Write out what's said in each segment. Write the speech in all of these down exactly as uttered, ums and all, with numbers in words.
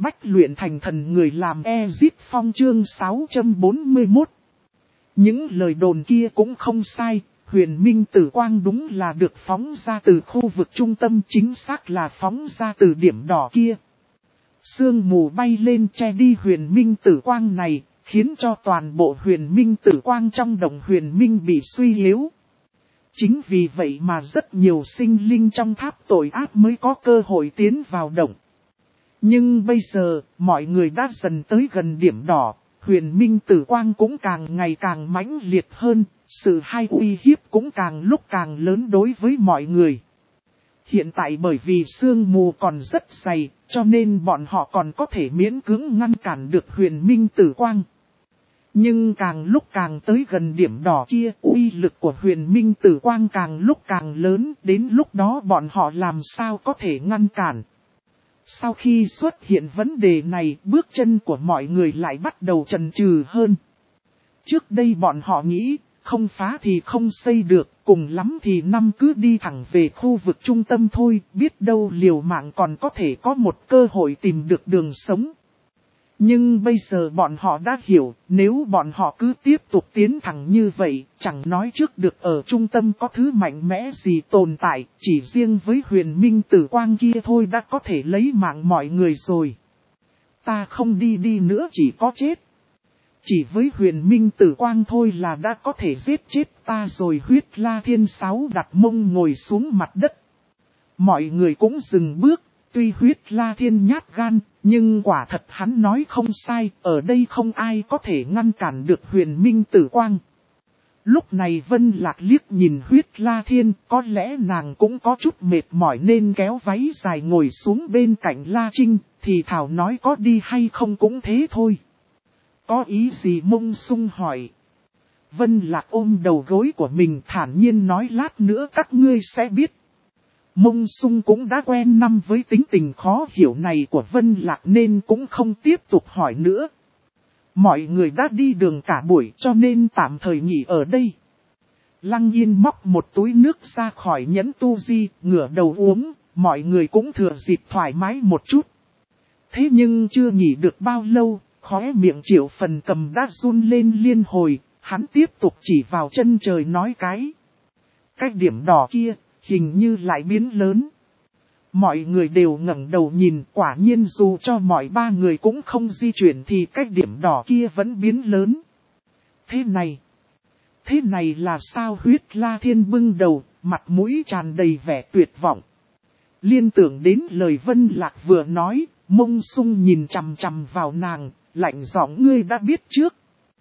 Bách luyện thành thần người làm Ezip Phong chương sáu trăm bốn mươi mốt. Những lời đồn kia cũng không sai, huyền minh tử quang đúng là được phóng ra từ khu vực trung tâm, chính xác là phóng ra từ điểm đỏ kia. Sương mù bay lên che đi huyền minh tử quang này, khiến cho toàn bộ huyền minh tử quang trong đồng huyền minh bị suy yếu. Chính vì vậy mà rất nhiều sinh linh trong tháp tội ác mới có cơ hội tiến vào động. Nhưng bây giờ, mọi người đã dần tới gần điểm đỏ, huyền minh tử quang cũng càng ngày càng mãnh liệt hơn, sự hai uy hiếp cũng càng lúc càng lớn đối với mọi người. Hiện tại bởi vì sương mù còn rất dày, cho nên bọn họ còn có thể miễn cưỡng ngăn cản được huyền minh tử quang. Nhưng càng lúc càng tới gần điểm đỏ kia, uy lực của huyền minh tử quang càng lúc càng lớn, đến lúc đó bọn họ làm sao có thể ngăn cản. Sau khi xuất hiện vấn đề này, bước chân của mọi người lại bắt đầu chần chừ hơn. Trước đây bọn họ nghĩ, không phá thì không xây được, cùng lắm thì năm cứ đi thẳng về khu vực trung tâm thôi, biết đâu liều mạng còn có thể có một cơ hội tìm được đường sống. Nhưng bây giờ bọn họ đã hiểu, nếu bọn họ cứ tiếp tục tiến thẳng như vậy, chẳng nói trước được ở trung tâm có thứ mạnh mẽ gì tồn tại, chỉ riêng với huyền minh tử quang kia thôi đã có thể lấy mạng mọi người rồi. Ta không đi đi nữa chỉ có chết. Chỉ với huyền minh tử quang thôi là đã có thể giết chết ta rồi. Huyết La Thiên Sáu đặt mông ngồi xuống mặt đất. Mọi người cũng dừng bước. Tuy Huyết La Thiên nhát gan, nhưng quả thật hắn nói không sai, ở đây không ai có thể ngăn cản được huyền minh tử quang. Lúc này Vân Lạc liếc nhìn Huyết La Thiên, có lẽ nàng cũng có chút mệt mỏi nên kéo váy dài ngồi xuống bên cạnh La Trinh, thì thảo nói có đi hay không cũng thế thôi. Có ý gì Mông Sung hỏi. Vân Lạc ôm đầu gối của mình thản nhiên nói lát nữa các ngươi sẽ biết. Mông Sung cũng đã quen năm với tính tình khó hiểu này của Vân Lạc nên cũng không tiếp tục hỏi nữa. Mọi người đã đi đường cả buổi cho nên tạm thời nghỉ ở đây. Lăng Yên móc một túi nước ra khỏi nhẫn tu di, ngửa đầu uống, mọi người cũng thừa dịp thoải mái một chút. Thế nhưng chưa nghỉ được bao lâu, khóe miệng Triệu Phần Cầm đã run lên liên hồi, hắn tiếp tục chỉ vào chân trời nói cái. Cái điểm đỏ kia, hình như lại biến lớn. Mọi người đều ngẩng đầu nhìn, quả nhiên dù cho mọi ba người cũng không di chuyển thì cái điểm đỏ kia vẫn biến lớn. Thế này, thế này là sao? Huyết La Thiên bưng đầu, mặt mũi tràn đầy vẻ tuyệt vọng. Liên tưởng đến lời Vân Lạc vừa nói, Mông Sung nhìn chằm chằm vào nàng, lạnh giọng ngươi đã biết trước.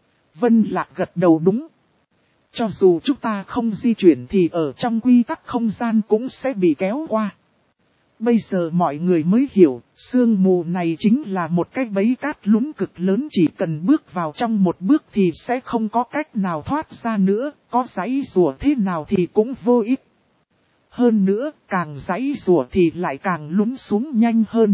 Vân Lạc gật đầu đúng. Cho dù chúng ta không di chuyển thì ở trong quy tắc không gian cũng sẽ bị kéo qua. Bây giờ mọi người mới hiểu, sương mù này chính là một cái bẫy cát lún cực lớn, chỉ cần bước vào trong một bước thì sẽ không có cách nào thoát ra nữa, có giãy giụa thế nào thì cũng vô ích. Hơn nữa, càng giãy giụa thì lại càng lún xuống nhanh hơn.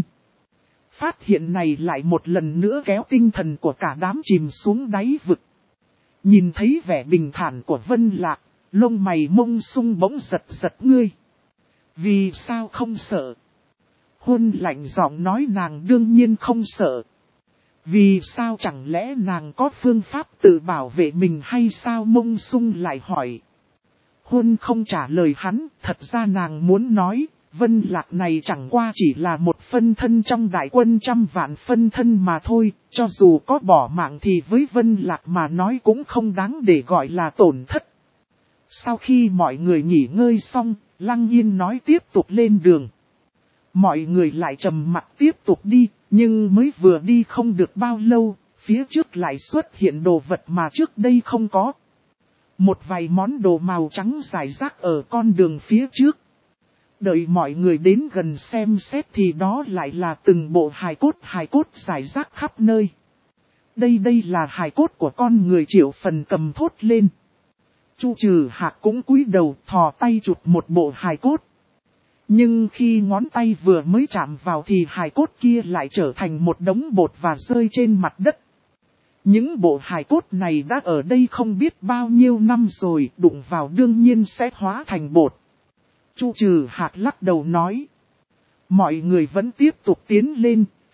Phát hiện này lại một lần nữa kéo tinh thần của cả đám chìm xuống đáy vực. Nhìn thấy vẻ bình thản của Vân Lạc, lông mày Mông Sung bỗng giật giật ngươi. Vì sao không sợ? Huân lạnh giọng nói nàng đương nhiên không sợ. Vì sao chẳng lẽ nàng có phương pháp tự bảo vệ mình hay sao? Mông Sung lại hỏi. Huân không trả lời hắn, thật ra nàng muốn nói, Vân Lạc này chẳng qua chỉ là một phân thân trong đại quân trăm vạn phân thân mà thôi, cho dù có bỏ mạng thì với Vân Lạc mà nói cũng không đáng để gọi là tổn thất. Sau khi mọi người nghỉ ngơi xong, Lăng Yên nói tiếp tục lên đường. Mọi người lại trầm mặc tiếp tục đi, nhưng mới vừa đi không được bao lâu, phía trước lại xuất hiện đồ vật mà trước đây không có. Một vài món đồ màu trắng rải rác ở con đường phía trước. Đợi mọi người đến gần xem xét thì đó lại là từng bộ hài cốt hài cốt rải rác khắp nơi. Đây đây là hài cốt của con người. Triệu Phần Cầm thốt lên. Chu Trừ Hạc cũng cúi đầu thò tay chụp một bộ hài cốt. Nhưng khi ngón tay vừa mới chạm vào thì hài cốt kia lại trở thành một đống bột và rơi trên mặt đất. Những bộ hài cốt này đã ở đây không biết bao nhiêu năm rồi, đụng vào đương nhiên sẽ hóa thành bột. Chu Trừ Hạc lắc đầu nói. Mọi người vẫn tiếp tục tiến lên,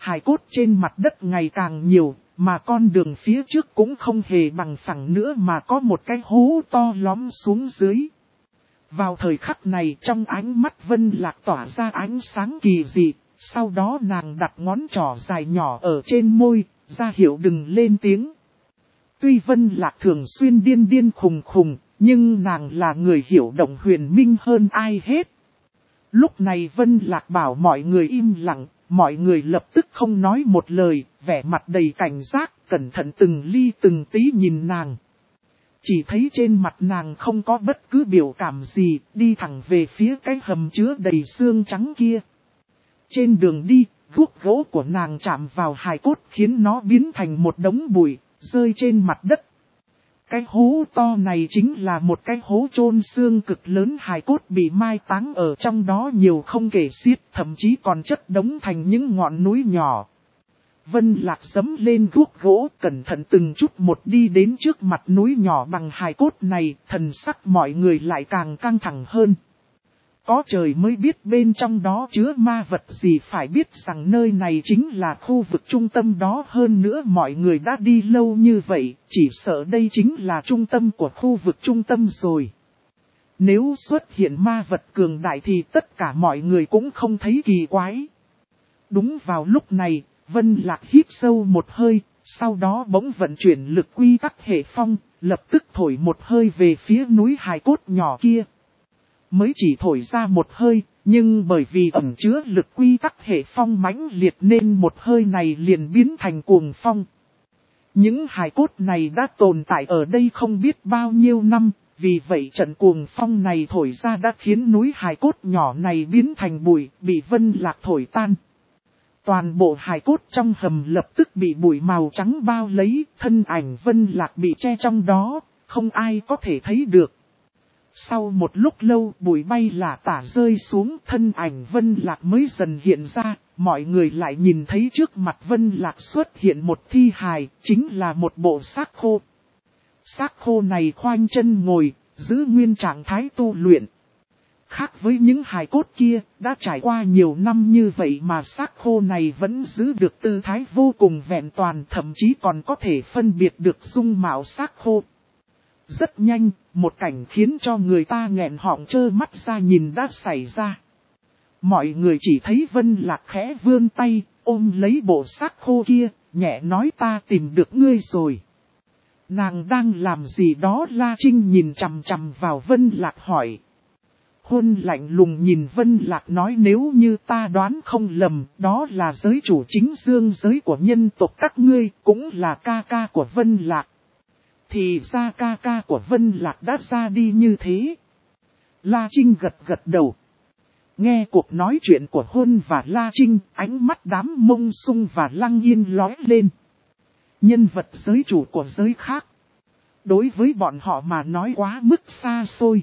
hài cốt trên mặt đất ngày càng nhiều, mà con đường phía trước cũng không hề bằng phẳng nữa mà có một cái hố to lõm xuống dưới. Vào thời khắc này trong ánh mắt Vân Lạc tỏa ra ánh sáng kỳ dị, sau đó nàng đặt ngón trỏ dài nhỏ ở trên môi, ra hiệu đừng lên tiếng. Tuy Vân Lạc thường xuyên điên điên khùng khùng, nhưng nàng là người hiểu động huyền minh hơn ai hết. Lúc này Vân Lạc bảo mọi người im lặng, mọi người lập tức không nói một lời, vẻ mặt đầy cảnh giác, cẩn thận từng ly từng tí nhìn nàng. Chỉ thấy trên mặt nàng không có bất cứ biểu cảm gì, đi thẳng về phía cái hầm chứa đầy xương trắng kia. Trên đường đi, guốc gỗ của nàng chạm vào hài cốt khiến nó biến thành một đống bụi, rơi trên mặt đất. Cái hố to này chính là một cái hố chôn xương cực lớn, hài cốt bị mai táng ở trong đó nhiều không kể xiết, thậm chí còn chất đống thành những ngọn núi nhỏ. Vân Lạc giẫm lên guốc gỗ, cẩn thận từng chút một đi đến trước mặt núi nhỏ bằng hài cốt này, thần sắc mọi người lại càng căng thẳng hơn. Có trời mới biết bên trong đó chứa ma vật gì, phải biết rằng nơi này chính là khu vực trung tâm đó, hơn nữa mọi người đã đi lâu như vậy, chỉ sợ đây chính là trung tâm của khu vực trung tâm rồi. Nếu xuất hiện ma vật cường đại thì tất cả mọi người cũng không thấy kỳ quái. Đúng vào lúc này, Vân Lạc hít sâu một hơi, sau đó bỗng vận chuyển lực quy tắc hệ phong, lập tức thổi một hơi về phía núi hài cốt nhỏ kia. Mới chỉ thổi ra một hơi, nhưng bởi vì ẩn chứa lực quy tắc hệ phong mãnh liệt nên một hơi này liền biến thành cuồng phong. Những hài cốt này đã tồn tại ở đây không biết bao nhiêu năm, vì vậy trận cuồng phong này thổi ra đã khiến núi hài cốt nhỏ này biến thành bụi, bị Vân Lạc thổi tan. Toàn bộ hài cốt trong hầm lập tức bị bụi màu trắng bao lấy, thân ảnh Vân Lạc bị che trong đó, không ai có thể thấy được. Sau một lúc lâu bụi bay lả tả rơi xuống, thân ảnh Vân Lạc mới dần hiện ra, mọi người lại nhìn thấy trước mặt Vân Lạc xuất hiện một thi hài, chính là một bộ xác khô. Xác khô này khoanh chân ngồi, giữ nguyên trạng thái tu luyện. Khác với những hài cốt kia, đã trải qua nhiều năm như vậy mà xác khô này vẫn giữ được tư thái vô cùng vẹn toàn, thậm chí còn có thể phân biệt được dung mạo xác khô. Rất nhanh, một cảnh khiến cho người ta nghẹn họng trơ mắt ra nhìn đã xảy ra. Mọi người chỉ thấy Vân Lạc khẽ vươn tay, ôm lấy bộ xác khô kia, nhẹ nói ta tìm được ngươi rồi. Nàng đang làm gì đó? La Trinh nhìn chằm chằm vào Vân Lạc hỏi. Hôn lạnh lùng nhìn Vân Lạc nói nếu như ta đoán không lầm, đó là giới chủ chính dương giới của nhân tộc các ngươi, cũng là ca ca của Vân Lạc. Thì ra ca ca của Vân Lạc đã ra đi như thế. La Trinh gật gật đầu. Nghe cuộc nói chuyện của Hôn và La Trinh, ánh mắt đám Mông Sung và Lăng Yên lóe lên. Nhân vật giới chủ của giới khác. Đối với bọn họ mà nói quá mức xa xôi.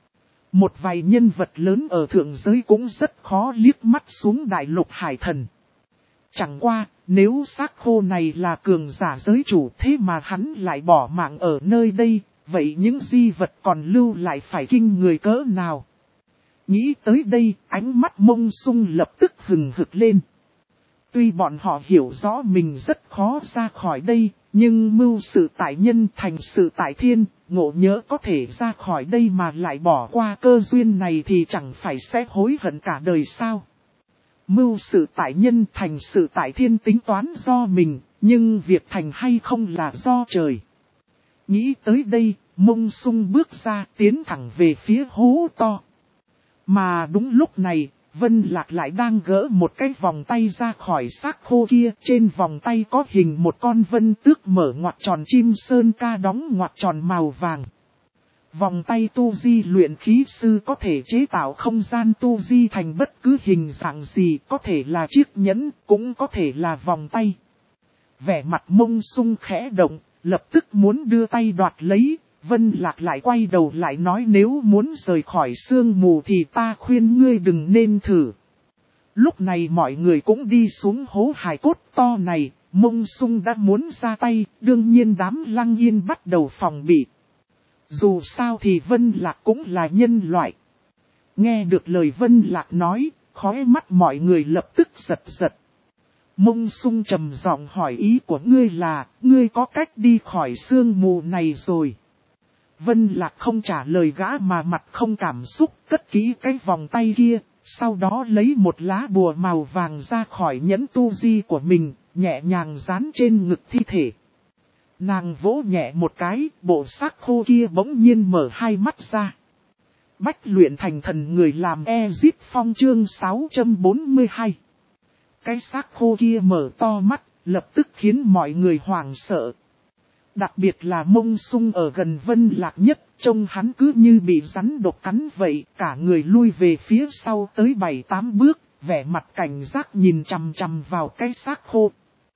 Một vài nhân vật lớn ở thượng giới cũng rất khó liếc mắt xuống đại lục hải thần. Chẳng qua, nếu xác khô này là cường giả giới chủ thế mà hắn lại bỏ mạng ở nơi đây, vậy những di vật còn lưu lại phải kinh người cỡ nào? Nghĩ tới đây, ánh mắt Mông Sung lập tức hừng hực lên. Tuy bọn họ hiểu rõ mình rất khó ra khỏi đây, nhưng mưu sự tại nhân thành sự tại thiên, ngộ nhỡ có thể ra khỏi đây mà lại bỏ qua cơ duyên này thì chẳng phải sẽ hối hận cả đời sao? Mưu sự tại nhân thành sự tại thiên tính toán do mình, nhưng việc thành hay không là do trời. Nghĩ tới đây, Mông Sung bước ra tiến thẳng về phía hố to. Mà đúng lúc này, Vân Lạc lại đang gỡ một cái vòng tay ra khỏi xác khô kia. Trên vòng tay có hình một con vân tước mở ngoặc tròn chim sơn ca đóng ngoặc tròn màu vàng. Vòng tay tu di luyện khí sư có thể chế tạo không gian tu di thành bất cứ hình dạng gì, có thể là chiếc nhẫn, cũng có thể là vòng tay. Vẻ mặt Mông Sung khẽ động, lập tức muốn đưa tay đoạt lấy, Vân Lạc lại quay đầu lại nói nếu muốn rời khỏi sương mù thì ta khuyên ngươi đừng nên thử. Lúc này mọi người cũng đi xuống hố hài cốt to này, Mông Sung đã muốn ra tay, đương nhiên đám Lăng Yên bắt đầu phòng bị. Dù sao thì Vân Lạc cũng là nhân loại. Nghe được lời Vân Lạc nói, khóe mắt mọi người lập tức giật giật. Mông Sung trầm giọng hỏi ý của ngươi là, ngươi có cách đi khỏi sương mù này rồi. Vân Lạc không trả lời gã mà mặt không cảm xúc, cất kỹ cái vòng tay kia, sau đó lấy một lá bùa màu vàng ra khỏi nhẫn tu di của mình, nhẹ nhàng dán trên ngực thi thể. Nàng vỗ nhẹ một cái, bộ xác khô kia bỗng nhiên mở hai mắt ra. Bách luyện thành thần người làm Ezip Phong chương sáu trăm bốn mươi hai. Cái xác khô kia mở to mắt, lập tức khiến mọi người hoảng sợ. Đặc biệt là Mông Sung ở gần Vân Lạc nhất, trông hắn cứ như bị rắn độc cắn vậy, cả người lui về phía sau tới bảy tám bước, vẻ mặt cảnh giác nhìn chằm chằm vào cái xác khô.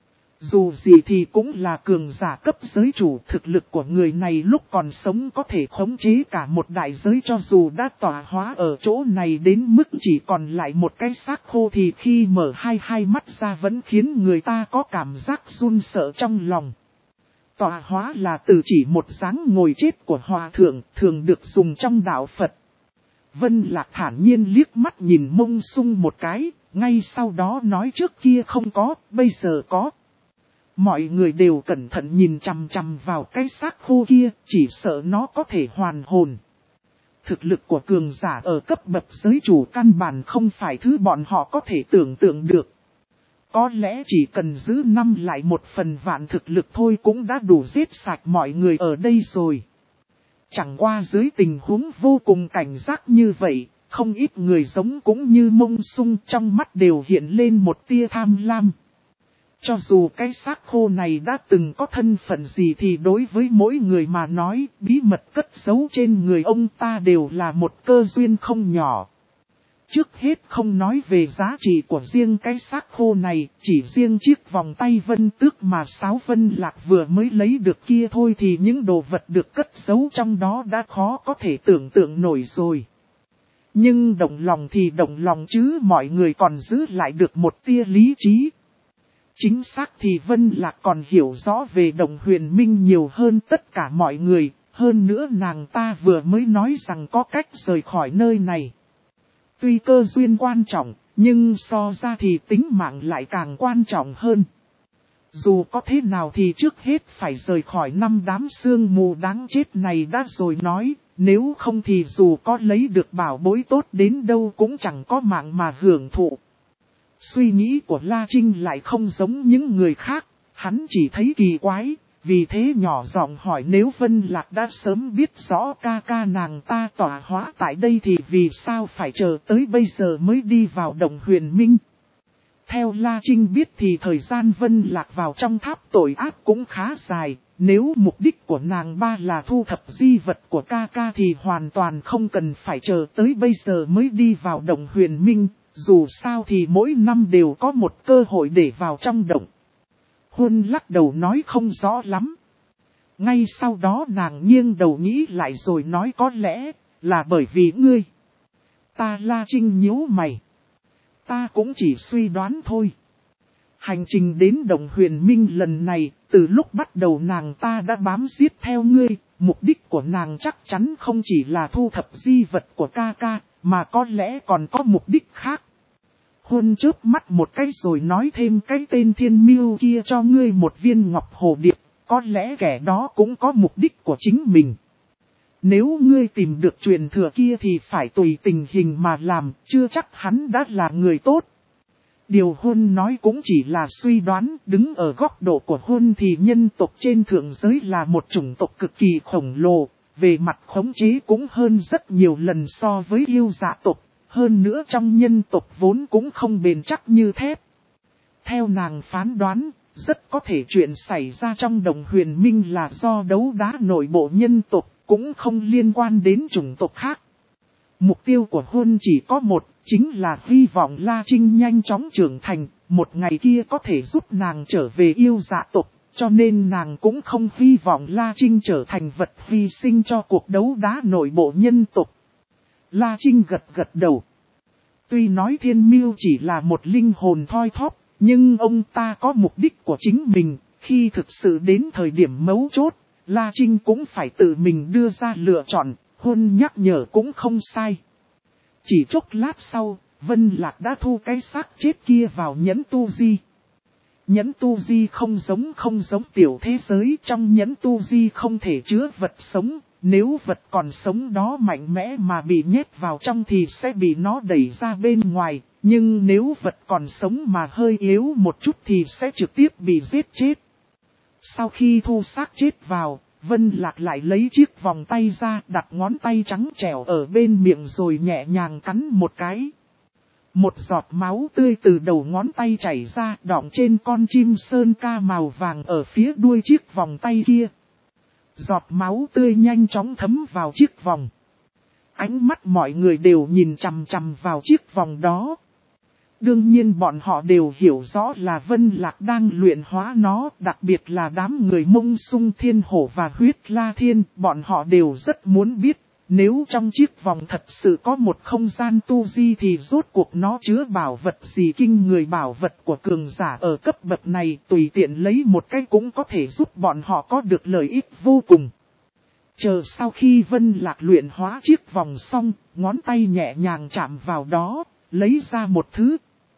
Dù gì thì cũng là cường giả cấp giới chủ, thực lực của người này lúc còn sống có thể khống chế cả một đại giới, cho dù đã tỏa hóa ở chỗ này đến mức chỉ còn lại một cái xác khô thì khi mở hai hai mắt ra vẫn khiến người ta có cảm giác run sợ trong lòng. Tọa hóa là từ chỉ một dáng ngồi chết của hòa thượng, thường được dùng trong đạo Phật. Vân Lạc thản nhiên liếc mắt nhìn Mông Sung một cái, ngay sau đó nói trước kia không có, bây giờ có. Mọi người đều cẩn thận nhìn chằm chằm vào cái xác khô kia, chỉ sợ nó có thể hoàn hồn. Thực lực của cường giả ở cấp bậc giới chủ căn bản không phải thứ bọn họ có thể tưởng tượng được. Có lẽ chỉ cần giữ năm lại một phần vạn thực lực thôi cũng đã đủ giết sạch mọi người ở đây rồi. Chẳng qua dưới tình huống vô cùng cảnh giác như vậy, không ít người giống cũng như Mông Sung trong mắt đều hiện lên một tia tham lam. Cho dù cái xác khô này đã từng có thân phận gì thì đối với mỗi người mà nói, bí mật cất giấu trên người ông ta đều là một cơ duyên không nhỏ. Trước hết không nói về giá trị của riêng cái xác khô này, chỉ riêng chiếc vòng tay Vân Tước mà Sáo Vân Lạc vừa mới lấy được kia thôi thì những đồ vật được cất giấu trong đó đã khó có thể tưởng tượng nổi rồi. Nhưng động lòng thì động lòng chứ mọi người còn giữ lại được một tia lý trí. Chính xác thì Vân Lạc còn hiểu rõ về Đồng Huyền Minh nhiều hơn tất cả mọi người, hơn nữa nàng ta vừa mới nói rằng có cách rời khỏi nơi này. Tuy cơ duyên quan trọng, nhưng so ra thì tính mạng lại càng quan trọng hơn. Dù có thế nào thì trước hết phải rời khỏi năm đám sương mù đáng chết này đã rồi nói, nếu không thì dù có lấy được bảo bối tốt đến đâu cũng chẳng có mạng mà hưởng thụ. Suy nghĩ của La Trinh lại không giống những người khác, hắn chỉ thấy kỳ quái, vì thế nhỏ giọng hỏi nếu Vân Lạc đã sớm biết rõ ca ca nàng ta tỏa hóa tại đây thì vì sao phải chờ tới bây giờ mới đi vào Đồng Huyền Minh. Theo La Trinh biết thì thời gian Vân Lạc vào trong tháp tội ác cũng khá dài, nếu mục đích của nàng ba là thu thập di vật của ca ca thì hoàn toàn không cần phải chờ tới bây giờ mới đi vào Đồng Huyền Minh. Dù sao thì mỗi năm đều có một cơ hội để vào trong động. Huân lắc đầu nói không rõ lắm. Ngay sau đó nàng nghiêng đầu nghĩ lại rồi nói có lẽ là bởi vì ngươi. Ta La Trinh nhíu mày. Ta cũng chỉ suy đoán thôi. Hành trình đến Đồng Huyền Minh lần này, từ lúc bắt đầu nàng ta đã bám giết theo ngươi. Mục đích của nàng chắc chắn không chỉ là thu thập di vật của ca ca, mà có lẽ còn có mục đích khác. Huân chớp mắt một cái rồi nói thêm cái tên Thiên Miêu kia cho ngươi một viên ngọc hồ điệp, có lẽ kẻ đó cũng có mục đích của chính mình. Nếu ngươi tìm được truyền thừa kia thì phải tùy tình hình mà làm, chưa chắc hắn đã là người tốt. Điều Huân nói cũng chỉ là suy đoán, đứng ở góc độ của Huân thì nhân tộc trên thượng giới là một chủng tộc cực kỳ khổng lồ, về mặt khống chế cũng hơn rất nhiều lần so với yêu dạ tộc. Hơn nữa trong nhân tộc vốn cũng không bền chắc như thép. Theo nàng phán đoán, rất có thể chuyện xảy ra trong Đồng Huyền Minh là do đấu đá nội bộ nhân tộc, cũng không liên quan đến chủng tộc khác. Mục tiêu của Huân chỉ có một, chính là hy vọng La Trinh nhanh chóng trưởng thành, một ngày kia có thể giúp nàng trở về yêu dạ tộc, cho nên nàng cũng không hy vọng La Trinh trở thành vật hy sinh cho cuộc đấu đá nội bộ nhân tộc. La Trinh gật gật đầu. Tuy nói Thiên Miêu chỉ là một linh hồn thoi thóp, nhưng ông ta có mục đích của chính mình, khi thực sự đến thời điểm mấu chốt, La Trinh cũng phải tự mình đưa ra lựa chọn, Huân nhắc nhở cũng không sai. Chỉ chốc lát sau, Vân Lạc đã thu cái xác chết kia vào nhẫn tu di. Nhẫn tu di không giống không giống tiểu thế giới, trong nhẫn tu di không thể chứa vật sống, nếu vật còn sống đó mạnh mẽ mà bị nhét vào trong thì sẽ bị nó đẩy ra bên ngoài, nhưng nếu vật còn sống mà hơi yếu một chút thì sẽ trực tiếp bị giết chết. Sau khi thu xác chết vào, Vân Lạc lại lấy chiếc vòng tay ra, đặt ngón tay trắng trẻo ở bên miệng rồi nhẹ nhàng cắn một cái. Một giọt máu tươi từ đầu ngón tay chảy ra, đọng trên con chim sơn ca màu vàng ở phía đuôi chiếc vòng tay kia. Giọt máu tươi nhanh chóng thấm vào chiếc vòng. Ánh mắt mọi người đều nhìn chằm chằm vào chiếc vòng đó. Đương nhiên bọn họ đều hiểu rõ là Vân Lạc đang luyện hóa nó, đặc biệt là đám người Mông Sung Thiên Hổ và Huyết La Thiên, bọn họ đều rất muốn biết, nếu trong chiếc vòng thật sự có một không gian tu di thì rốt cuộc nó chứa bảo vật gì kinh người. Bảo vật của cường giả ở cấp bậc này tùy tiện lấy một cái cũng có thể giúp bọn họ có được lợi ích vô cùng. Chờ sau khi Vân Lạc luyện hóa chiếc vòng xong, ngón tay nhẹ nhàng chạm vào đó, lấy ra một thứ.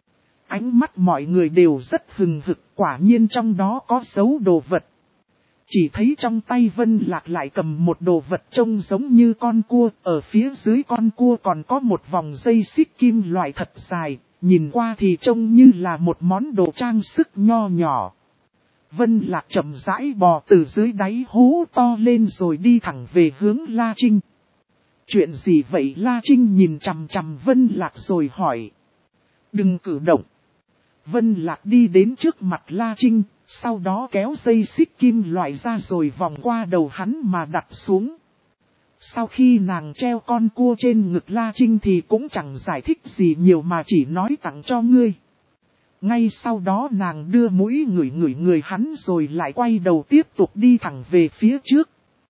Ánh mắt mọi người đều rất hừng hực, quả nhiên trong đó có dấu đồ vật. Chỉ thấy trong tay Vân Lạc lại cầm một đồ vật trông giống như con cua, ở phía dưới con cua còn có một vòng dây xích kim loại thật dài, nhìn qua thì trông như là một món đồ trang sức nho nhỏ. Vân Lạc chậm rãi bò từ dưới đáy hố to lên rồi đi thẳng về hướng La Trinh. Chuyện gì vậy? La Trinh nhìn chằm chằm Vân Lạc rồi hỏi. Đừng cử động. Vân Lạc đi đến trước mặt La Trinh, sau đó kéo dây xích kim loại ra rồi vòng qua đầu hắn mà đặt xuống. Sau khi nàng treo con cua trên ngực La Trinh thì cũng chẳng giải thích gì nhiều mà chỉ nói tặng cho ngươi. Ngay sau đó nàng đưa mũi ngửi ngửi người hắn rồi lại quay đầu tiếp tục đi thẳng về phía trước.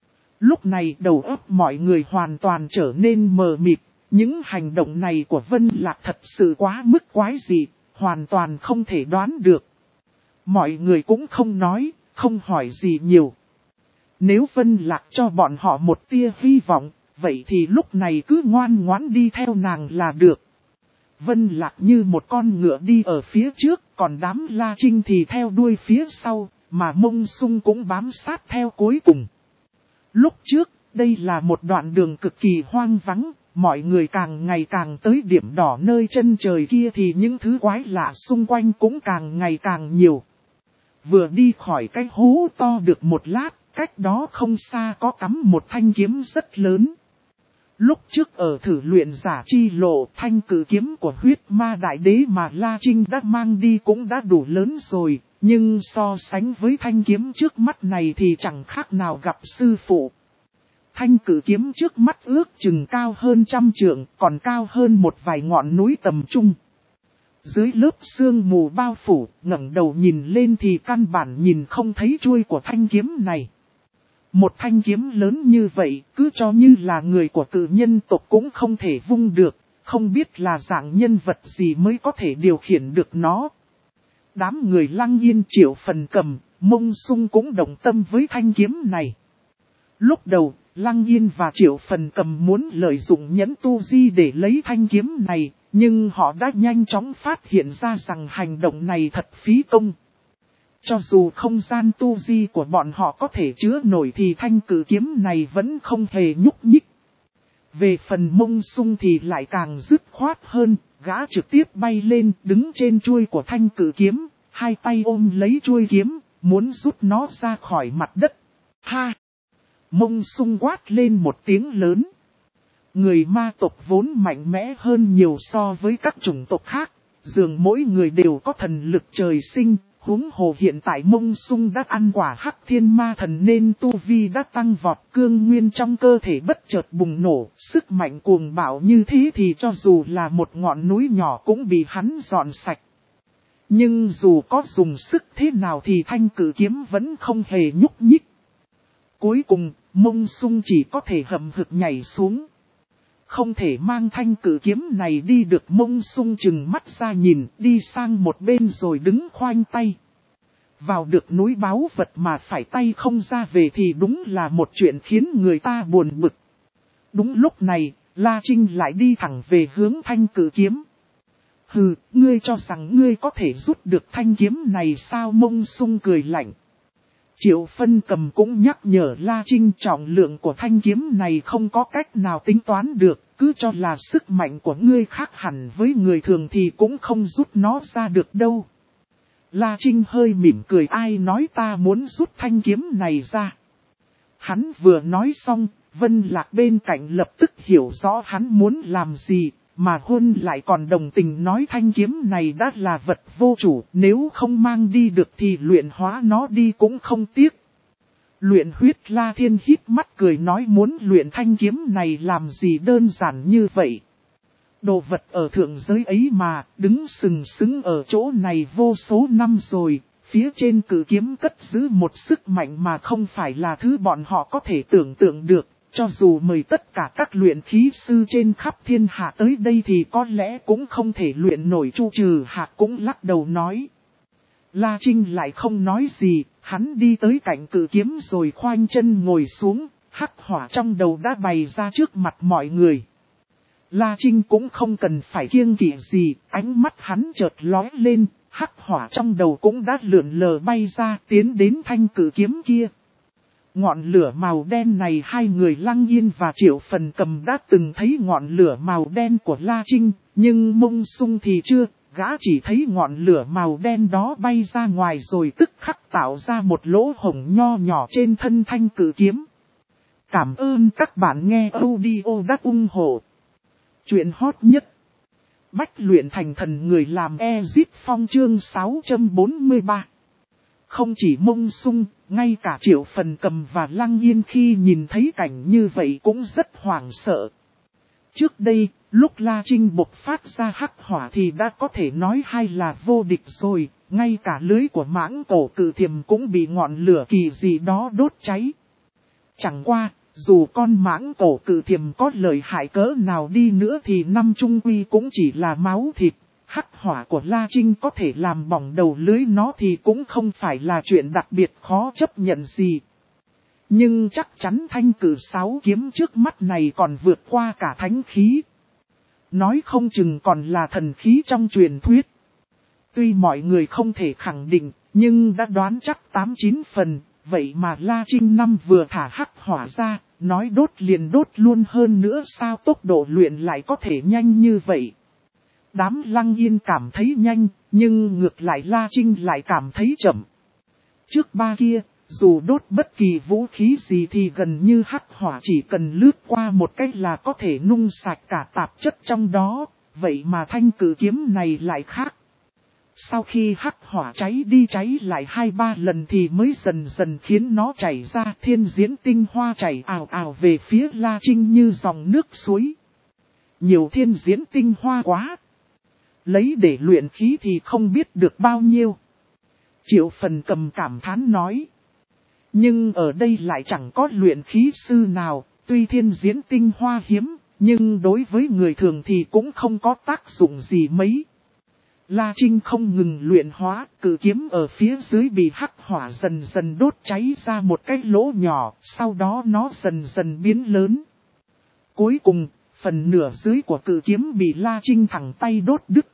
Lúc này đầu óc mọi người hoàn toàn trở nên mờ mịt, những hành động này của Vân Lạc thật sự quá mức quái dị, hoàn toàn không thể đoán được. Mọi người cũng không nói, không hỏi gì nhiều. Nếu Vân Lạc cho bọn họ một tia hy vọng, vậy thì lúc này cứ ngoan ngoãn đi theo nàng là được. Vân Lạc như một con ngựa đi ở phía trước, còn đám La Trinh thì theo đuôi phía sau, mà Mông Sung cũng bám sát theo cuối cùng. Lúc trước, đây là một đoạn đường cực kỳ hoang vắng, mọi người càng ngày càng tới điểm đỏ nơi chân trời kia thì những thứ quái lạ xung quanh cũng càng ngày càng nhiều. Vừa đi khỏi cái hố to được một lát, cách đó không xa có cắm một thanh kiếm rất lớn. Lúc trước ở thử luyện giả chi lộ, thanh cử kiếm của huyết ma đại đế mà La Trinh đã mang đi cũng đã đủ lớn rồi, nhưng so sánh với thanh kiếm trước mắt này thì chẳng khác nào gặp sư phụ. Thanh cử kiếm trước mắt ước chừng cao hơn trăm trượng, còn cao hơn một vài ngọn núi tầm trung. Dưới lớp sương mù bao phủ, ngẩng đầu nhìn lên thì căn bản nhìn không thấy chuôi của thanh kiếm này. Một thanh kiếm lớn như vậy, cứ cho như là người của cự nhân tộc cũng không thể vung được, không biết là dạng nhân vật gì mới có thể điều khiển được nó. Đám người Lăng Yên, Triệu Phần Cầm, Mông Sung cũng đồng tâm với thanh kiếm này. Lúc đầu, Lăng Yên và Triệu Phần Cầm muốn lợi dụng nhẫn tu di để lấy thanh kiếm này, nhưng họ đã nhanh chóng phát hiện ra rằng hành động này thật phí công. Cho dù không gian tu di của bọn họ có thể chứa nổi thì thanh cử kiếm này vẫn không hề nhúc nhích. Về phần Mông Sung thì lại càng dứt khoát hơn, gã trực tiếp bay lên đứng trên chuôi của thanh cử kiếm, hai tay ôm lấy chuôi kiếm, muốn rút nó ra khỏi mặt đất. Ha! Mông Sung quát lên một tiếng lớn. Người ma tộc vốn mạnh mẽ hơn nhiều so với các chủng tộc khác, dường mỗi người đều có thần lực trời sinh. Huống hồ hiện tại Mông Sung đã ăn quả hắc thiên ma thần nên tu vi đã tăng vọt, cương nguyên trong cơ thể bất chợt bùng nổ, sức mạnh cuồng bạo như thế thì cho dù là một ngọn núi nhỏ cũng bị hắn dọn sạch. Nhưng dù có dùng sức thế nào thì thanh cử kiếm vẫn không hề nhúc nhích. Cuối cùng, Mông Sung chỉ có thể hậm hực nhảy xuống. Không thể mang thanh cử kiếm này đi được. Mông Sung chừng mắt ra nhìn, đi sang một bên rồi đứng khoanh tay. Vào được núi báu vật mà phải tay không ra về thì đúng là một chuyện khiến người ta buồn bực. Đúng lúc này, La Trinh lại đi thẳng về hướng thanh cử kiếm. Hừ, ngươi cho rằng ngươi có thể rút được thanh kiếm này sao? Mông Sung cười lạnh. Triệu Phân Cầm cũng nhắc nhở La Trinh trọng lượng của thanh kiếm này không có cách nào tính toán được, cứ cho là sức mạnh của ngươi khác hẳn với người thường thì cũng không rút nó ra được đâu. La Trinh hơi mỉm cười, ai nói ta muốn rút thanh kiếm này ra. Hắn vừa nói xong, Vân Lạc bên cạnh lập tức hiểu rõ hắn muốn làm gì, mà Huân lại còn đồng tình nói thanh kiếm này đã là vật vô chủ, nếu không mang đi được thì luyện hóa nó đi cũng không tiếc. Luyện huyết La Thiên hít mắt cười nói muốn luyện thanh kiếm này làm gì đơn giản như vậy. Đồ vật ở thượng giới ấy mà, đứng sừng sững ở chỗ này vô số năm rồi, phía trên cử kiếm cất giữ một sức mạnh mà không phải là thứ bọn họ có thể tưởng tượng được. Cho dù mời tất cả các luyện khí sư trên khắp thiên hạ tới đây thì có lẽ cũng không thể luyện nổi. Chu Trừ Hạc cũng lắc đầu nói. La Trinh lại không nói gì, hắn đi tới cạnh cự kiếm rồi khoanh chân ngồi xuống, hắc hỏa trong đầu đã bày ra trước mặt mọi người. La Trinh cũng không cần phải kiêng kỵ gì, ánh mắt hắn chợt lóe lên, hắc hỏa trong đầu cũng đã lượn lờ bay ra tiến đến thanh cự kiếm kia. Ngọn lửa màu đen này hai người Lăng Yên và Triệu Phần Cầm đã từng thấy ngọn lửa màu đen của La Trinh, nhưng Mông Sung thì chưa, gã chỉ thấy ngọn lửa màu đen đó bay ra ngoài rồi tức khắc tạo ra một lỗ hổng nho nhỏ trên thân thanh cử kiếm. Cảm ơn các bạn nghe audio đã ủng hộ. Chuyện hot nhất. Bách luyện thành thần người làm Ezip Phong chương sáu trăm bốn mươi ba. Không chỉ Mông Sung, ngay cả Triệu Phần Cầm và Lăng Yên khi nhìn thấy cảnh như vậy cũng rất hoảng sợ. Trước đây, lúc La Trinh bộc phát ra hắc hỏa thì đã có thể nói hay là vô địch rồi, ngay cả lưới của mãng cổ cự thiềm cũng bị ngọn lửa kỳ gì đó đốt cháy. Chẳng qua, dù con mãng cổ cự thiềm có lợi hại cỡ nào đi nữa thì năm trung quy cũng chỉ là máu thịt. Hắc hỏa của La Trinh có thể làm bỏng đầu lưới nó thì cũng không phải là chuyện đặc biệt khó chấp nhận gì. Nhưng chắc chắn thanh cử sáu kiếm trước mắt này còn vượt qua cả thánh khí. Nói không chừng còn là thần khí trong truyền thuyết. Tuy mọi người không thể khẳng định, nhưng đã đoán chắc tám chín phần, vậy mà La Trinh năm vừa thả hắc hỏa ra, nói đốt liền đốt luôn, hơn nữa sao tốc độ luyện lại có thể nhanh như vậy. Đám Lăng Yên cảm thấy nhanh, nhưng ngược lại La Trinh lại cảm thấy chậm. Trước ba kia, dù đốt bất kỳ vũ khí gì thì gần như hắc hỏa chỉ cần lướt qua một cách là có thể nung sạch cả tạp chất trong đó, vậy mà thanh cử kiếm này lại khác. Sau khi hắc hỏa cháy đi cháy lại hai ba lần thì mới dần dần khiến nó chảy ra, thiên diễn tinh hoa chảy ào ào về phía La Trinh như dòng nước suối. Nhiều thiên diễn tinh hoa quá. Lấy để luyện khí thì không biết được bao nhiêu. Triệu Phần Cầm cảm thán nói. Nhưng ở đây lại chẳng có luyện khí sư nào, tuy thiên diễn tinh hoa hiếm, nhưng đối với người thường thì cũng không có tác dụng gì mấy. La Trinh không ngừng luyện hóa, cự kiếm ở phía dưới bị hắc hỏa dần dần đốt cháy ra một cái lỗ nhỏ, sau đó nó dần dần biến lớn. Cuối cùng, phần nửa dưới của cự kiếm bị La Trinh thẳng tay đốt đứt.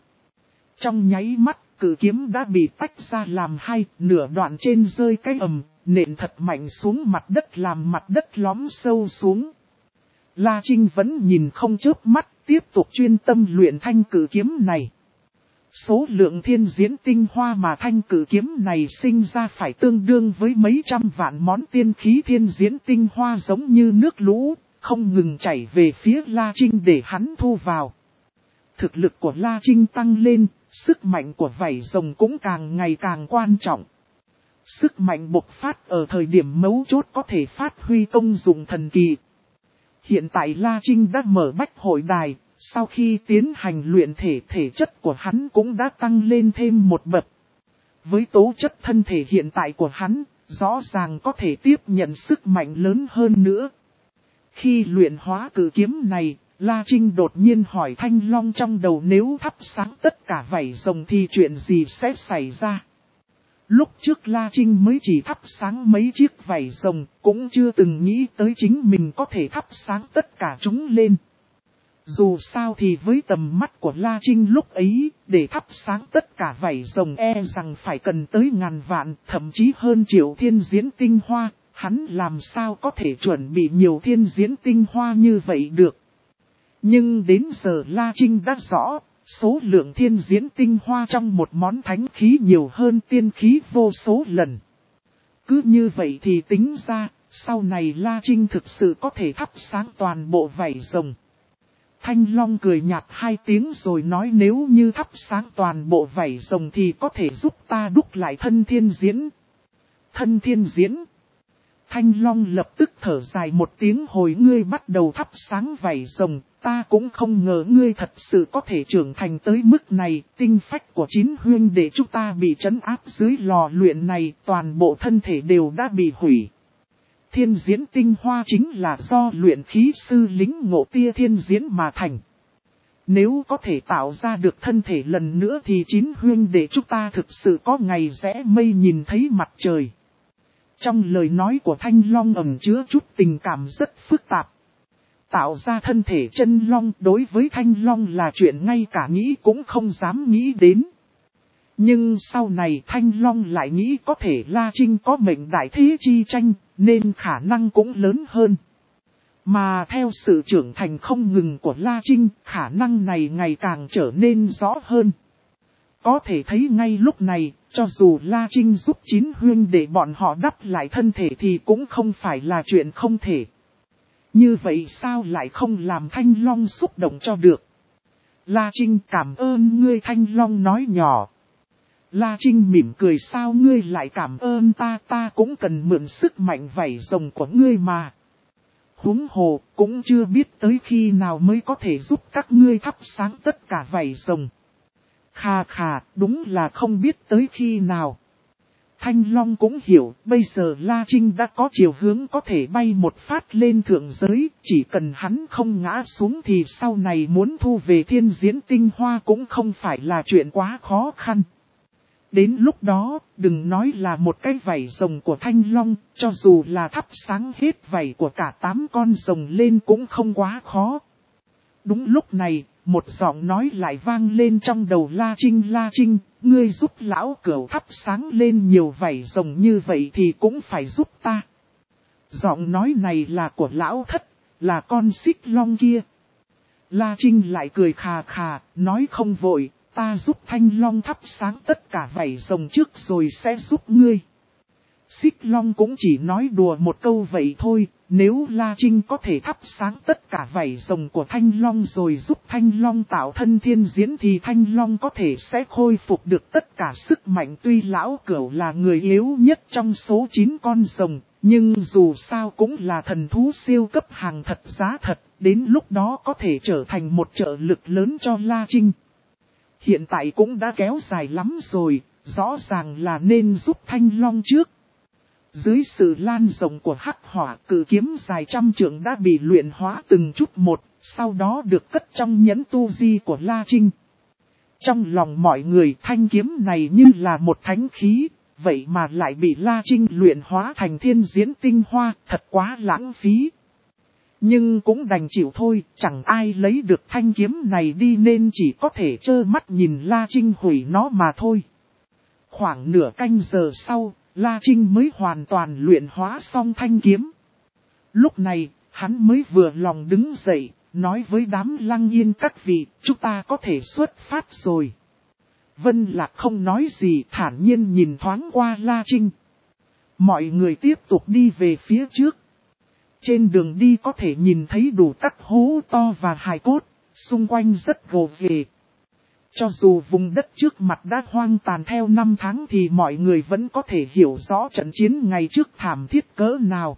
Trong nháy mắt, cự kiếm đã bị tách ra làm hai, nửa đoạn trên rơi cái ầm, nện thật mạnh xuống mặt đất làm mặt đất lõm sâu xuống. La Trinh vẫn nhìn không chớp mắt, tiếp tục chuyên tâm luyện thanh cự kiếm này. Số lượng thiên diễn tinh hoa mà thanh cử kiếm này sinh ra phải tương đương với mấy trăm vạn món tiên khí thiên diễn tinh hoa giống như nước lũ, không ngừng chảy về phía La Trinh để hắn thu vào. Thực lực của La Trinh tăng lên, sức mạnh của vảy rồng cũng càng ngày càng quan trọng. Sức mạnh bộc phát ở thời điểm mấu chốt có thể phát huy công dụng thần kỳ. Hiện tại La Trinh đã mở bách hội đài. Sau khi tiến hành luyện thể, thể chất của hắn cũng đã tăng lên thêm một bậc. Với tố chất thân thể hiện tại của hắn, rõ ràng có thể tiếp nhận sức mạnh lớn hơn nữa. Khi luyện hóa cự kiếm này, La Trinh đột nhiên hỏi Thanh Long trong đầu nếu thắp sáng tất cả vảy rồng thì chuyện gì sẽ xảy ra. Lúc trước La Trinh mới chỉ thắp sáng mấy chiếc vảy rồng, cũng chưa từng nghĩ tới chính mình có thể thắp sáng tất cả chúng lên. Dù sao thì với tầm mắt của La Trinh lúc ấy, để thắp sáng tất cả vảy rồng e rằng phải cần tới ngàn vạn, thậm chí hơn triệu thiên diễn tinh hoa, hắn làm sao có thể chuẩn bị nhiều thiên diễn tinh hoa như vậy được. Nhưng đến giờ La Trinh đã rõ, số lượng thiên diễn tinh hoa trong một món thánh khí nhiều hơn tiên khí vô số lần. Cứ như vậy thì tính ra, sau này La Trinh thực sự có thể thắp sáng toàn bộ vảy rồng. Thanh Long cười nhạt hai tiếng rồi nói nếu như thắp sáng toàn bộ vảy rồng thì có thể giúp ta đúc lại thân thiên diễn. Thân thiên diễn. Thanh Long lập tức thở dài một tiếng hồi ngươi bắt đầu thắp sáng vảy rồng, ta cũng không ngờ ngươi thật sự có thể trưởng thành tới mức này, tinh phách của chín huynh đệ chúng ta bị trấn áp dưới lò luyện này, toàn bộ thân thể đều đã bị hủy. Thiên diễn tinh hoa chính là do luyện khí sư lính ngộ tia thiên diễn mà thành. Nếu có thể tạo ra được thân thể lần nữa thì chín huynh đệ chúng ta thực sự có ngày rẽ mây nhìn thấy mặt trời. Trong lời nói của Thanh Long ẩn chứa chút tình cảm rất phức tạp. Tạo ra thân thể chân long đối với Thanh Long là chuyện ngay cả nghĩ cũng không dám nghĩ đến. Nhưng sau này Thanh Long lại nghĩ có thể La Trinh có mệnh đại thế chi tranh, nên khả năng cũng lớn hơn. Mà theo sự trưởng thành không ngừng của La Trinh, khả năng này ngày càng trở nên rõ hơn. Có thể thấy ngay lúc này, cho dù La Trinh giúp chín huynh để bọn họ đắp lại thân thể thì cũng không phải là chuyện không thể. Như vậy sao lại không làm Thanh Long xúc động cho được? La Trinh cảm ơn ngươi, Thanh Long nói nhỏ. La Trinh mỉm cười sao ngươi lại cảm ơn ta, ta cũng cần mượn sức mạnh vảy rồng của ngươi mà. Huống hồ cũng chưa biết tới khi nào mới có thể giúp các ngươi thắp sáng tất cả vảy rồng. Khà khà, đúng là không biết tới khi nào. Thanh Long cũng hiểu, bây giờ La Trinh đã có chiều hướng có thể bay một phát lên thượng giới, chỉ cần hắn không ngã xuống thì sau này muốn thu về thiên diễn tinh hoa cũng không phải là chuyện quá khó khăn. Đến lúc đó, đừng nói là một cái vảy rồng của Thanh Long, cho dù là thắp sáng hết vảy của cả tám con rồng lên cũng không quá khó. Đúng lúc này, một giọng nói lại vang lên trong đầu La Trinh. La Trinh, ngươi giúp lão cửu thắp sáng lên nhiều vảy rồng như vậy thì cũng phải giúp ta. Giọng nói này là của lão thất, là con xích long kia. La Trinh lại cười khà khà, nói không vội, ta giúp Thanh Long thắp sáng tất cả vảy rồng trước rồi sẽ giúp ngươi. Xích Long cũng chỉ nói đùa một câu vậy thôi, nếu La Trinh có thể thắp sáng tất cả vảy rồng của Thanh Long rồi giúp Thanh Long tạo thân thiên diễn thì Thanh Long có thể sẽ khôi phục được tất cả sức mạnh. Tuy lão cửu là người yếu nhất trong số chín con rồng, nhưng dù sao cũng là thần thú siêu cấp hàng thật giá thật, đến lúc đó có thể trở thành một trợ lực lớn cho La Trinh. Hiện tại cũng đã kéo dài lắm rồi, rõ ràng là nên giúp Thanh Long trước. Dưới sự lan rộng của hắc hỏa, cự kiếm dài trăm trượng đã bị luyện hóa từng chút một, sau đó được cất trong nhẫn tu di của La Trinh. Trong lòng mọi người, thanh kiếm này như là một thánh khí, vậy mà lại bị La Trinh luyện hóa thành thiên diễn tinh hoa, thật quá lãng phí. Nhưng cũng đành chịu thôi, chẳng ai lấy được thanh kiếm này đi nên chỉ có thể trơ mắt nhìn La Trinh hủy nó mà thôi. Khoảng nửa canh giờ sau, La Trinh mới hoàn toàn luyện hóa xong thanh kiếm. Lúc này, hắn mới vừa lòng đứng dậy, nói với đám Lăng Yên các vị, chúng ta có thể xuất phát rồi. Vân Lạc không nói gì, thản nhiên nhìn thoáng qua La Trinh. Mọi người tiếp tục đi về phía trước. Trên đường đi có thể nhìn thấy đủ các hố to và hài cốt, xung quanh rất gồ ghề. Cho dù vùng đất trước mặt đã hoang tàn theo năm tháng thì mọi người vẫn có thể hiểu rõ trận chiến ngày trước thảm thiết cỡ nào.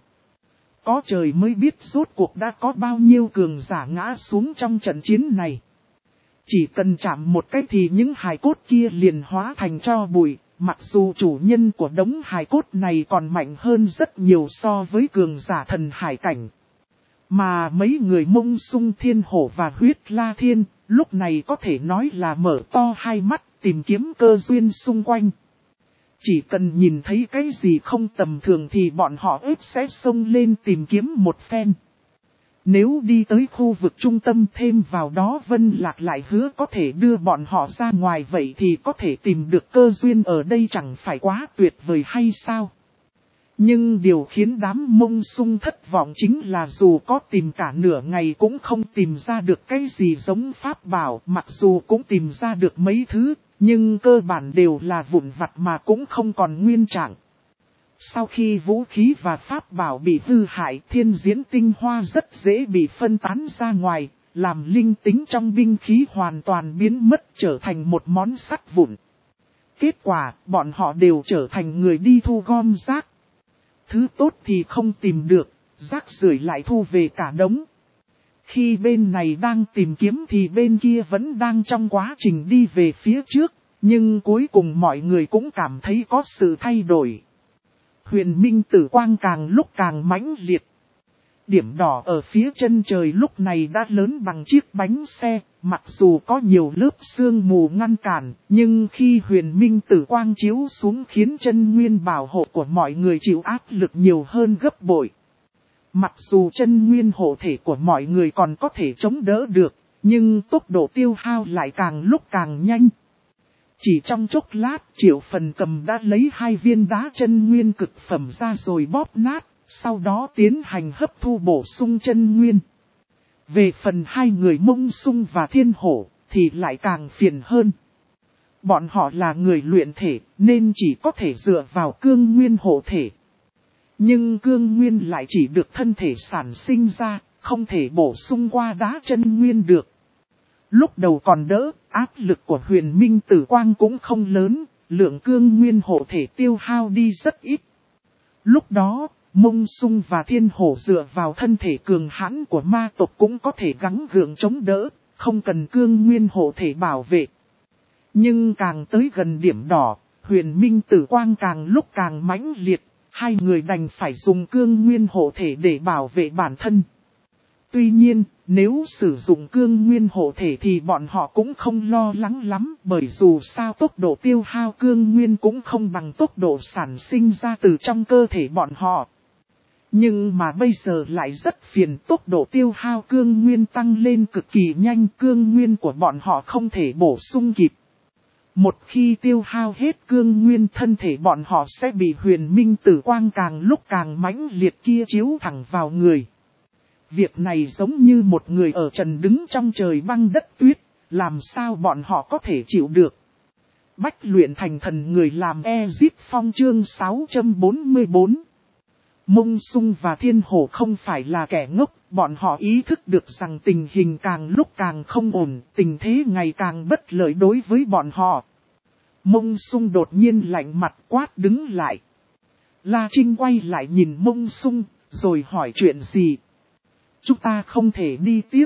Có trời mới biết rốt cuộc đã có bao nhiêu cường giả ngã xuống trong trận chiến này. Chỉ cần chạm một cái thì những hài cốt kia liền hóa thành tro bụi, mặc dù chủ nhân của đống hài cốt này còn mạnh hơn rất nhiều so với cường giả thần hải cảnh. Mà mấy người Mông Sung Thiên Hổ và Huyết La Thiên, lúc này có thể nói là mở to hai mắt tìm kiếm cơ duyên xung quanh. Chỉ cần nhìn thấy cái gì không tầm thường thì bọn họ ếp sẽ xông lên tìm kiếm một phen. Nếu đi tới khu vực trung tâm thêm vào đó Vân Lạc lại hứa có thể đưa bọn họ ra ngoài, vậy thì có thể tìm được cơ duyên ở đây chẳng phải quá tuyệt vời hay sao? Nhưng điều khiến đám Mông Sung thất vọng chính là dù có tìm cả nửa ngày cũng không tìm ra được cái gì giống pháp bảo, mặc dù cũng tìm ra được mấy thứ, nhưng cơ bản đều là vụn vặt mà cũng không còn nguyên trạng. Sau khi vũ khí và pháp bảo bị hư hại, thiên diễn tinh hoa rất dễ bị phân tán ra ngoài, làm linh tính trong binh khí hoàn toàn biến mất, trở thành một món sắt vụn. Kết quả, bọn họ đều trở thành người đi thu gom rác. Thứ tốt thì không tìm được, rác rưởi lại thu về cả đống. Khi bên này đang tìm kiếm thì bên kia vẫn đang trong quá trình đi về phía trước, nhưng cuối cùng mọi người cũng cảm thấy có sự thay đổi. Huyền minh tử quang càng lúc càng mãnh liệt. Điểm đỏ ở phía chân trời lúc này đã lớn bằng chiếc bánh xe, mặc dù có nhiều lớp sương mù ngăn cản, nhưng khi huyền minh tử quang chiếu xuống khiến chân nguyên bảo hộ của mọi người chịu áp lực nhiều hơn gấp bội. Mặc dù chân nguyên hộ thể của mọi người còn có thể chống đỡ được, nhưng tốc độ tiêu hao lại càng lúc càng nhanh. Chỉ trong chốc lát, Triệu Phần Cầm đã lấy hai viên đá chân nguyên cực phẩm ra rồi bóp nát, sau đó tiến hành hấp thu bổ sung chân nguyên. Về phần hai người Mông Sung và Thiên Hổ, thì lại càng phiền hơn. Bọn họ là người luyện thể, nên chỉ có thể dựa vào cương nguyên hộ thể. Nhưng cương nguyên lại chỉ được thân thể sản sinh ra, không thể bổ sung qua đá chân nguyên được. Lúc đầu còn đỡ, áp lực của huyền minh tử quang cũng không lớn, lượng cương nguyên hộ thể tiêu hao đi rất ít. Lúc đó, Mông Sung và Thiên Hổ dựa vào thân thể cường hãn của ma tộc cũng có thể gắng gượng chống đỡ, không cần cương nguyên hộ thể bảo vệ. Nhưng càng tới gần điểm đỏ, huyền minh tử quang càng lúc càng mãnh liệt, hai người đành phải dùng cương nguyên hộ thể để bảo vệ bản thân. Tuy nhiên, nếu sử dụng cương nguyên hộ thể thì bọn họ cũng không lo lắng lắm, bởi dù sao tốc độ tiêu hao cương nguyên cũng không bằng tốc độ sản sinh ra từ trong cơ thể bọn họ. Nhưng mà bây giờ lại rất phiền, tốc độ tiêu hao cương nguyên tăng lên cực kỳ nhanh, cương nguyên của bọn họ không thể bổ sung kịp. Một khi tiêu hao hết cương nguyên, thân thể bọn họ sẽ bị huyền minh tử quang càng lúc càng mãnh liệt kia chiếu thẳng vào người. Việc này giống như một người ở trần đứng trong trời băng đất tuyết, làm sao bọn họ có thể chịu được. Bách luyện thành thần người làm Ezip Phong chương sáu trăm bốn mươi bốn. Mông Sung và Thiên Hổ không phải là kẻ ngốc, bọn họ ý thức được rằng tình hình càng lúc càng không ổn, tình thế ngày càng bất lợi đối với bọn họ. Mông Sung đột nhiên lạnh mặt quát đứng lại. La Trinh quay lại nhìn Mông Sung, rồi hỏi chuyện gì. Chúng ta không thể đi tiếp.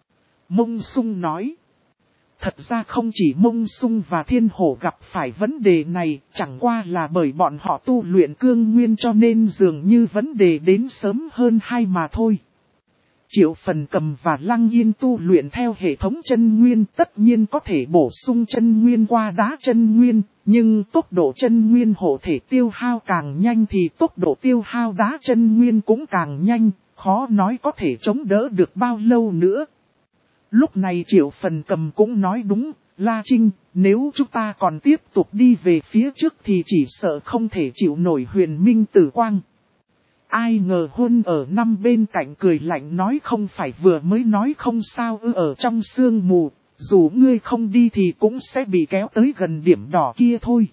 Mông Sung nói. Thật ra không chỉ Mông Sung và Thiên Hổ gặp phải vấn đề này, chẳng qua là bởi bọn họ tu luyện cương nguyên cho nên dường như vấn đề đến sớm hơn hai mà thôi. Triệu Phần Cầm và Lăng Yên tu luyện theo hệ thống chân nguyên tất nhiên có thể bổ sung chân nguyên qua đá chân nguyên, nhưng tốc độ chân nguyên hộ thể tiêu hao càng nhanh thì tốc độ tiêu hao đá chân nguyên cũng càng nhanh, khó nói có thể chống đỡ được bao lâu nữa. Lúc này Triệu Phần Cầm cũng nói đúng, La Trinh, nếu chúng ta còn tiếp tục đi về phía trước thì chỉ sợ không thể chịu nổi huyền minh tử quang. Ai ngờ Hôn ở năm bên cạnh cười lạnh nói không phải vừa mới nói không sao ư, ở trong sương mù, dù ngươi không đi thì cũng sẽ bị kéo tới gần điểm đỏ kia thôi.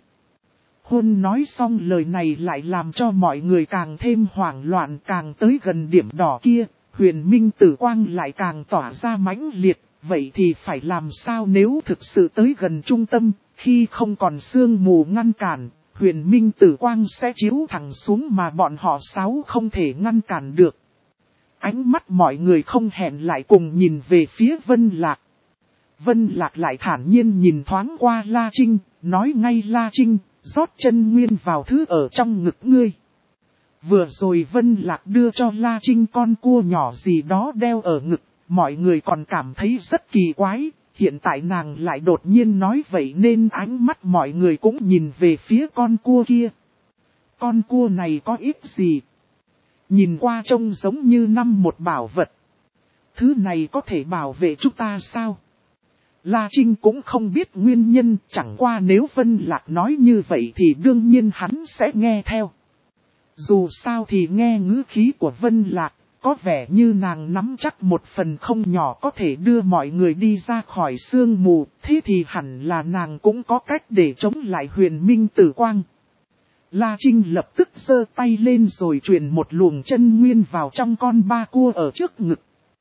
Hôn nói xong lời này lại làm cho mọi người càng thêm hoảng loạn, càng tới gần điểm đỏ kia, huyền minh tử quang lại càng tỏa ra mãnh liệt, vậy thì phải làm sao nếu thực sự tới gần trung tâm, khi không còn sương mù ngăn cản, huyền minh tử quang sẽ chiếu thẳng xuống mà bọn họ sáu không thể ngăn cản được. Ánh mắt mọi người không hẹn lại cùng nhìn về phía Vân Lạc. Vân Lạc lại thản nhiên nhìn thoáng qua La Trinh, nói ngay La Trinh, rót chân nguyên vào thứ ở trong ngực ngươi. Vừa rồi Vân Lạc đưa cho La Trinh con cua nhỏ gì đó đeo ở ngực, mọi người còn cảm thấy rất kỳ quái, hiện tại nàng lại đột nhiên nói vậy nên ánh mắt mọi người cũng nhìn về phía con cua kia. Con cua này có ít gì? Nhìn qua trông giống như năm một bảo vật. Thứ này có thể bảo vệ chúng ta sao? La Trinh cũng không biết nguyên nhân, chẳng qua nếu Vân Lạc nói như vậy thì đương nhiên hắn sẽ nghe theo. Dù sao thì nghe ngữ khí của Vân Lạc, có vẻ như nàng nắm chắc một phần không nhỏ có thể đưa mọi người đi ra khỏi sương mù, thế thì hẳn là nàng cũng có cách để chống lại Huyền Minh Tử Quang. La Trinh lập tức giơ tay lên rồi truyền một luồng chân nguyên vào trong con ba cua ở trước ngực.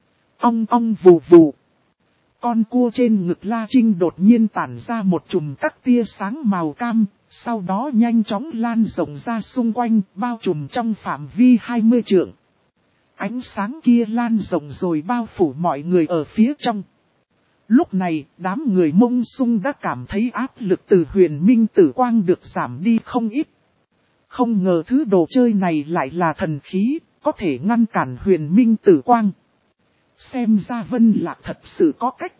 Ong ong vù vù. Con cua trên ngực La Trinh đột nhiên tản ra một chùm các tia sáng màu cam, sau đó nhanh chóng lan rộng ra xung quanh, bao trùm trong phạm vi hai mươi trượng. Ánh sáng kia lan rộng rồi bao phủ mọi người ở phía trong. Lúc này, đám người Mông Sung đã cảm thấy áp lực từ Huyền Minh Tử Quang được giảm đi không ít. Không ngờ thứ đồ chơi này lại là thần khí, có thể ngăn cản Huyền Minh Tử Quang. Xem ra Vân Lạc thật sự có cách.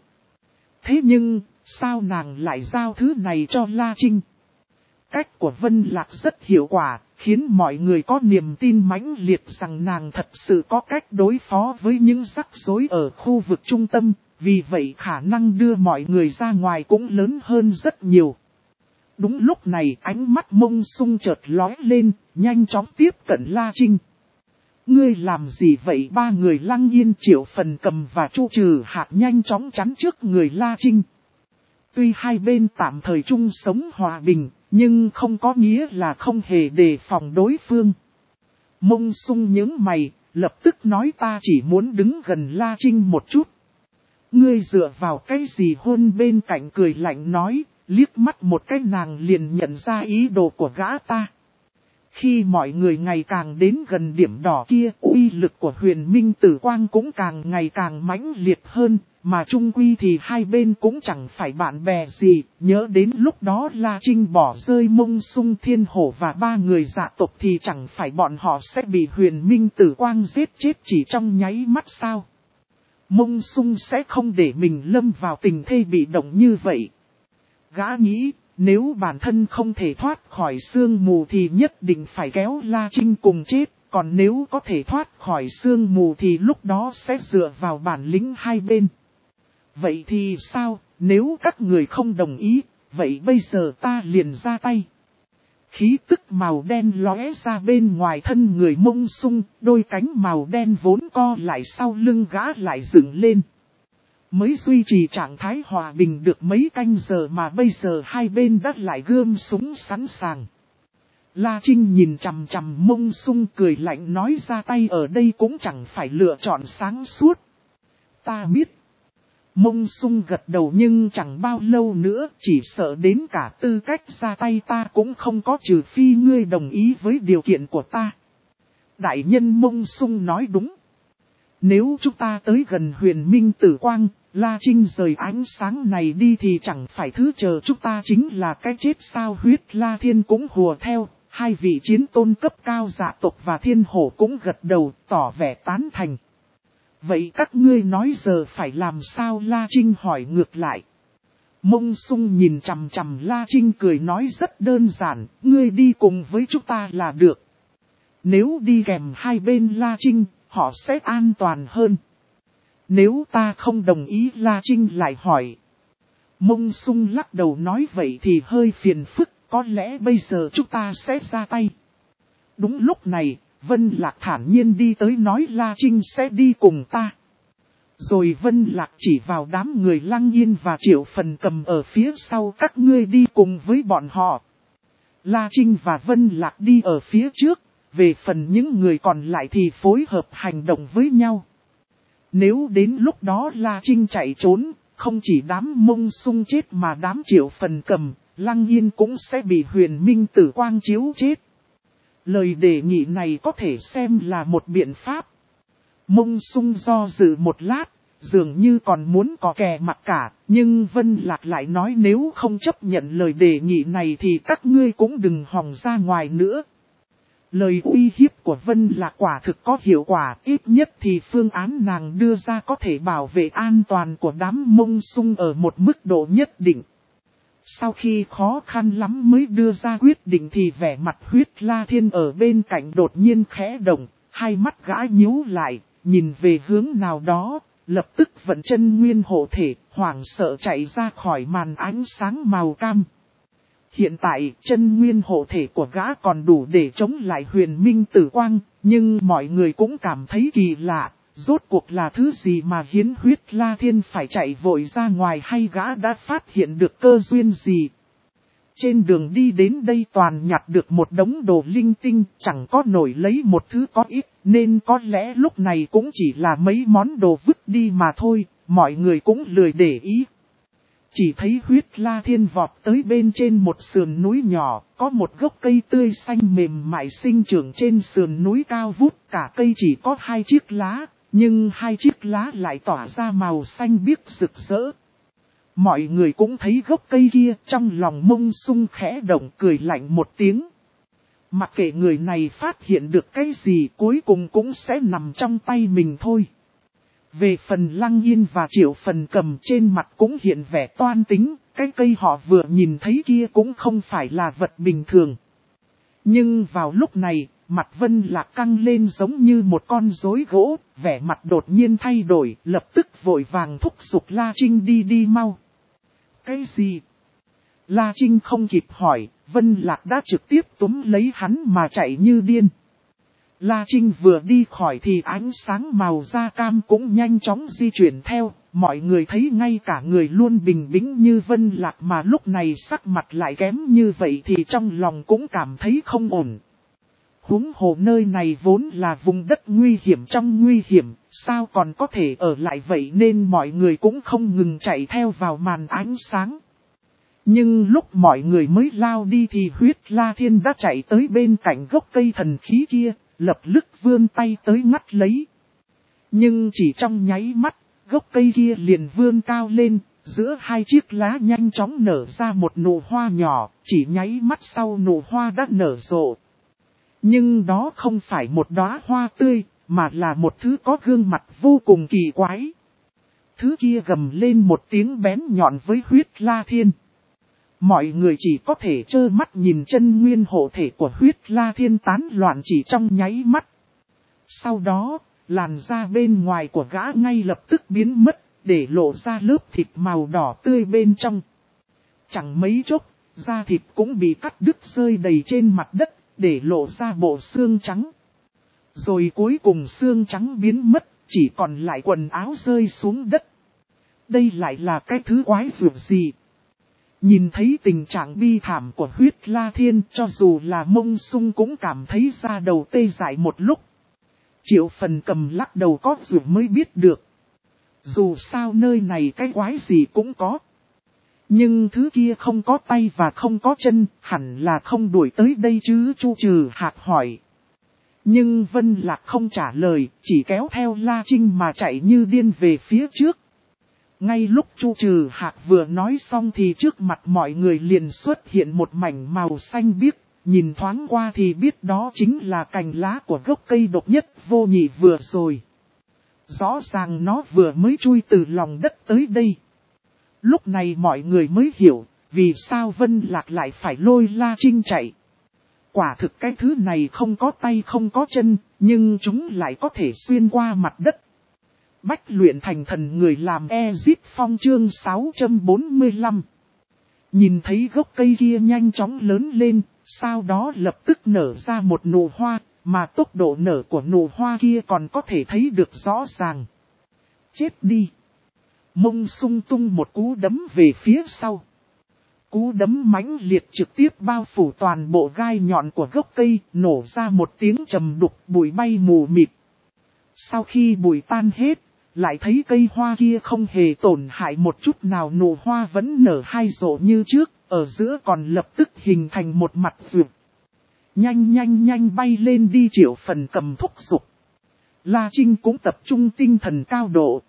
Thế nhưng, sao nàng lại giao thứ này cho La Trinh? Cách của Vân Lạc rất hiệu quả, khiến mọi người có niềm tin mãnh liệt rằng nàng thật sự có cách đối phó với những rắc rối ở khu vực trung tâm, vì vậy khả năng đưa mọi người ra ngoài cũng lớn hơn rất nhiều. Đúng lúc này ánh mắt Mông Sung chợt lóe lên, nhanh chóng tiếp cận La Trinh. Ngươi làm gì vậy? Ba người Lăng Yên, Triệu Phần Cầm và Chu Trừ Hạt nhanh chóng chắn trước người La Trinh. Tuy hai bên tạm thời chung sống hòa bình, nhưng không có nghĩa là không hề đề phòng đối phương. Mông Sung nhướng mày, lập tức nói ta chỉ muốn đứng gần La Trinh một chút. Ngươi dựa vào cái gì? Hôn bên cạnh cười lạnh nói, liếc mắt một cái nàng liền nhận ra ý đồ của gã ta. Khi mọi người ngày càng đến gần điểm đỏ kia, uy lực của Huyền Minh Tử Quang cũng càng ngày càng mãnh liệt hơn, mà chung quy thì hai bên cũng chẳng phải bạn bè gì. Nhớ đến lúc đó La Trinh bỏ rơi Mông Sung, Thiên Hổ và ba người dạ tộc thì chẳng phải bọn họ sẽ bị Huyền Minh Tử Quang giết chết chỉ trong nháy mắt sao? Mông Sung sẽ không để mình lâm vào tình thế bị động như vậy. Gã nghĩ, nếu bản thân không thể thoát khỏi sương mù thì nhất định phải kéo La Trinh cùng chết, còn nếu có thể thoát khỏi sương mù thì lúc đó sẽ dựa vào bản lĩnh hai bên. Vậy thì sao, nếu các người không đồng ý, vậy bây giờ ta liền ra tay. Khí tức màu đen lóe ra bên ngoài thân người Mông Sung, đôi cánh màu đen vốn co lại sau lưng gã lại dựng lên. Mới duy trì trạng thái hòa bình được mấy canh giờ mà bây giờ hai bên đã lại gươm súng sẵn sàng. La Trinh nhìn chằm chằm Mông Sung cười lạnh nói ra tay ở đây cũng chẳng phải lựa chọn sáng suốt. Ta biết. Mông Sung gật đầu nhưng chẳng bao lâu nữa chỉ sợ đến cả tư cách ra tay ta cũng không có trừ phi ngươi đồng ý với điều kiện của ta. Đại nhân Mông Sung nói đúng. Nếu chúng ta tới gần Huyền Minh Tử Quang, La Trinh rời ánh sáng này đi thì chẳng phải thứ chờ chúng ta chính là cái chết sao? Huyết La Thiên cũng hùa theo, hai vị chiến tôn cấp cao dạ tộc và Thiên Hổ cũng gật đầu tỏ vẻ tán thành. Vậy các ngươi nói giờ phải làm sao? La Trinh hỏi ngược lại. Mông Sung nhìn chằm chằm La Trinh cười nói rất đơn giản, ngươi đi cùng với chúng ta là được. Nếu đi kèm hai bên La Trinh, họ sẽ an toàn hơn. Nếu ta không đồng ý, La Trinh lại hỏi. Mông Sung lắc đầu nói vậy thì hơi phiền phức, có lẽ bây giờ chúng ta sẽ ra tay. Đúng lúc này, Vân Lạc thản nhiên đi tới nói La Trinh sẽ đi cùng ta. Rồi Vân Lạc chỉ vào đám người Lăng Yên và Triệu Phần Cầm ở phía sau, các ngươi đi cùng với bọn họ. La Trinh và Vân Lạc đi ở phía trước, về phần những người còn lại thì phối hợp hành động với nhau. Nếu đến lúc đó La Trinh chạy trốn, không chỉ đám Mông Sung chết mà đám Triệu Phần Cầm, Lăng Yên cũng sẽ bị Huyền Minh Tử Quang chiếu chết. Lời đề nghị này có thể xem là một biện pháp. Mông Sung do dự một lát, dường như còn muốn có kè mặc cả, nhưng Vân Lạc lại nói nếu không chấp nhận lời đề nghị này thì các ngươi cũng đừng hòng ra ngoài nữa. Lời uy hiếp của Vân Lạc quả thực có hiệu quả, ít nhất thì phương án nàng đưa ra có thể bảo vệ an toàn của đám Mông Sung ở một mức độ nhất định. Sau khi khó khăn lắm mới đưa ra quyết định thì vẻ mặt Huyết La Thiên ở bên cạnh đột nhiên khẽ động, hai mắt gã nhíu lại, nhìn về hướng nào đó, lập tức vận chân nguyên hộ thể, hoảng sợ chạy ra khỏi màn ánh sáng màu cam. Hiện tại, chân nguyên hộ thể của gã còn đủ để chống lại huyền minh tử quang, nhưng mọi người cũng cảm thấy kỳ lạ, rốt cuộc là thứ gì mà Hiến Huyết La Thiên phải chạy vội ra ngoài, hay gã đã phát hiện được cơ duyên gì. Trên đường đi đến đây toàn nhặt được một đống đồ linh tinh, chẳng có nổi lấy một thứ có ít, nên có lẽ lúc này cũng chỉ là mấy món đồ vứt đi mà thôi, mọi người cũng lười để ý. Chỉ thấy Huyết La Thiên vọt tới bên trên một sườn núi nhỏ, có một gốc cây tươi xanh mềm mại sinh trưởng trên sườn núi cao vút, cả cây chỉ có hai chiếc lá, nhưng hai chiếc lá lại tỏa ra màu xanh biếc rực rỡ. Mọi người cũng thấy gốc cây kia, trong lòng mông sung khẽ động, cười lạnh một tiếng. Mặc kệ người này phát hiện được cái gì, cuối cùng cũng sẽ nằm trong tay mình thôi. Về phần Lăng Yên và Triệu Phần Cầm, trên mặt cũng hiện vẻ toan tính, cái cây họ vừa nhìn thấy kia cũng không phải là vật bình thường. Nhưng vào lúc này, mặt Vân Lạc căng lên giống như một con rối gỗ, vẻ mặt đột nhiên thay đổi, lập tức vội vàng thúc giục La Trinh đi đi mau. Cái gì? La Trinh không kịp hỏi, Vân Lạc đã trực tiếp túm lấy hắn mà chạy như điên. La Trinh vừa đi khỏi thì ánh sáng màu da cam cũng nhanh chóng di chuyển theo, mọi người thấy ngay cả người luôn bình tĩnh như Vân Lạc mà lúc này sắc mặt lại kém như vậy thì trong lòng cũng cảm thấy không ổn. Huống hồ nơi này vốn là vùng đất nguy hiểm trong nguy hiểm, sao còn có thể ở lại vậy, nên mọi người cũng không ngừng chạy theo vào màn ánh sáng. Nhưng lúc mọi người mới lao đi thì Huyết La Thiên đã chạy tới bên cạnh gốc cây thần khí kia, lập tức vươn tay tới ngắt lấy. Nhưng chỉ trong nháy mắt, gốc cây kia liền vươn cao lên, giữa hai chiếc lá nhanh chóng nở ra một nụ hoa nhỏ, chỉ nháy mắt sau nụ hoa đã nở rộ. Nhưng đó không phải một đóa hoa tươi, mà là một thứ có gương mặt vô cùng kỳ quái. Thứ kia gầm lên một tiếng bén nhọn với Huyết La Thiên. Mọi người chỉ có thể trơ mắt nhìn chân nguyên hộ thể của Huyết La Thiên tán loạn chỉ trong nháy mắt. Sau đó, làn da bên ngoài của gã ngay lập tức biến mất, để lộ ra lớp thịt màu đỏ tươi bên trong. Chẳng mấy chốc, da thịt cũng bị cắt đứt rơi đầy trên mặt đất, để lộ ra bộ xương trắng. Rồi cuối cùng xương trắng biến mất, chỉ còn lại quần áo rơi xuống đất. Đây lại là cái thứ quái dường gì? Nhìn thấy tình trạng bi thảm của Huyết La Thiên, cho dù là Mông Sung cũng cảm thấy da đầu tê dại một lúc. Triệu Phần Cầm lắc đầu có dường mới biết được. Dù sao nơi này cái quái gì cũng có. Nhưng thứ kia không có tay và không có chân, hẳn là không đuổi tới đây chứ, Chu Trừ Hạc hỏi. Nhưng Vân Lạc không trả lời, chỉ kéo theo La Trinh mà chạy như điên về phía trước. Ngay lúc Chu Trừ Hạc vừa nói xong thì trước mặt mọi người liền xuất hiện một mảnh màu xanh biếc, nhìn thoáng qua thì biết đó chính là cành lá của gốc cây độc nhất vô nhị vừa rồi. Rõ ràng nó vừa mới chui từ lòng đất tới đây. Lúc này mọi người mới hiểu, vì sao Vân Lạc lại phải lôi La Trinh chạy. Quả thực cái thứ này không có tay không có chân, nhưng chúng lại có thể xuyên qua mặt đất. Bách luyện thành thần người làm Ezip Phong chương sáu trăm bốn mươi lăm. Nhìn thấy gốc cây kia nhanh chóng lớn lên, sau đó lập tức nở ra một nụ hoa, mà tốc độ nở của nụ hoa kia còn có thể thấy được rõ ràng. Chết đi! Mông Sung tung một cú đấm về phía sau. Cú đấm mãnh liệt trực tiếp bao phủ toàn bộ gai nhọn của gốc cây, nổ ra một tiếng trầm đục, bụi bay mù mịt. Sau khi bụi tan hết, lại thấy cây hoa kia không hề tổn hại một chút nào, nụ hoa vẫn nở hai rộ như trước, ở giữa còn lập tức hình thành một mặt vượt. Nhanh nhanh nhanh bay lên đi, Triệu Phần Cầm thúc giục. La Trinh cũng tập trung tinh thần cao độ.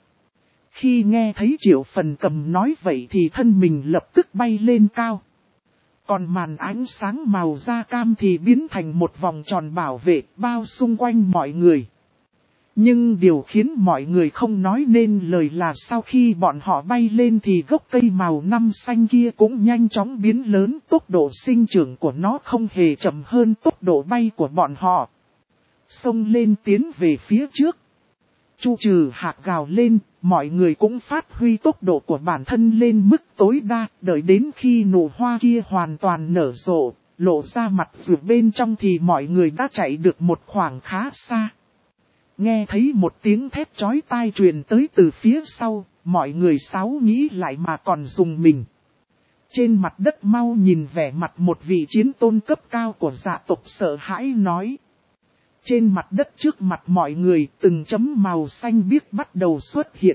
Khi nghe thấy Triệu Phần Cầm nói vậy thì thân mình lập tức bay lên cao. Còn màn ánh sáng màu da cam thì biến thành một vòng tròn bảo vệ bao xung quanh mọi người. Nhưng điều khiến mọi người không nói nên lời là sau khi bọn họ bay lên thì gốc cây màu năm xanh kia cũng nhanh chóng biến lớn, tốc độ sinh trưởng của nó không hề chậm hơn tốc độ bay của bọn họ. Xông lên tiến về phía trước. Chu Trừ Hạc gào lên, mọi người cũng phát huy tốc độ của bản thân lên mức tối đa, đợi đến khi nụ hoa kia hoàn toàn nở rộ, lộ ra mặt vượt bên trong thì mọi người đã chạy được một khoảng khá xa. Nghe thấy một tiếng thét chói tai truyền tới từ phía sau, mọi người sáo nghĩ lại mà còn rùng mình. Trên mặt đất mau nhìn vẻ mặt một vị chiến tôn cấp cao của dạ tộc sợ hãi nói. Trên mặt đất trước mặt mọi người từng chấm màu xanh biếc bắt đầu xuất hiện.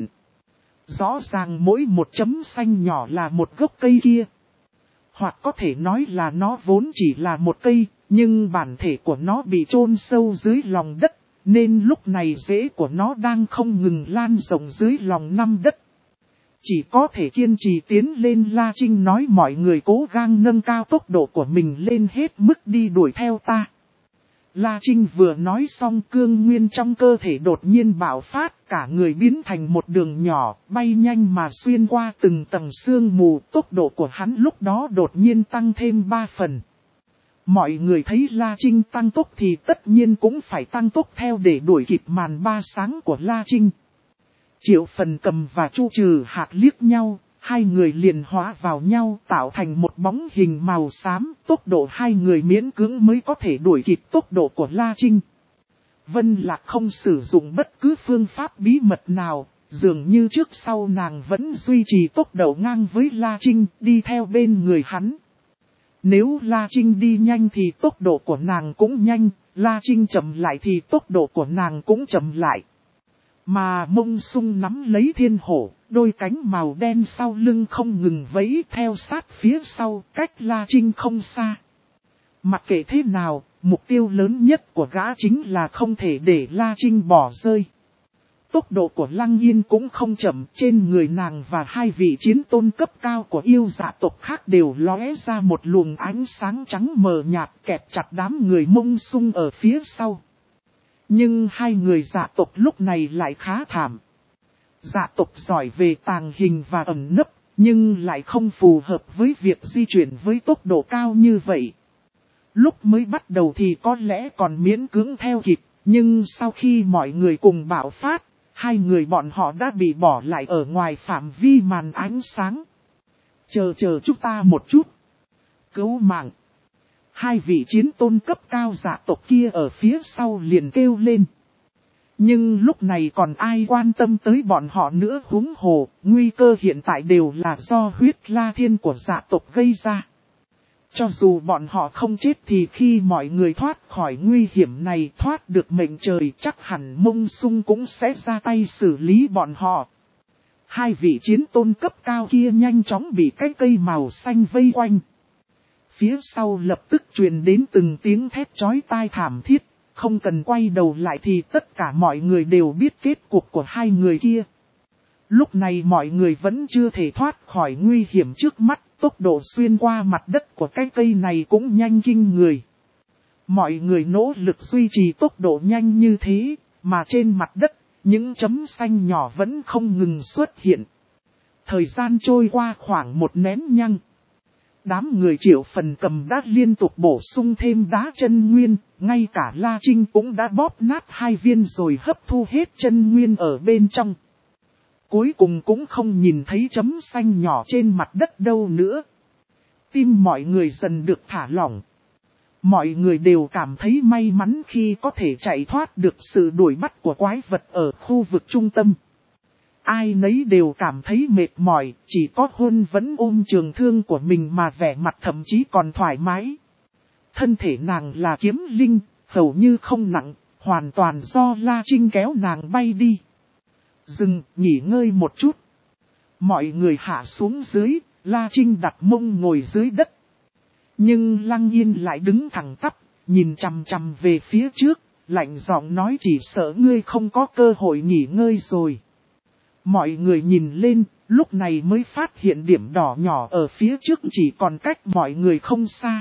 Rõ ràng mỗi một chấm xanh nhỏ là một gốc cây kia. Hoặc có thể nói là nó vốn chỉ là một cây, nhưng bản thể của nó bị chôn sâu dưới lòng đất, nên lúc này rễ của nó đang không ngừng lan rộng dưới lòng năm đất. Chỉ có thể kiên trì tiến lên. La Trinh nói mọi người cố gắng nâng cao tốc độ của mình lên hết mức đi đuổi theo ta. La Trinh vừa nói xong cương nguyên trong cơ thể đột nhiên bạo phát, cả người biến thành một đường nhỏ, bay nhanh mà xuyên qua từng tầng sương mù. Tốc độ của hắn lúc đó đột nhiên tăng thêm ba phần. Mọi người thấy La Trinh tăng tốc thì tất nhiên cũng phải tăng tốc theo để đuổi kịp màn ba sáng của La Trinh. Triệu Phần Cầm và Chu Trừ Hạt liếc nhau, hai người liền hóa vào nhau tạo thành một bóng hình màu xám, tốc độ hai người miễn cưỡng mới có thể đuổi kịp tốc độ của La Trinh. Vân Lạc không sử dụng bất cứ phương pháp bí mật nào, dường như trước sau nàng vẫn duy trì tốc độ ngang với La Trinh, đi theo bên người hắn. Nếu La Trinh đi nhanh thì tốc độ của nàng cũng nhanh, La Trinh chậm lại thì tốc độ của nàng cũng chậm lại. Mà Mông Sung nắm lấy thiên hổ, đôi cánh màu đen sau lưng không ngừng vẫy theo sát phía sau, cách La Trinh không xa. Mặc kệ thế nào, mục tiêu lớn nhất của gã chính là không thể để La Trinh bỏ rơi. Tốc độ của Lăng Yên cũng không chậm, trên người nàng và hai vị chiến tôn cấp cao của yêu dạ tộc khác đều lóe ra một luồng ánh sáng trắng mờ nhạt kẹp chặt đám người Mông Sung ở phía sau. Nhưng hai người dạ tộc lúc này lại khá thảm. Dạ tộc giỏi về tàng hình và ẩn nấp, nhưng lại không phù hợp với việc di chuyển với tốc độ cao như vậy. Lúc mới bắt đầu thì có lẽ còn miễn cưỡng theo kịp, nhưng sau khi mọi người cùng bạo phát, hai người bọn họ đã bị bỏ lại ở ngoài phạm vi màn ánh sáng. Chờ chờ chúng ta một chút. Cứu mạng. Hai vị chiến tôn cấp cao dạ tộc kia ở phía sau liền kêu lên. Nhưng lúc này còn ai quan tâm tới bọn họ nữa, huống hồ, nguy cơ hiện tại đều là do huyết la thiên của dạ tộc gây ra. Cho dù bọn họ không chết thì khi mọi người thoát khỏi nguy hiểm này, thoát được mệnh trời, chắc hẳn Mông Sung cũng sẽ ra tay xử lý bọn họ. Hai vị chiến tôn cấp cao kia nhanh chóng bị cái cây màu xanh vây quanh. Phía sau lập tức truyền đến từng tiếng thét chói tai thảm thiết, không cần quay đầu lại thì tất cả mọi người đều biết kết cục của hai người kia. Lúc này mọi người vẫn chưa thể thoát khỏi nguy hiểm trước mắt, tốc độ xuyên qua mặt đất của cái cây này cũng nhanh kinh người. Mọi người nỗ lực duy trì tốc độ nhanh như thế, mà trên mặt đất, những chấm xanh nhỏ vẫn không ngừng xuất hiện. Thời gian trôi qua khoảng một nén nhăng. Đám người Triệu Phần Cầm đã liên tục bổ sung thêm đá chân nguyên, ngay cả La Trinh cũng đã bóp nát hai viên rồi hấp thu hết chân nguyên ở bên trong. Cuối cùng cũng không nhìn thấy chấm xanh nhỏ trên mặt đất đâu nữa. Tim mọi người dần được thả lỏng. Mọi người đều cảm thấy may mắn khi có thể chạy thoát được sự đuổi bắt của quái vật ở khu vực trung tâm. Ai nấy đều cảm thấy mệt mỏi, chỉ có Hôn vẫn ôm trường thương của mình mà vẻ mặt thậm chí còn thoải mái. Thân thể nàng là kiếm linh, hầu như không nặng, hoàn toàn do La Trinh kéo nàng bay đi. Dừng, nghỉ ngơi một chút. Mọi người hạ xuống dưới, La Trinh đặt mông ngồi dưới đất. Nhưng Lăng Yên lại đứng thẳng tắp, nhìn chằm chằm về phía trước, lạnh giọng nói chỉ sợ ngươi không có cơ hội nghỉ ngơi rồi. Mọi người nhìn lên, lúc này mới phát hiện điểm đỏ nhỏ ở phía trước chỉ còn cách mọi người không xa.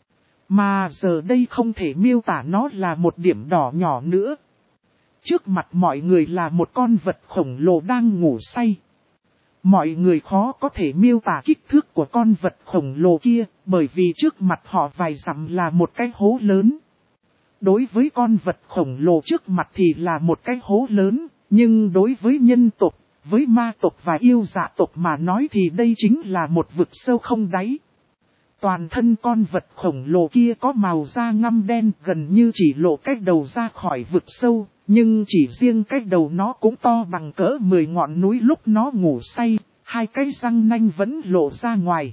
Mà giờ đây không thể miêu tả nó là một điểm đỏ nhỏ nữa. Trước mặt mọi người là một con vật khổng lồ đang ngủ say. Mọi người khó có thể miêu tả kích thước của con vật khổng lồ kia, bởi vì trước mặt họ vài dặm là một cái hố lớn. Đối với con vật khổng lồ trước mặt thì là một cái hố lớn, nhưng đối với nhân tộc, Với ma tộc và yêu dạ tộc mà nói thì đây chính là một vực sâu không đáy. Toàn thân con vật khổng lồ kia có màu da ngăm đen gần như chỉ lộ cách đầu ra khỏi vực sâu, nhưng chỉ riêng cách đầu nó cũng to bằng cỡ mười ngọn núi lúc nó ngủ say, hai cái răng nanh vẫn lộ ra ngoài.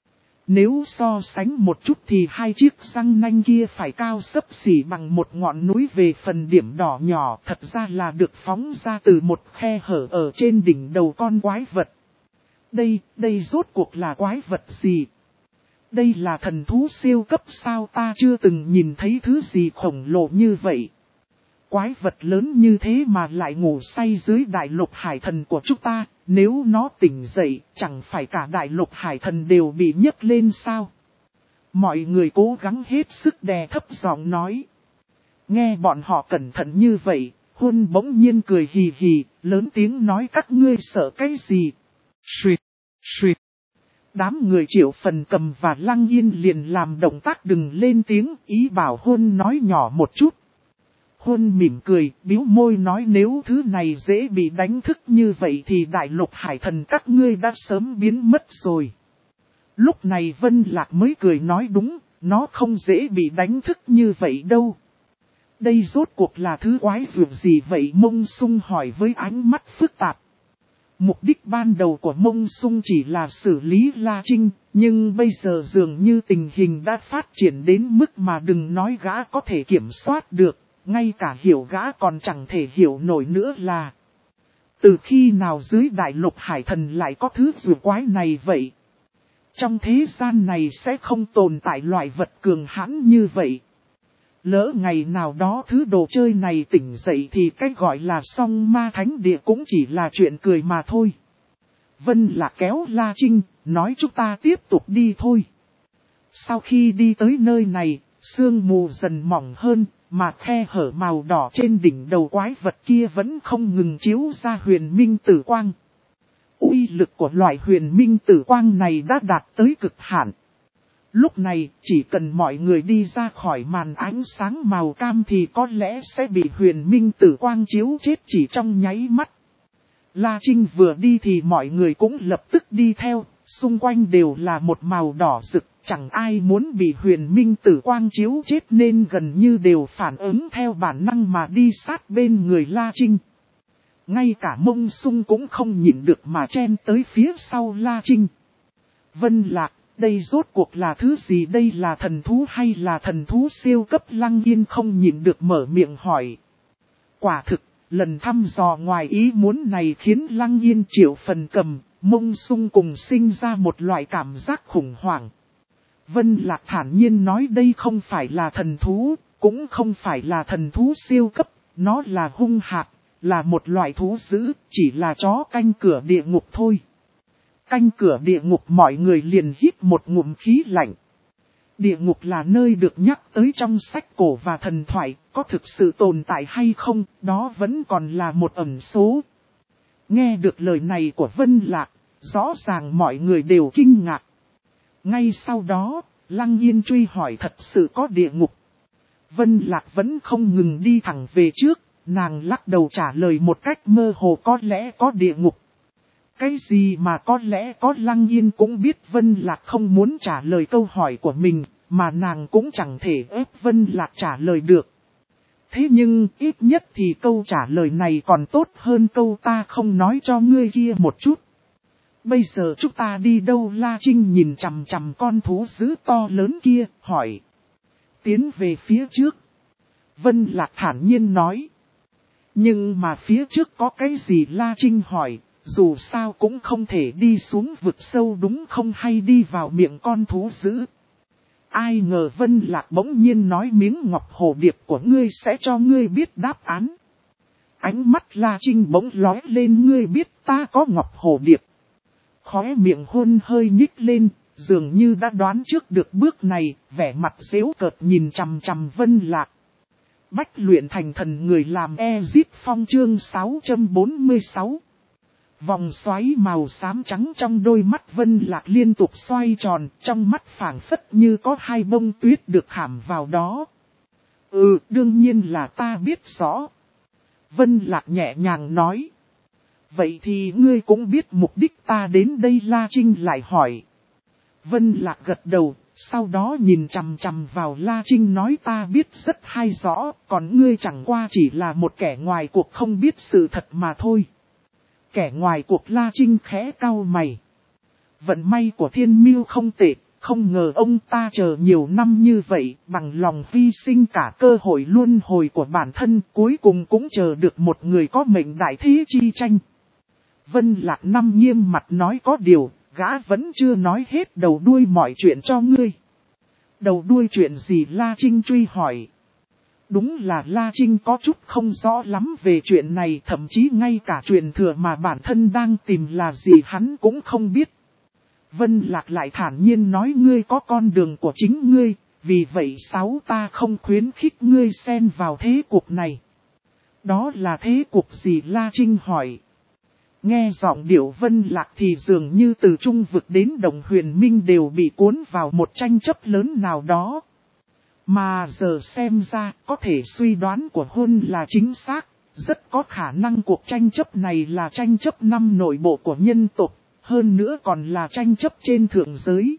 Nếu so sánh một chút thì hai chiếc răng nanh kia phải cao xấp xỉ bằng một ngọn núi về phần điểm đỏ nhỏ thật ra là được phóng ra từ một khe hở ở trên đỉnh đầu con quái vật. Đây, đây rốt cuộc là quái vật gì? Đây là thần thú siêu cấp sao, ta chưa từng nhìn thấy thứ gì khổng lồ như vậy. Quái vật lớn như thế mà lại ngủ say dưới đại lục hải thần của chúng ta, nếu nó tỉnh dậy, chẳng phải cả đại lục hải thần đều bị nhấc lên sao? Mọi người cố gắng hết sức đè thấp giọng nói. Nghe bọn họ cẩn thận như vậy, Huân bỗng nhiên cười hì hì, lớn tiếng nói các ngươi sợ cái gì? Xuyệt, xuyệt. Đám người Triệu Phần Cầm và Lăng Yên liền làm động tác đừng lên tiếng, ý bảo Huân nói nhỏ một chút. Huân mỉm cười, bĩu môi nói nếu thứ này dễ bị đánh thức như vậy thì đại lục hải thần các ngươi đã sớm biến mất rồi. Lúc này Vân Lạc mới cười nói đúng, nó không dễ bị đánh thức như vậy đâu. Đây rốt cuộc là thứ quái dược gì vậy? Mông Sung hỏi với ánh mắt phức tạp. Mục đích ban đầu của Mông Sung chỉ là xử lý La Trinh, nhưng bây giờ dường như tình hình đã phát triển đến mức mà đừng nói gã có thể kiểm soát được, ngay cả hiểu gã còn chẳng thể hiểu nổi nữa là. Từ khi nào dưới đại lục hải thần lại có thứ dược quái này vậy? Trong thế gian này sẽ không tồn tại loại vật cường hãn như vậy. Lỡ ngày nào đó thứ đồ chơi này tỉnh dậy thì cái gọi là song ma thánh địa cũng chỉ là chuyện cười mà thôi. Vân Lạc kéo La Trinh, nói chúng ta tiếp tục đi thôi. Sau khi đi tới nơi này, sương mù dần mỏng hơn, mà khe hở màu đỏ trên đỉnh đầu quái vật kia vẫn không ngừng chiếu ra huyền minh tử quang. Uy lực của loại huyền minh tử quang này đã đạt tới cực hạn. Lúc này, chỉ cần mọi người đi ra khỏi màn ánh sáng màu cam thì có lẽ sẽ bị huyền minh tử quang chiếu chết chỉ trong nháy mắt. La Trinh vừa đi thì mọi người cũng lập tức đi theo, xung quanh đều là một màu đỏ rực, chẳng ai muốn bị huyền minh tử quang chiếu chết nên gần như đều phản ứng theo bản năng mà đi sát bên người La Trinh. Ngay cả Mông Sung cũng không nhịn được mà chen tới phía sau La Trinh. Vân Lạc, đây rốt cuộc là thứ gì? Đây là thần thú hay là thần thú siêu cấp? Lăng Yên không nhịn được mở miệng hỏi. Quả thực, lần thăm dò ngoài ý muốn này khiến Lăng Yên, Triệu Phần Cầm, Mông Sung cùng sinh ra một loại cảm giác khủng hoảng. Vân Lạc thản nhiên nói đây không phải là thần thú, cũng không phải là thần thú siêu cấp, nó là hung hạc, là một loại thú dữ, chỉ là chó canh cửa địa ngục thôi. Canh cửa địa ngục, mọi người liền hít một ngụm khí lạnh. Địa ngục là nơi được nhắc tới trong sách cổ và thần thoại, có thực sự tồn tại hay không, đó vẫn còn là một ẩn số. Nghe được lời này của Vân Lạc, rõ ràng mọi người đều kinh ngạc. Ngay sau đó, Lăng Yên truy hỏi thật sự có địa ngục. Vân Lạc vẫn không ngừng đi thẳng về trước, nàng lắc đầu trả lời một cách mơ hồ có lẽ có địa ngục. Cái gì mà có lẽ có? Lăng Yên cũng biết Vân Lạc không muốn trả lời câu hỏi của mình, mà nàng cũng chẳng thể ép Vân Lạc trả lời được. Thế nhưng ít nhất thì câu trả lời này còn tốt hơn câu ta không nói cho ngươi kia một chút. Bây giờ chúng ta đi đâu? La Trinh nhìn chằm chằm con thú dữ to lớn kia, hỏi. Tiến về phía trước. Vân Lạc thản nhiên nói. Nhưng mà phía trước có cái gì? La Trinh hỏi. Dù sao cũng không thể đi xuống vực sâu đúng không, hay đi vào miệng con thú dữ. Ai ngờ Vân Lạc bỗng nhiên nói miếng ngọc hồ điệp của ngươi sẽ cho ngươi biết đáp án. Ánh mắt La Trinh bỗng lóe lên, ngươi biết ta có ngọc hồ điệp. Khóe miệng Huân hơi nhích lên, dường như đã đoán trước được bước này, vẻ mặt giễu cợt nhìn chằm chằm Vân Lạc. Bách luyện thành thần người làm Ezip Phong chương sáu trăm bốn mươi sáu. Vòng xoáy màu xám trắng trong đôi mắt Vân Lạc liên tục xoay tròn, trong mắt phảng phất như có hai bông tuyết được khảm vào đó. Ừ, đương nhiên là ta biết rõ. Vân Lạc nhẹ nhàng nói. Vậy thì ngươi cũng biết mục đích ta đến đây, La Trinh lại hỏi. Vân Lạc gật đầu, sau đó nhìn chằm chằm vào La Trinh nói ta biết rất hay rõ, còn ngươi chẳng qua chỉ là một kẻ ngoài cuộc không biết sự thật mà thôi. Kẻ ngoài cuộc, La Trinh khẽ cau mày. Vận may của Thiên Mưu không tệ, không ngờ ông ta chờ nhiều năm như vậy, bằng lòng hy sinh cả cơ hội luân hồi của bản thân, cuối cùng cũng chờ được một người có mệnh đại thế chi tranh. Vân Lạc Năm nghiêm mặt nói có điều, gã vẫn chưa nói hết đầu đuôi mọi chuyện cho ngươi. Đầu đuôi chuyện gì? La Trinh truy hỏi. Đúng là La Trinh có chút không rõ lắm về chuyện này, thậm chí ngay cả truyền thừa mà bản thân đang tìm là gì hắn cũng không biết. Vân Lạc lại thản nhiên nói ngươi có con đường của chính ngươi, vì vậy sáu ta không khuyến khích ngươi xen vào thế cuộc này. Đó là thế cuộc gì? La Trinh hỏi. Nghe giọng điệu Vân Lạc thì dường như từ trung vực đến Đồng Huyền Minh đều bị cuốn vào một tranh chấp lớn nào đó. Mà giờ xem ra có thể suy đoán của Huân là chính xác, rất có khả năng cuộc tranh chấp này là tranh chấp năm nội bộ của nhân tộc, hơn nữa còn là tranh chấp trên thượng giới.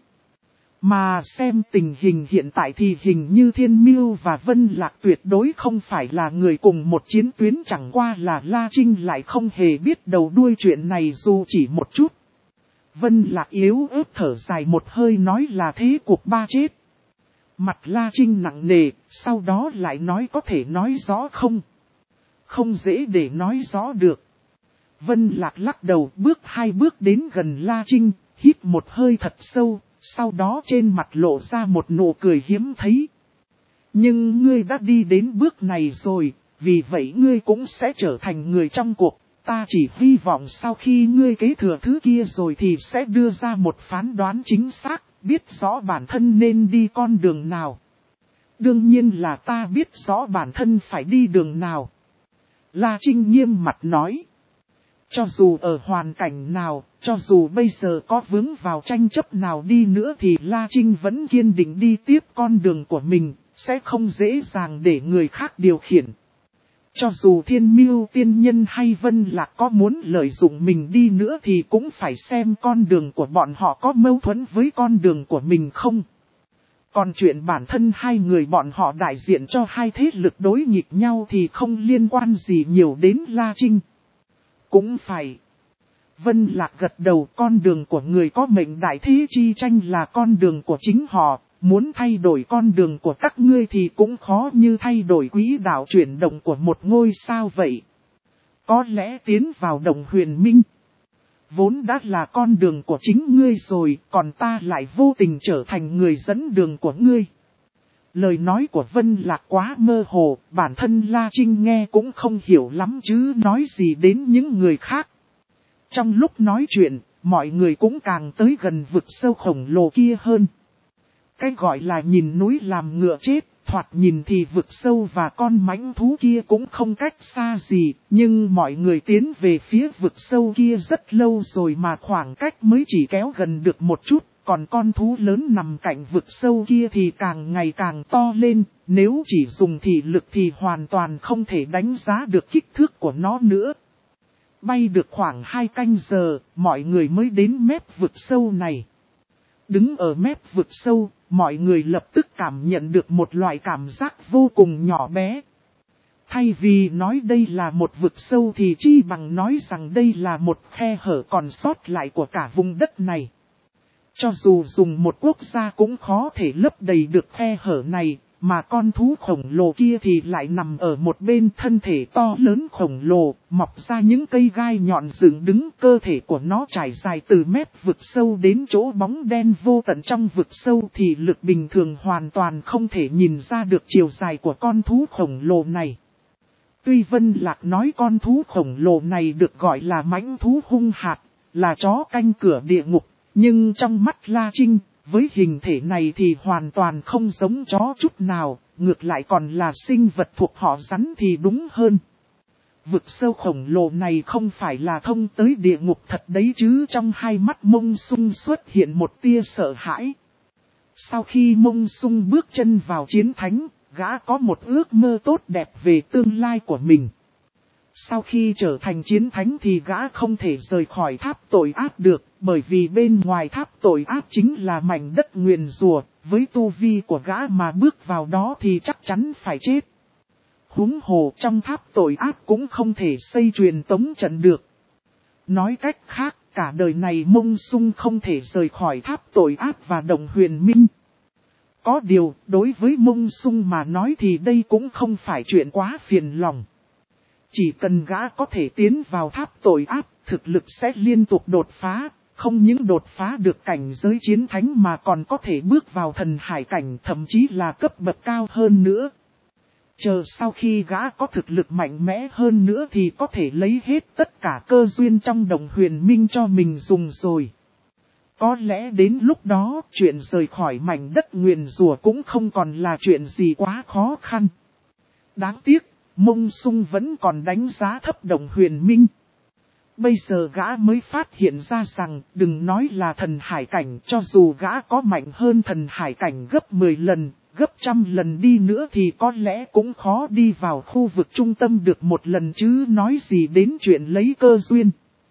Mà xem tình hình hiện tại thì hình như Thiên Mưu và Vân Lạc tuyệt đối không phải là người cùng một chiến tuyến, chẳng qua là La Trinh lại không hề biết đầu đuôi chuyện này dù chỉ một chút. Vân Lạc yếu ớt thở dài một hơi nói là thế cuộc ba chết. Mặt La Trinh nặng nề, sau đó lại nói có thể nói rõ không? Không dễ để nói rõ được. Vân Lạc lắc đầu, bước hai bước đến gần La Trinh, hít một hơi thật sâu, sau đó trên mặt lộ ra một nụ cười hiếm thấy. Nhưng ngươi đã đi đến bước này rồi, vì vậy ngươi cũng sẽ trở thành người trong cuộc. Ta chỉ hy vọng sau khi ngươi kế thừa thứ kia rồi thì sẽ đưa ra một phán đoán chính xác, biết rõ bản thân nên đi con đường nào. Đương nhiên là ta biết rõ bản thân phải đi đường nào. La Trinh nghiêm mặt nói. Cho dù ở hoàn cảnh nào, cho dù bây giờ có vướng vào tranh chấp nào đi nữa thì La Trinh vẫn kiên định đi tiếp con đường của mình, sẽ không dễ dàng để người khác điều khiển. Cho dù Thiên Mưu tiên nhân hay Vân Lạc có muốn lợi dụng mình đi nữa thì cũng phải xem con đường của bọn họ có mâu thuẫn với con đường của mình không. Còn chuyện bản thân hai người bọn họ đại diện cho hai thế lực đối nghịch nhau thì không liên quan gì nhiều đến La Trinh. Cũng phải. Vân Lạc gật đầu, con đường của người có mệnh đại thế chi tranh là con đường của chính họ, muốn thay đổi con đường của các ngươi thì cũng khó như thay đổi quỹ đạo chuyển động của một ngôi sao vậy. Có lẽ tiến vào Đồng Huyền Minh vốn đã là con đường của chính ngươi rồi, còn ta lại vô tình trở thành người dẫn đường của ngươi. Lời nói của Vân Lạc quá mơ hồ, bản thân La Trinh nghe cũng không hiểu lắm chứ nói gì đến những người khác. Trong lúc nói chuyện, mọi người cũng càng tới gần vực sâu khổng lồ kia hơn. Cái gọi là nhìn núi làm ngựa chết, thoạt nhìn thì vực sâu và con mãnh thú kia cũng không cách xa gì, nhưng mọi người tiến về phía vực sâu kia rất lâu rồi mà khoảng cách mới chỉ kéo gần được một chút. Còn con thú lớn nằm cạnh vực sâu kia thì càng ngày càng to lên, nếu chỉ dùng thị lực thì hoàn toàn không thể đánh giá được kích thước của nó nữa. Bay được khoảng hai canh giờ, mọi người mới đến mép vực sâu này. Đứng ở mép vực sâu, mọi người lập tức cảm nhận được một loại cảm giác vô cùng nhỏ bé. Thay vì nói đây là một vực sâu thì chi bằng nói rằng đây là một khe hở còn sót lại của cả vùng đất này. Cho dù dùng một quốc gia cũng khó thể lấp đầy được khe hở này, mà con thú khổng lồ kia thì lại nằm ở một bên, thân thể to lớn khổng lồ, mọc ra những cây gai nhọn dựng đứng, cơ thể của nó trải dài từ mép vực sâu đến chỗ bóng đen vô tận trong vực sâu thì lực bình thường hoàn toàn không thể nhìn ra được chiều dài của con thú khổng lồ này. Tuy Vân Lạc nói con thú khổng lồ này được gọi là mãnh thú hung hạt, là chó canh cửa địa ngục. Nhưng trong mắt La Trinh, với hình thể này thì hoàn toàn không giống chó chút nào, ngược lại còn là sinh vật thuộc họ rắn thì đúng hơn. Vực sâu khổng lồ này không phải là thông tới địa ngục thật đấy chứ, trong hai mắt Mông Sung xuất hiện một tia sợ hãi. Sau khi Mông Sung bước chân vào chiến thánh, gã có một ước mơ tốt đẹp về tương lai của mình. Sau khi trở thành chiến thánh thì gã không thể rời khỏi tháp tội ác được, bởi vì bên ngoài tháp tội ác chính là mảnh đất nguyền rủa, với tu vi của gã mà bước vào đó thì chắc chắn phải chết. Huống hồ trong tháp tội ác cũng không thể xây truyền tống trận được. Nói cách khác, cả đời này Mông Sung không thể rời khỏi tháp tội ác và Đồng Huyền Minh. Có điều, đối với Mông Sung mà nói thì đây cũng không phải chuyện quá phiền lòng. Chỉ cần gã có thể tiến vào tháp tội ác, thực lực sẽ liên tục đột phá, không những đột phá được cảnh giới chiến thánh mà còn có thể bước vào thần hải cảnh, thậm chí là cấp bậc cao hơn nữa. Chờ sau khi gã có thực lực mạnh mẽ hơn nữa thì có thể lấy hết tất cả cơ duyên trong Đồng Huyền Minh cho mình dùng rồi. Có lẽ đến lúc đó chuyện rời khỏi mảnh đất nguyền rủa cũng không còn là chuyện gì quá khó khăn. Đáng tiếc, Mông Sung vẫn còn đánh giá thấp Đồng Huyền Minh. Bây giờ gã mới phát hiện ra rằng đừng nói là thần hải cảnh, cho dù gã có mạnh hơn thần hải cảnh gấp mười lần, gấp trăm lần đi nữa thì có lẽ cũng khó đi vào khu vực trung tâm được một lần chứ nói gì đến chuyện lấy cơ duyên.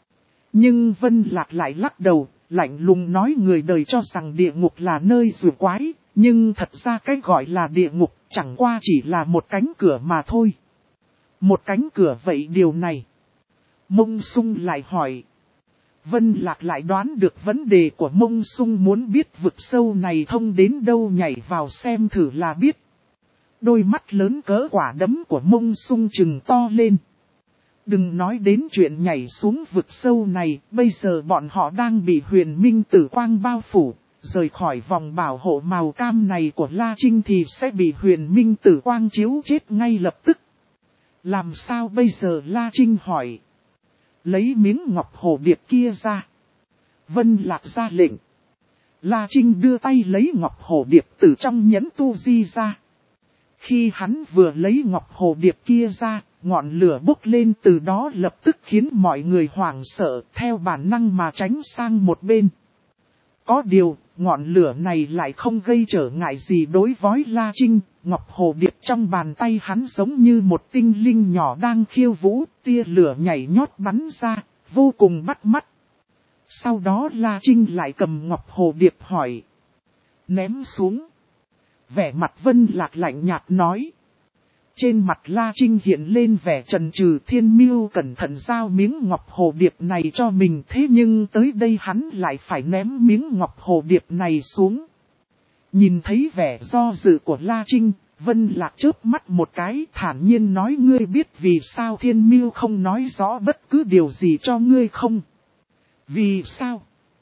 Nhưng Vân Lạc lại lắc đầu, lạnh lùng nói người đời cho rằng địa ngục là nơi rùa quái, nhưng thật ra cái gọi là địa ngục chẳng qua chỉ là một cánh cửa mà thôi. Một cánh cửa vậy điều này. Mông Sung lại hỏi. Vân Lạc lại đoán được vấn đề của Mông Sung, muốn biết vực sâu này thông đến đâu nhảy vào xem thử là biết. Đôi mắt lớn cỡ quả đấm của Mông Sung trừng to lên. Đừng nói đến chuyện nhảy xuống vực sâu này, bây giờ bọn họ đang bị Huyền Minh Tử Quang bao phủ, rời khỏi vòng bảo hộ màu cam này của La Trinh thì sẽ bị Huyền Minh Tử Quang chiếu chết ngay lập tức. Làm sao bây giờ? La Trinh hỏi. Lấy miếng ngọc hồ điệp kia ra. Vân Lạc ra lệnh. La Trinh đưa tay lấy ngọc hồ điệp từ trong nhẫn tu di ra. Khi hắn vừa lấy ngọc hồ điệp kia ra, ngọn lửa bốc lên từ đó lập tức khiến mọi người hoảng sợ, theo bản năng mà tránh sang một bên. Có điều, ngọn lửa này lại không gây trở ngại gì đối với La Trinh. Ngọc hồ điệp trong bàn tay hắn giống như một tinh linh nhỏ đang khiêu vũ, tia lửa nhảy nhót bắn ra, vô cùng bắt mắt. Sau đó La Trinh lại cầm ngọc hồ điệp hỏi. Ném xuống. Vẻ mặt Vân Lạc lạnh nhạt nói. Trên mặt La Trinh hiện lên vẻ chần chừ. Thiên Miêu cẩn thận giao miếng ngọc hồ điệp này cho mình, thế nhưng tới đây hắn lại phải ném miếng ngọc hồ điệp này xuống. Nhìn thấy vẻ do dự của La Trinh, Vân Lạc chớp mắt một cái, thản nhiên nói ngươi biết vì sao Thiên Miêu không nói rõ bất cứ điều gì cho ngươi không? Vì sao?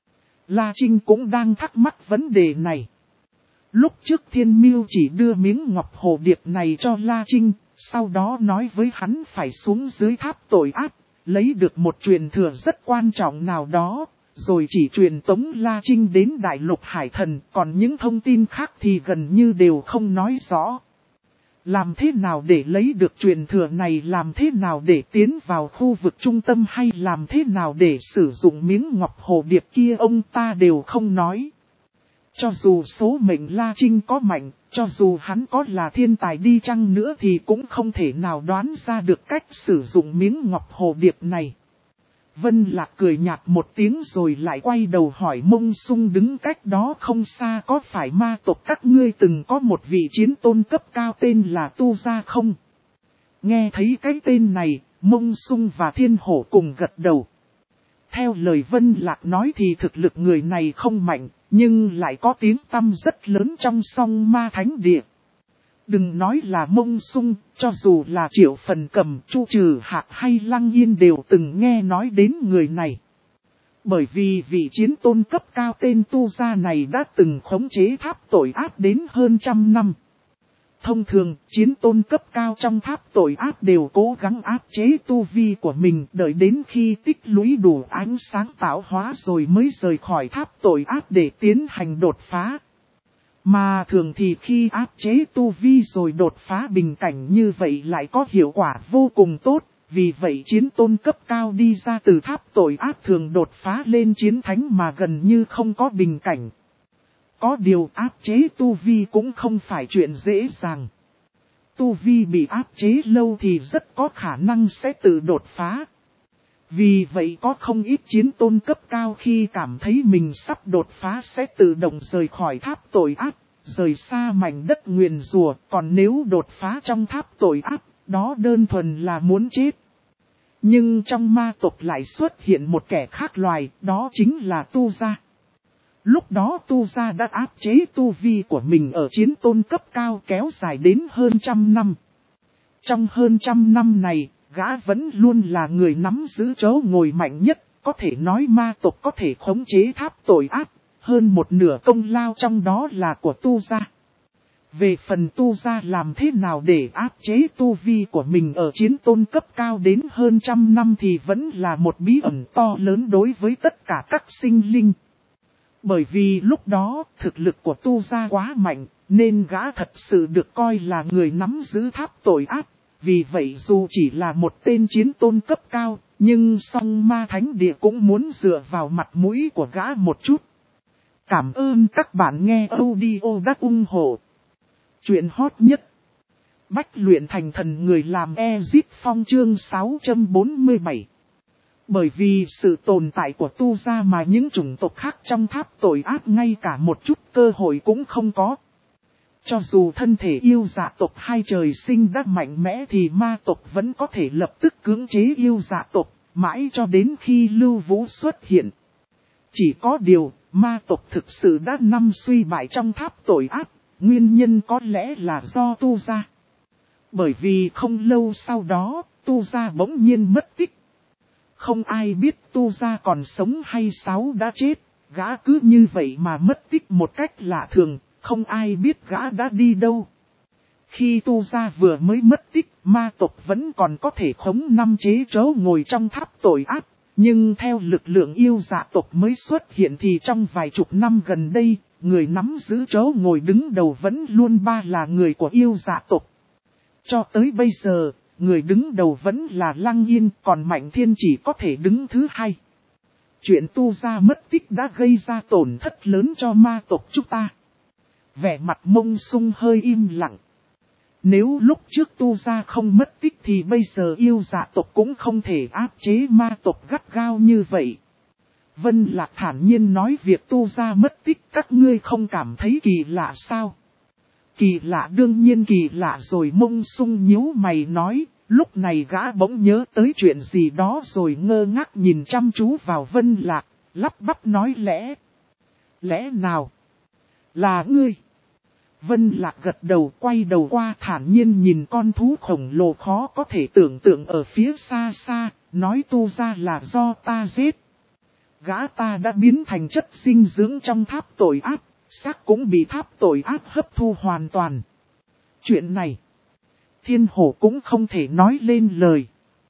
La Trinh cũng đang thắc mắc vấn đề này. Lúc trước Thiên Miêu chỉ đưa miếng ngọc hồ điệp này cho La Trinh, sau đó nói với hắn phải xuống dưới tháp tội ác, lấy được một truyền thừa rất quan trọng nào đó, rồi chỉ truyền tống La Trinh đến Đại Lục Hải Thần, còn những thông tin khác thì gần như đều không nói rõ. Làm thế nào để lấy được truyền thừa này, làm thế nào để tiến vào khu vực trung tâm, hay làm thế nào để sử dụng miếng ngọc hồ điệp kia ông ta đều không nói. Cho dù số mệnh La Trinh có mạnh, cho dù hắn có là thiên tài đi chăng nữa thì cũng không thể nào đoán ra được cách sử dụng miếng ngọc hồ điệp này. Vân Lạc cười nhạt một tiếng rồi lại quay đầu hỏi Mông Sung đứng cách đó không xa, có phải ma tộc các ngươi từng có một vị chiến tôn cấp cao tên là Tu Gia không? Nghe thấy cái tên này, Mông Sung và Thiên Hổ cùng gật đầu. Theo lời Vân Lạc nói thì thực lực người này không mạnh, nhưng lại có tiếng tăm rất lớn trong song ma thánh địa. Đừng nói là Mông Sung, cho dù là Triệu Phần Cầm, Chu Trừ Hạc hay Lăng Yên đều từng nghe nói đến người này. Bởi vì vị chiến tôn cấp cao tên Tu Gia này đã từng khống chế tháp tội ác đến hơn trăm năm. Thông thường, chiến tôn cấp cao trong tháp tội ác đều cố gắng áp chế tu vi của mình, đợi đến khi tích lũy đủ ánh sáng tạo hóa rồi mới rời khỏi tháp tội ác để tiến hành đột phá. Mà thường thì khi áp chế tu vi rồi đột phá bình cảnh như vậy lại có hiệu quả vô cùng tốt, vì vậy chiến tôn cấp cao đi ra từ tháp tội ác thường đột phá lên chiến thánh mà gần như không có bình cảnh. Có điều áp chế tu vi cũng không phải chuyện dễ dàng. tu vi bị áp chế lâu thì rất có khả năng sẽ tự đột phá. Vì vậy có không ít chiến tôn cấp cao khi cảm thấy mình sắp đột phá sẽ tự động rời khỏi tháp tội ác, rời xa mảnh đất nguyền rủa. Còn nếu đột phá trong tháp tội ác, đó đơn thuần là muốn chết. Nhưng trong ma tộc lại xuất hiện một kẻ khác loài, đó chính là Tu Gia. Lúc đó Tu Gia đã áp chế tu vi của mình ở chiến tôn cấp cao kéo dài đến hơn trăm năm. Trong hơn trăm năm này, gã vẫn luôn là người nắm giữ chỗ ngồi mạnh nhất, có thể nói ma tộc có thể khống chế tháp tội ác, hơn một nửa công lao trong đó là của Tu Gia. Về phần Tu Gia làm thế nào để áp chế tu vi của mình ở chiến tôn cấp cao đến hơn trăm năm thì vẫn là một bí ẩn to lớn đối với tất cả các sinh linh. Bởi vì lúc đó thực lực của Tu Gia quá mạnh, nên gã thật sự được coi là người nắm giữ tháp tội ác. Vì vậy dù chỉ là một tên chiến tôn cấp cao, nhưng song ma thánh địa cũng muốn dựa vào mặt mũi của gã một chút. Cảm ơn các bạn nghe audio đắc ủng hộ. Chuyện hot nhất. Bách luyện thành thần người làm Ezip Phong chương sáu trăm bốn mươi bảy. Bởi vì sự tồn tại của Tu Gia mà những chủng tộc khác trong tháp tội ác ngay cả một chút cơ hội cũng không có. Cho dù thân thể yêu dạ tộc hai trời sinh đã mạnh mẽ thì ma tộc vẫn có thể lập tức cưỡng chế yêu dạ tộc, mãi cho đến khi Lưu Vũ xuất hiện. Chỉ có điều, ma tộc thực sự đã năm suy bại trong tháp tội ác, nguyên nhân có lẽ là do Tu Gia. Bởi vì không lâu sau đó, Tu Gia bỗng nhiên mất tích. Không ai biết Tu Gia còn sống hay sáu đã chết, gã cứ như vậy mà mất tích một cách lạ thường. Không ai biết gã đã đi đâu. Khi Tu Gia vừa mới mất tích, ma tộc vẫn còn có thể khống năm chế chỗ ngồi trong tháp tội ác. Nhưng theo lực lượng yêu dạ tộc mới xuất hiện thì trong vài chục năm gần đây, người nắm giữ chỗ ngồi đứng đầu vẫn luôn ba là người của yêu dạ tộc. Cho tới bây giờ, người đứng đầu vẫn là Lăng Yên, còn Mạnh Thiên chỉ có thể đứng thứ hai. Chuyện Tu Gia mất tích đã gây ra tổn thất lớn cho ma tộc chúng ta. Vẻ mặt Mông Sung hơi im lặng. Nếu lúc trước Tu Gia không mất tích thì bây giờ yêu dạ tộc cũng không thể áp chế ma tộc gắt gao như vậy. Vân Lạc thản nhiên nói việc Tu Gia mất tích các ngươi không cảm thấy kỳ lạ sao? Kỳ lạ đương nhiên kỳ lạ rồi. Mông Sung nhíu mày nói, lúc này gã bỗng nhớ tới chuyện gì đó rồi ngơ ngác nhìn chăm chú vào Vân Lạc, lắp bắp nói lẽ. Lẽ nào? Là ngươi. Vân Lạc gật đầu quay đầu qua thản nhiên nhìn con thú khổng lồ khó có thể tưởng tượng ở phía xa xa, nói Tu Gia là do ta giết. Gã ta đã biến thành chất dinh dưỡng trong tháp tội ác, xác cũng bị tháp tội ác hấp thu hoàn toàn. Chuyện này, Thiên Hổ cũng không thể nói lên lời.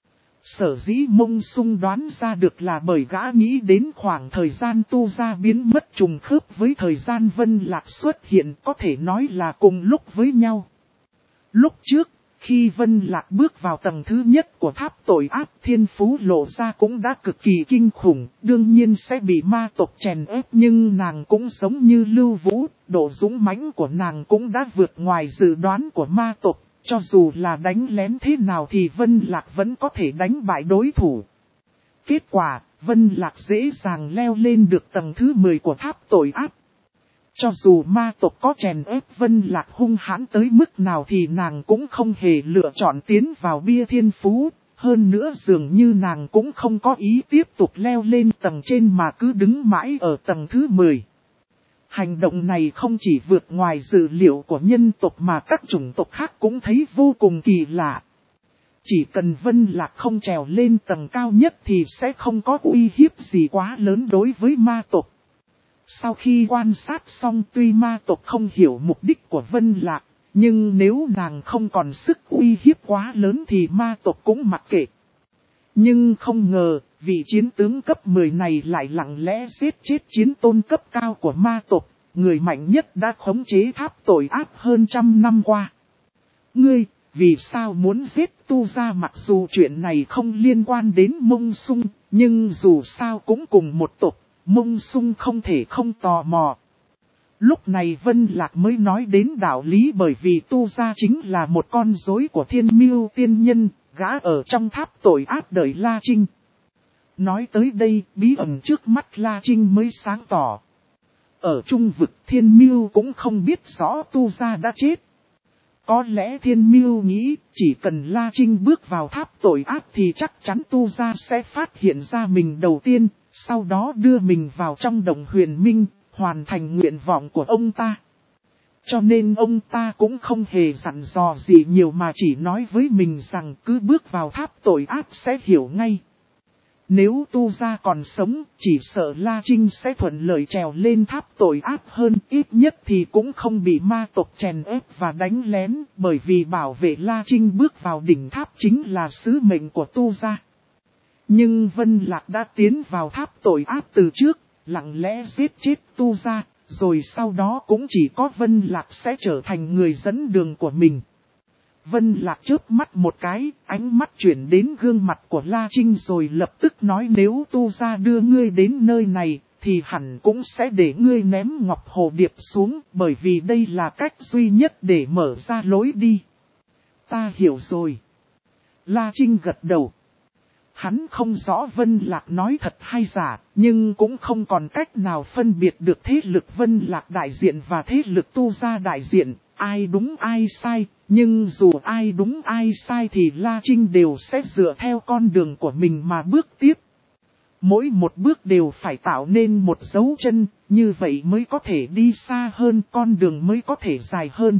Sở dĩ Mông Sung đoán ra được là bởi gã nghĩ đến khoảng thời gian Tu Gia biến mất trùng khớp với thời gian Vân Lạc xuất hiện, có thể nói là cùng lúc với nhau. Lúc trước, khi Vân Lạc bước vào tầng thứ nhất của tháp tội ác, thiên phú lộ ra cũng đã cực kỳ kinh khủng, đương nhiên sẽ bị ma tộc chèn ép, nhưng nàng cũng giống như Lưu Vũ, độ dũng mãnh của nàng cũng đã vượt ngoài dự đoán của ma tộc. Cho dù là đánh lén thế nào thì Vân Lạc vẫn có thể đánh bại đối thủ. Kết quả, Vân Lạc dễ dàng leo lên được tầng thứ mười của tháp tội ác. Cho dù ma tộc có chèn ép Vân Lạc hung hãn tới mức nào thì nàng cũng không hề lựa chọn tiến vào bia thiên phú. Hơn nữa dường như nàng cũng không có ý tiếp tục leo lên tầng trên mà cứ đứng mãi ở tầng thứ mười. Hành động này không chỉ vượt ngoài dự liệu của nhân tộc mà các chủng tộc khác cũng thấy vô cùng kỳ lạ. Chỉ cần Vân Lạc không trèo lên tầng cao nhất thì sẽ không có uy hiếp gì quá lớn đối với ma tộc. Sau khi quan sát xong tuy ma tộc không hiểu mục đích của Vân Lạc, nhưng nếu nàng không còn sức uy hiếp quá lớn thì ma tộc cũng mặc kệ. Nhưng không ngờ, vị chiến tướng cấp mười này lại lặng lẽ giết chết chiến tôn cấp cao của ma tộc, người mạnh nhất đã khống chế tháp tội ác hơn trăm năm qua. Ngươi, vì sao muốn giết Tu Gia? Mặc dù chuyện này không liên quan đến Mông Sung, nhưng dù sao cũng cùng một tộc, Mông Sung không thể không tò mò. Lúc này Vân Lạc mới nói đến đạo lý, bởi vì Tu Gia chính là một con rối của Thiên Mưu tiên nhân, gã ở trong tháp tội ác đợi La Trinh. Nói tới đây, bí ẩn trước mắt La Trinh mới sáng tỏ. Ở trung vực Thiên Mưu cũng không biết rõ Tu Gia đã chết. Có lẽ Thiên Mưu nghĩ chỉ cần La Trinh bước vào tháp tội ác thì chắc chắn Tu Gia sẽ phát hiện ra mình đầu tiên, sau đó đưa mình vào trong đồng huyền minh, hoàn thành nguyện vọng của ông ta. Cho nên ông ta cũng không hề dặn dò gì nhiều mà chỉ nói với mình rằng cứ bước vào tháp tội ác sẽ hiểu ngay. Nếu Tu Gia còn sống, chỉ sợ La Trinh sẽ thuận lợi trèo lên tháp tội ác hơn, ít nhất thì cũng không bị ma tộc chèn ép và đánh lén, bởi vì bảo vệ La Trinh bước vào đỉnh tháp chính là sứ mệnh của Tu Gia. Nhưng Vân Lạc đã tiến vào tháp tội ác từ trước, lặng lẽ giết chết Tu Gia, rồi sau đó cũng chỉ có Vân Lạc sẽ trở thành người dẫn đường của mình. Vân Lạc chớp mắt một cái, ánh mắt chuyển đến gương mặt của La Trinh rồi lập tức nói nếu Tu Gia đưa ngươi đến nơi này, thì hẳn cũng sẽ để ngươi ném Ngọc Hồ Điệp xuống, bởi vì đây là cách duy nhất để mở ra lối đi. Ta hiểu rồi. La Trinh gật đầu. Hắn không rõ Vân Lạc nói thật hay giả, nhưng cũng không còn cách nào phân biệt được thế lực Vân Lạc đại diện và thế lực Tu Gia đại diện, ai đúng ai sai, nhưng dù ai đúng ai sai thì La Trinh đều sẽ dựa theo con đường của mình mà bước tiếp. Mỗi một bước đều phải tạo nên một dấu chân, như vậy mới có thể đi xa hơn, con đường mới có thể dài hơn.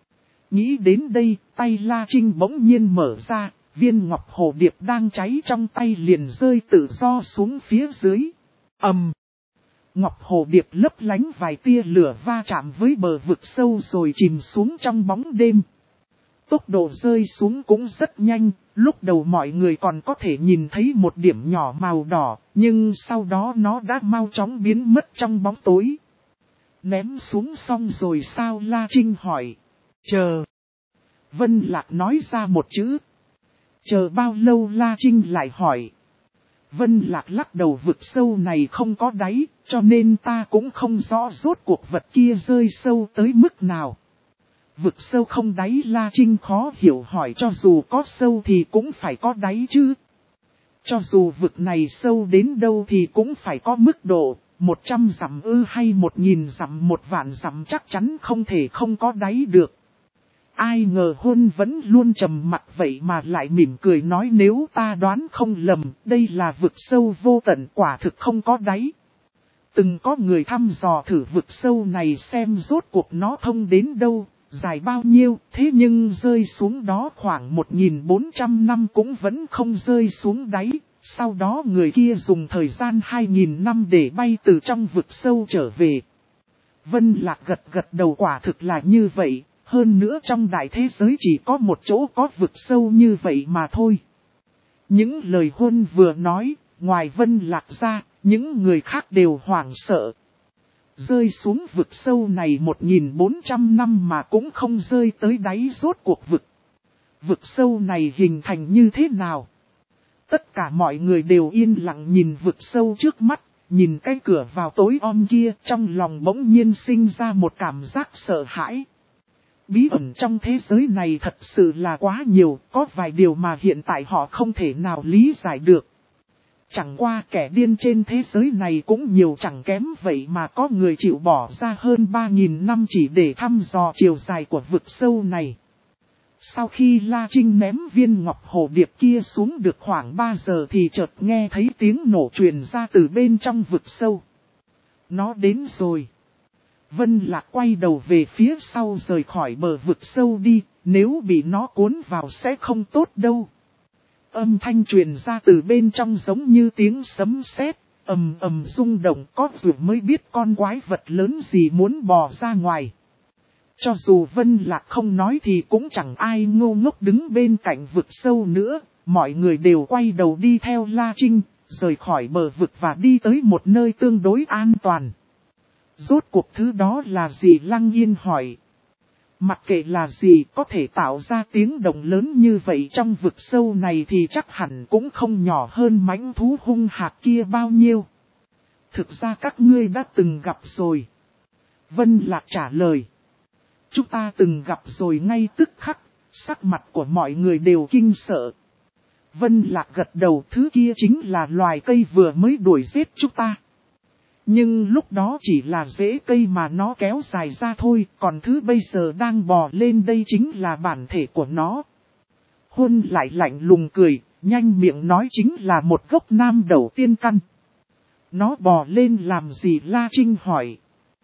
Nghĩ đến đây, tay La Trinh bỗng nhiên mở ra. Viên ngọc hồ điệp đang cháy trong tay liền rơi tự do xuống phía dưới. Ầm! Um, ngọc hồ điệp lấp lánh vài tia lửa va chạm với bờ vực sâu rồi chìm xuống trong bóng đêm. Tốc độ rơi xuống cũng rất nhanh, lúc đầu mọi người còn có thể nhìn thấy một điểm nhỏ màu đỏ, nhưng sau đó nó đã mau chóng biến mất trong bóng tối. Ném xuống xong rồi sao? La Trinh hỏi. Chờ! Vân Lạc nói ra một chữ. Chờ bao lâu? La Trinh lại hỏi. Vân Lạc lắc đầu, vực sâu này không có đáy, cho nên ta cũng không rõ rốt cuộc vật kia rơi sâu tới mức nào. Vực sâu không đáy? La Trinh khó hiểu hỏi, cho dù có sâu thì cũng phải có đáy chứ. Cho dù vực này sâu đến đâu thì cũng phải có mức độ, một trăm dặm ư hay một nghìn dặm, một vạn dặm chắc chắn không thể không có đáy được. Ai ngờ Hôn vẫn luôn trầm mặt vậy mà lại mỉm cười nói nếu ta đoán không lầm, đây là vực sâu vô tận, quả thực không có đáy. Từng có người thăm dò thử vực sâu này xem rốt cuộc nó thông đến đâu, dài bao nhiêu, thế nhưng rơi xuống đó khoảng một nghìn bốn trăm năm cũng vẫn không rơi xuống đáy. Sau đó người kia dùng thời gian hai nghìn năm để bay từ trong vực sâu trở về. Vân Lạc gật gật đầu, quả thực là như vậy. Hơn nữa trong đại thế giới chỉ có một chỗ có vực sâu như vậy mà thôi. Những lời Hôn vừa nói, ngoài Vân Lạc ra, những người khác đều hoảng sợ. Rơi xuống vực sâu này một nghìn bốn trăm năm mà cũng không rơi tới đáy rốt cuộc vực. Vực sâu này hình thành như thế nào? Tất cả mọi người đều yên lặng nhìn vực sâu trước mắt, nhìn cái cửa vào tối om kia, trong lòng bỗng nhiên sinh ra một cảm giác sợ hãi. Bí ẩn trong thế giới này thật sự là quá nhiều, có vài điều mà hiện tại họ không thể nào lý giải được. Chẳng qua kẻ điên trên thế giới này cũng nhiều chẳng kém vậy mà có người chịu bỏ ra hơn ba nghìn năm chỉ để thăm dò chiều dài của vực sâu này. Sau khi La Trinh ném viên ngọc hồ điệp kia xuống được khoảng ba giờ thì chợt nghe thấy tiếng nổ truyền ra từ bên trong vực sâu. Nó đến rồi. Vân Lạc quay đầu về phía sau rời khỏi bờ vực sâu đi, nếu bị nó cuốn vào sẽ không tốt đâu. Âm thanh truyền ra từ bên trong giống như tiếng sấm sét, ầm ầm rung động, có dù mới biết con quái vật lớn gì muốn bò ra ngoài. Cho dù Vân Lạc không nói thì cũng chẳng ai ngô ngốc đứng bên cạnh vực sâu nữa, mọi người đều quay đầu đi theo La Trinh, rời khỏi bờ vực và đi tới một nơi tương đối an toàn. Rốt cuộc thứ đó là gì? Lăng Yên hỏi. Mặc kệ là gì, có thể tạo ra tiếng động lớn như vậy trong vực sâu này thì chắc hẳn cũng không nhỏ hơn mãnh thú hung hạc kia bao nhiêu. Thực ra các ngươi đã từng gặp rồi. Vân Lạc trả lời. Chúng ta từng gặp rồi ngay tức khắc, sắc mặt của mọi người đều kinh sợ. Vân Lạc gật đầu, thứ kia chính là loài cây vừa mới đuổi giết chúng ta. Nhưng lúc đó chỉ là rễ cây mà nó kéo dài ra thôi, còn thứ bây giờ đang bò lên đây chính là bản thể của nó. Hôn lại lạnh lùng cười, nhanh miệng nói chính là một gốc nam đầu tiên căn. Nó bò lên làm gì? La Trinh hỏi.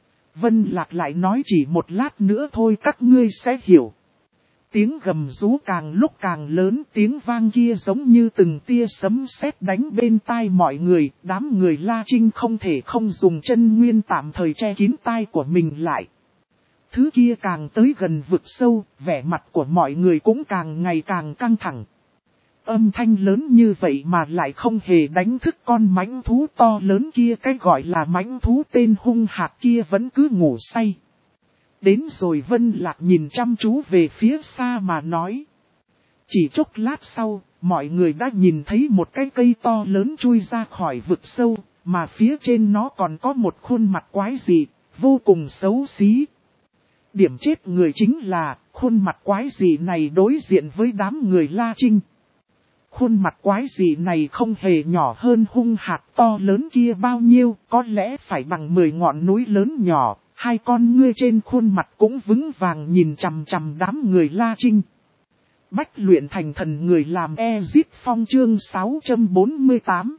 Vân Lạc lại nói chỉ một lát nữa thôi các ngươi sẽ hiểu. Tiếng gầm rú càng lúc càng lớn, tiếng vang kia giống như từng tia sấm sét đánh bên tai mọi người. Đám người La Trinh không thể không dùng chân nguyên tạm thời che kín tai của mình lại. Thứ kia càng tới gần vực sâu, vẻ mặt của mọi người cũng càng ngày càng căng thẳng. Âm thanh lớn như vậy mà lại không hề đánh thức con mãnh thú to lớn kia, cái gọi là mãnh thú tên hung hạt kia vẫn cứ ngủ say. Đến rồi Vân Lạc nhìn chăm chú về phía xa mà nói. Chỉ chốc lát sau, mọi người đã nhìn thấy một cái cây to lớn chui ra khỏi vực sâu, mà phía trên nó còn có một khuôn mặt quái dị, vô cùng xấu xí. Điểm chết người chính là, khuôn mặt quái dị này đối diện với đám người La Trinh. Khuôn mặt quái dị này không hề nhỏ hơn hung hạt to lớn kia bao nhiêu, có lẽ phải bằng mười ngọn núi lớn nhỏ. Hai con ngươi trên khuôn mặt cũng vững vàng nhìn chằm chằm đám người La Trinh. Bách luyện thành thần người làm Ezit Phong chương sáu trăm bốn mươi tám.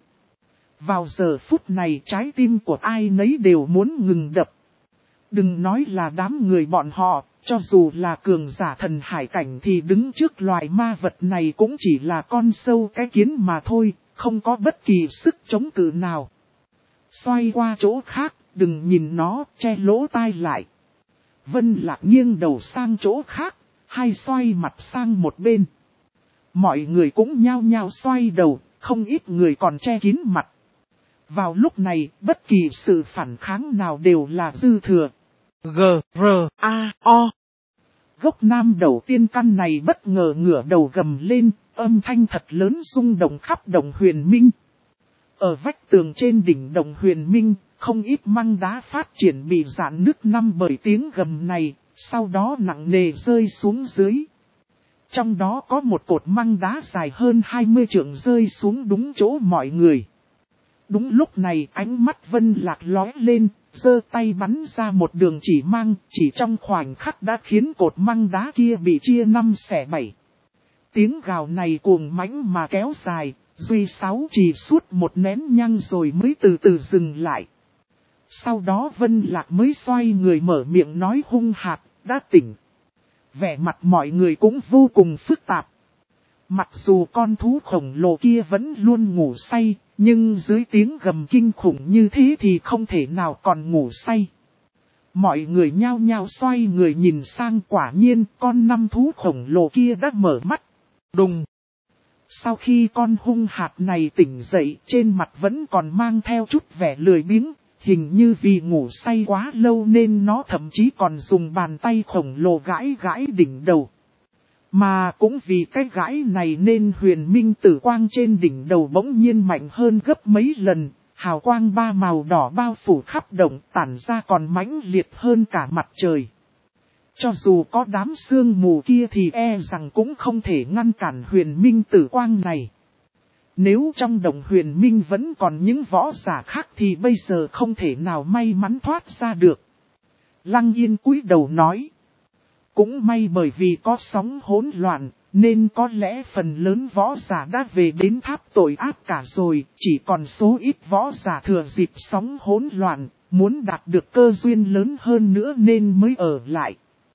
Vào giờ phút này trái tim của ai nấy đều muốn ngừng đập. Đừng nói là đám người bọn họ, cho dù là cường giả thần hải cảnh thì đứng trước loài ma vật này cũng chỉ là con sâu cái kiến mà thôi, không có bất kỳ sức chống cự nào. Xoay qua chỗ khác. Đừng nhìn nó, che lỗ tai lại. Vân Lạc nghiêng đầu sang chỗ khác, hay xoay mặt sang một bên. Mọi người cũng nhao nhao xoay đầu, không ít người còn che kín mặt. Vào lúc này, bất kỳ sự phản kháng nào đều là dư thừa. G, R, A, O. Gốc nam đầu tiên căn này bất ngờ ngửa đầu gầm lên, âm thanh thật lớn rung động khắp Đồng Huyền Minh. Ở vách tường trên đỉnh Đồng Huyền Minh, không ít măng đá phát triển bị rạn nứt năm bởi tiếng gầm này, sau đó nặng nề rơi xuống dưới. Trong đó có một cột măng đá dài hơn hai mươi trượng rơi xuống đúng chỗ mọi người. Đúng lúc này ánh mắt Vân Lạc lóe lên, giơ tay bắn ra một đường chỉ mang, chỉ trong khoảnh khắc đã khiến cột măng đá kia bị chia năm xẻ bảy. Tiếng gào này cuồng mãnh mà kéo dài, duy sáu chỉ suốt một nén nhang rồi mới từ từ dừng lại. Sau đó Vân Lạc mới xoay người mở miệng nói hung hạt, đã tỉnh. Vẻ mặt mọi người cũng vô cùng phức tạp. Mặc dù con thú khổng lồ kia vẫn luôn ngủ say, nhưng dưới tiếng gầm kinh khủng như thế thì không thể nào còn ngủ say. Mọi người nhao nhao xoay người nhìn sang, quả nhiên con năm thú khổng lồ kia đã mở mắt. Đùng! Sau khi con hung hạt này tỉnh dậy, trên mặt vẫn còn mang theo chút vẻ lười biếng. Hình như vì ngủ say quá lâu nên nó thậm chí còn dùng bàn tay khổng lồ gãi gãi đỉnh đầu. Mà cũng vì cái gãi này nên huyền minh tử quang trên đỉnh đầu bỗng nhiên mạnh hơn gấp mấy lần. Hào quang ba màu đỏ bao phủ khắp động, tản ra còn mãnh liệt hơn cả mặt trời. Cho dù có đám sương mù kia thì e rằng cũng không thể ngăn cản huyền minh tử quang này. Nếu trong Đồng Huyền Minh vẫn còn những võ giả khác thì bây giờ không thể nào may mắn thoát ra được. Lăng Yên cúi đầu nói. Cũng may bởi vì có sóng hỗn loạn, nên có lẽ phần lớn võ giả đã về đến tháp tội ác cả rồi, chỉ còn số ít võ giả thừa dịp sóng hỗn loạn, muốn đạt được cơ duyên lớn hơn nữa nên mới ở lại.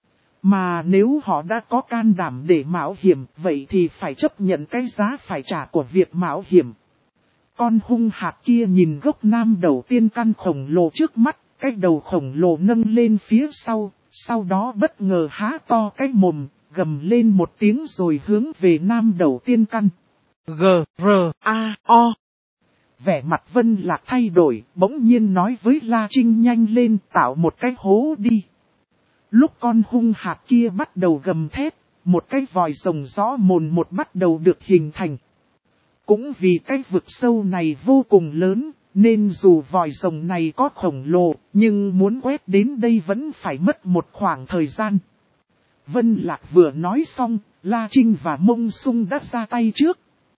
Mà nếu họ đã có can đảm để mạo hiểm, vậy thì phải chấp nhận cái giá phải trả của việc mạo hiểm. Con hung hạt kia nhìn gốc nam đầu tiên căn khổng lồ trước mắt, cái đầu khổng lồ nâng lên phía sau, sau đó bất ngờ há to cái mồm, gầm lên một tiếng rồi hướng về nam đầu tiên căn. G, R, A, O. Vẻ mặt Vân Lạc thay đổi, bỗng nhiên nói với La Trinh nhanh lên tạo một cái hố đi. Lúc con hung hạt kia bắt đầu gầm thét, một cái vòi rồng rõ mồn một bắt đầu được hình thành. Cũng vì cái vực sâu này vô cùng lớn, nên dù vòi rồng này có khổng lồ, nhưng muốn quét đến đây vẫn phải mất một khoảng thời gian. Vân Lạc vừa nói xong, La Trinh và Mông Sung đã ra tay trước.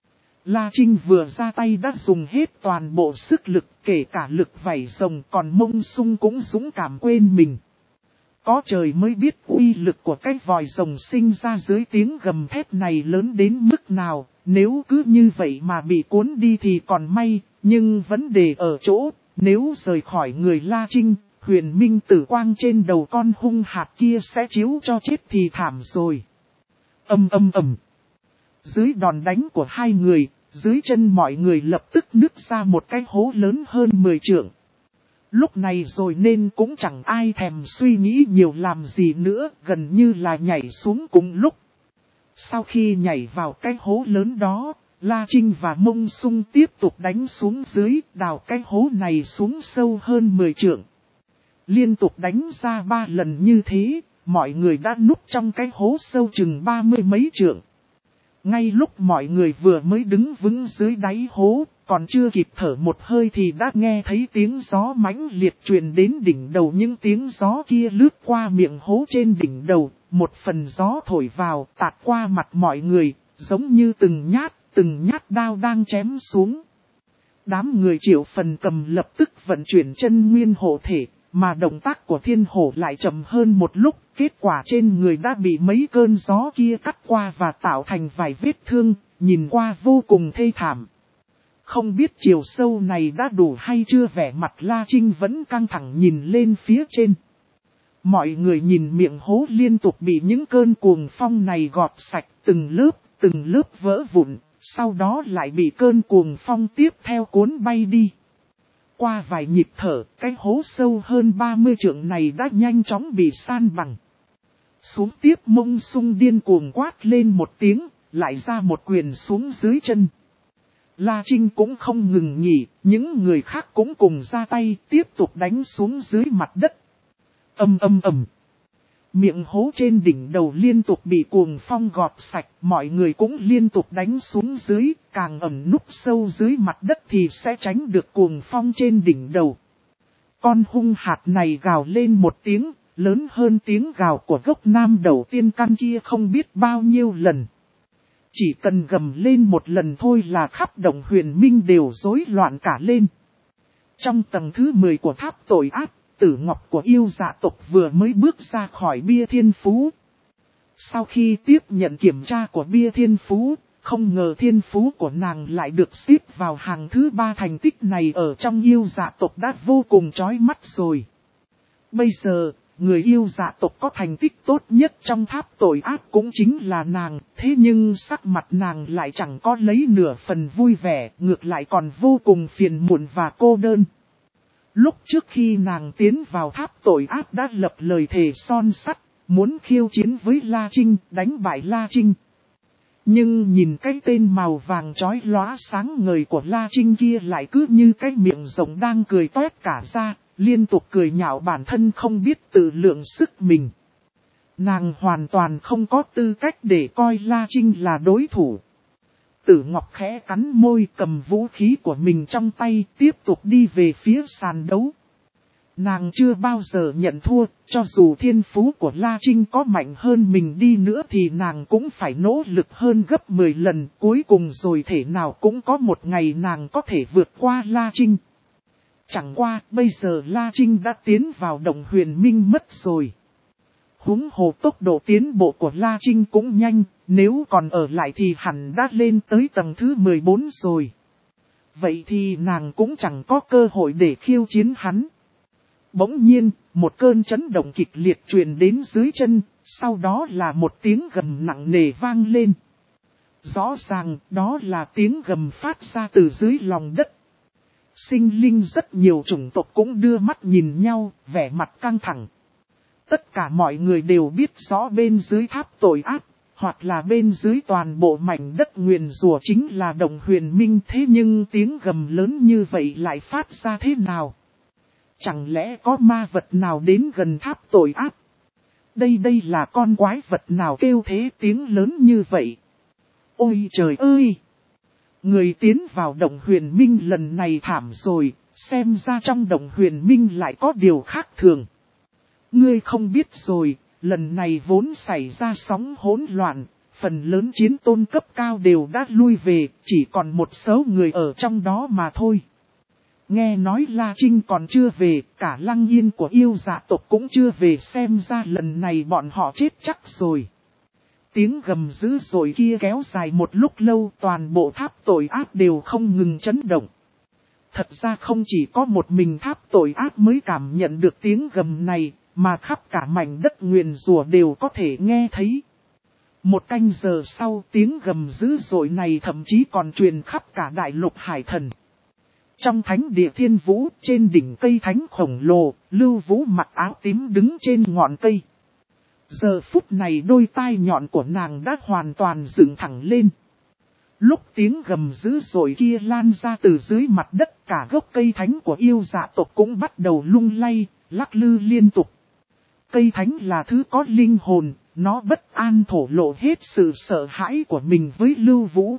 La Trinh vừa ra tay đã dùng hết toàn bộ sức lực, kể cả lực vảy rồng, còn Mông Sung cũng dũng cảm quên mình. Có trời mới biết uy lực của cái vòi rồng sinh ra dưới tiếng gầm thét này lớn đến mức nào, nếu cứ như vậy mà bị cuốn đi thì còn may, nhưng vấn đề ở chỗ, nếu rời khỏi người La Trinh, huyền minh tử quang trên đầu con hung hạt kia sẽ chiếu cho chết thì thảm rồi. Âm âm ầm. Dưới đòn đánh của hai người, dưới chân mọi người lập tức nứt ra một cái hố lớn hơn mười trượng. Lúc này rồi nên cũng chẳng ai thèm suy nghĩ nhiều làm gì nữa, gần như là nhảy xuống cùng lúc. Sau khi nhảy vào cái hố lớn đó, La Trinh và Mông Sung tiếp tục đánh xuống dưới, đào cái hố này xuống sâu hơn mười trượng. Liên tục đánh ra ba lần như thế, mọi người đã núp trong cái hố sâu chừng ba mươi mấy trượng. Ngay lúc mọi người vừa mới đứng vững dưới đáy hố, còn chưa kịp thở một hơi thì đã nghe thấy tiếng gió mãnh liệt truyền đến đỉnh đầu. Những tiếng gió kia lướt qua miệng hố trên đỉnh đầu, một phần gió thổi vào tạt qua mặt mọi người, giống như từng nhát, từng nhát đao đang chém xuống. Đám người Triệu Phần Cầm lập tức vận chuyển chân nguyên hộ thể, mà động tác của Thiên Hổ lại chậm hơn một lúc, kết quả trên người đã bị mấy cơn gió kia cắt qua và tạo thành vài vết thương, nhìn qua vô cùng thê thảm. Không biết chiều sâu này đã đủ hay chưa, vẻ mặt La Trinh vẫn căng thẳng nhìn lên phía trên. Mọi người nhìn miệng hố liên tục bị những cơn cuồng phong này gọt sạch, từng lớp, từng lớp vỡ vụn, sau đó lại bị cơn cuồng phong tiếp theo cuốn bay đi. Qua vài nhịp thở, cái hố sâu hơn ba mươi trượng này đã nhanh chóng bị san bằng. Xuống tiếp Mông Sung điên cuồng quát lên một tiếng, lại ra một quyền xuống dưới chân. La Trinh cũng không ngừng nghỉ, những người khác cũng cùng ra tay, tiếp tục đánh xuống dưới mặt đất. Âm âm ầm. Miệng hố trên đỉnh đầu liên tục bị cuồng phong gọt sạch, mọi người cũng liên tục đánh xuống dưới, càng ẩn núp sâu dưới mặt đất thì sẽ tránh được cuồng phong trên đỉnh đầu. Con hung hạt này gào lên một tiếng, lớn hơn tiếng gào của gốc nam đầu tiên căn kia không biết bao nhiêu lần. Chỉ cần gầm lên một lần thôi là khắp động huyền minh đều rối loạn cả lên. Trong tầng thứ mười của tháp tội ác, Tử Ngọc của yêu dạ tộc vừa mới bước ra khỏi bia thiên phú. Sau khi tiếp nhận kiểm tra của bia thiên phú, không ngờ thiên phú của nàng lại được xếp vào hàng thứ ba. Thành tích này ở trong yêu dạ tộc đã vô cùng chói mắt rồi. Bây giờ, người yêu dạ tộc có thành tích tốt nhất trong tháp tội ác cũng chính là nàng, thế nhưng sắc mặt nàng lại chẳng có lấy nửa phần vui vẻ, ngược lại còn vô cùng phiền muộn và cô đơn. Lúc trước khi nàng tiến vào tháp tội ác đã lập lời thề son sắt, muốn khiêu chiến với La Trinh, đánh bại La Trinh. Nhưng nhìn cái tên màu vàng chói lóa sáng ngời của La Trinh kia lại cứ như cái miệng rồng đang cười toét cả ra, liên tục cười nhạo bản thân không biết tự lượng sức mình. Nàng hoàn toàn không có tư cách để coi La Trinh là đối thủ. Tử Ngọc khẽ cắn môi, cầm vũ khí của mình trong tay, tiếp tục đi về phía sàn đấu. Nàng chưa bao giờ nhận thua, cho dù thiên phú của La Trinh có mạnh hơn mình đi nữa thì nàng cũng phải nỗ lực hơn gấp mười lần, cuối cùng rồi thể nào cũng có một ngày nàng có thể vượt qua La Trinh. Chẳng qua, bây giờ La Trinh đã tiến vào động huyền minh mất rồi. Huống hồ tốc độ tiến bộ của La Trinh cũng nhanh, nếu còn ở lại thì hẳn đã lên tới tầng thứ mười bốn rồi. Vậy thì nàng cũng chẳng có cơ hội để khiêu chiến hắn. Bỗng nhiên, một cơn chấn động kịch liệt truyền đến dưới chân, sau đó là một tiếng gầm nặng nề vang lên. Rõ ràng, đó là tiếng gầm phát ra từ dưới lòng đất. Sinh linh rất nhiều chủng tộc cũng đưa mắt nhìn nhau, vẻ mặt căng thẳng. Tất cả mọi người đều biết rõ bên dưới tháp tội ác, hoặc là bên dưới toàn bộ mảnh đất nguyền rủa chính là động huyền minh, thế nhưng tiếng gầm lớn như vậy lại phát ra thế nào? Chẳng lẽ có ma vật nào đến gần tháp tội ác? Đây đây là con quái vật nào kêu thế tiếng lớn như vậy? Ôi trời ơi! Người tiến vào động huyền minh lần này thảm rồi, xem ra trong động huyền minh lại có điều khác thường. Ngươi không biết rồi, lần này vốn xảy ra sóng hỗn loạn, phần lớn chiến tôn cấp cao đều đã lui về, chỉ còn một số người ở trong đó mà thôi. Nghe nói La Trinh còn chưa về, cả Lăng Yên của yêu dạ tộc cũng chưa về, xem ra lần này bọn họ chết chắc rồi. Tiếng gầm dữ dội kia kéo dài một lúc lâu, toàn bộ tháp tội ác đều không ngừng chấn động. Thật ra không chỉ có một mình tháp tội ác mới cảm nhận được tiếng gầm này, mà khắp cả mảnh đất nguyền rủa đều có thể nghe thấy. Một canh giờ sau, tiếng gầm dữ dội này thậm chí còn truyền khắp cả đại lục hải thần. Trong thánh địa thiên vũ, trên đỉnh cây thánh khổng lồ, Lưu Vũ mặc áo tím đứng trên ngọn cây. Giờ phút này đôi tai nhọn của nàng đã hoàn toàn dựng thẳng lên. Lúc tiếng gầm dữ dội kia lan ra từ dưới mặt đất, cả gốc cây thánh của yêu dạ tộc cũng bắt đầu lung lay, lắc lư liên tục. Cây thánh là thứ có linh hồn, nó bất an thổ lộ hết sự sợ hãi của mình với Lưu Vũ.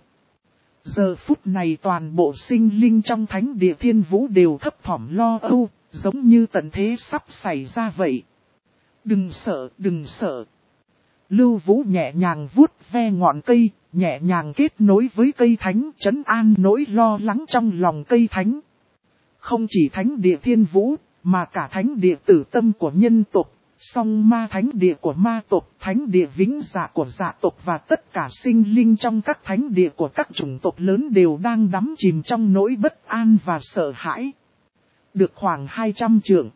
Giờ phút này toàn bộ sinh linh trong thánh địa thiên vũ đều thấp thỏm lo âu, giống như tận thế sắp xảy ra vậy. Đừng sợ, đừng sợ. Lưu Vũ nhẹ nhàng vuốt ve ngọn cây, nhẹ nhàng kết nối với cây thánh, trấn an nỗi lo lắng trong lòng cây thánh. Không chỉ thánh địa thiên vũ, mà cả thánh địa tử tâm của nhân tộc, song ma thánh địa của ma tộc, thánh địa vĩnh dạ của dạ tộc và tất cả sinh linh trong các thánh địa của các chủng tộc lớn đều đang đắm chìm trong nỗi bất an và sợ hãi. Được khoảng hai trăm trượng,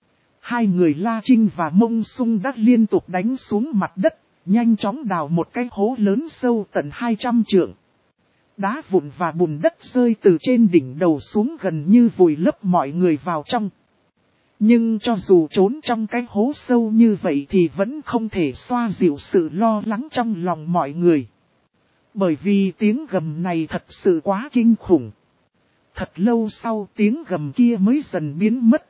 hai người La Trinh và Mông Sung đã liên tục đánh xuống mặt đất, nhanh chóng đào một cái hố lớn sâu tận hai trăm trượng. Đá vụn và bùn đất rơi từ trên đỉnh đầu xuống gần như vùi lấp mọi người vào trong. Nhưng cho dù trốn trong cái hố sâu như vậy thì vẫn không thể xoa dịu sự lo lắng trong lòng mọi người. Bởi vì tiếng gầm này thật sự quá kinh khủng. Thật lâu sau tiếng gầm kia mới dần biến mất.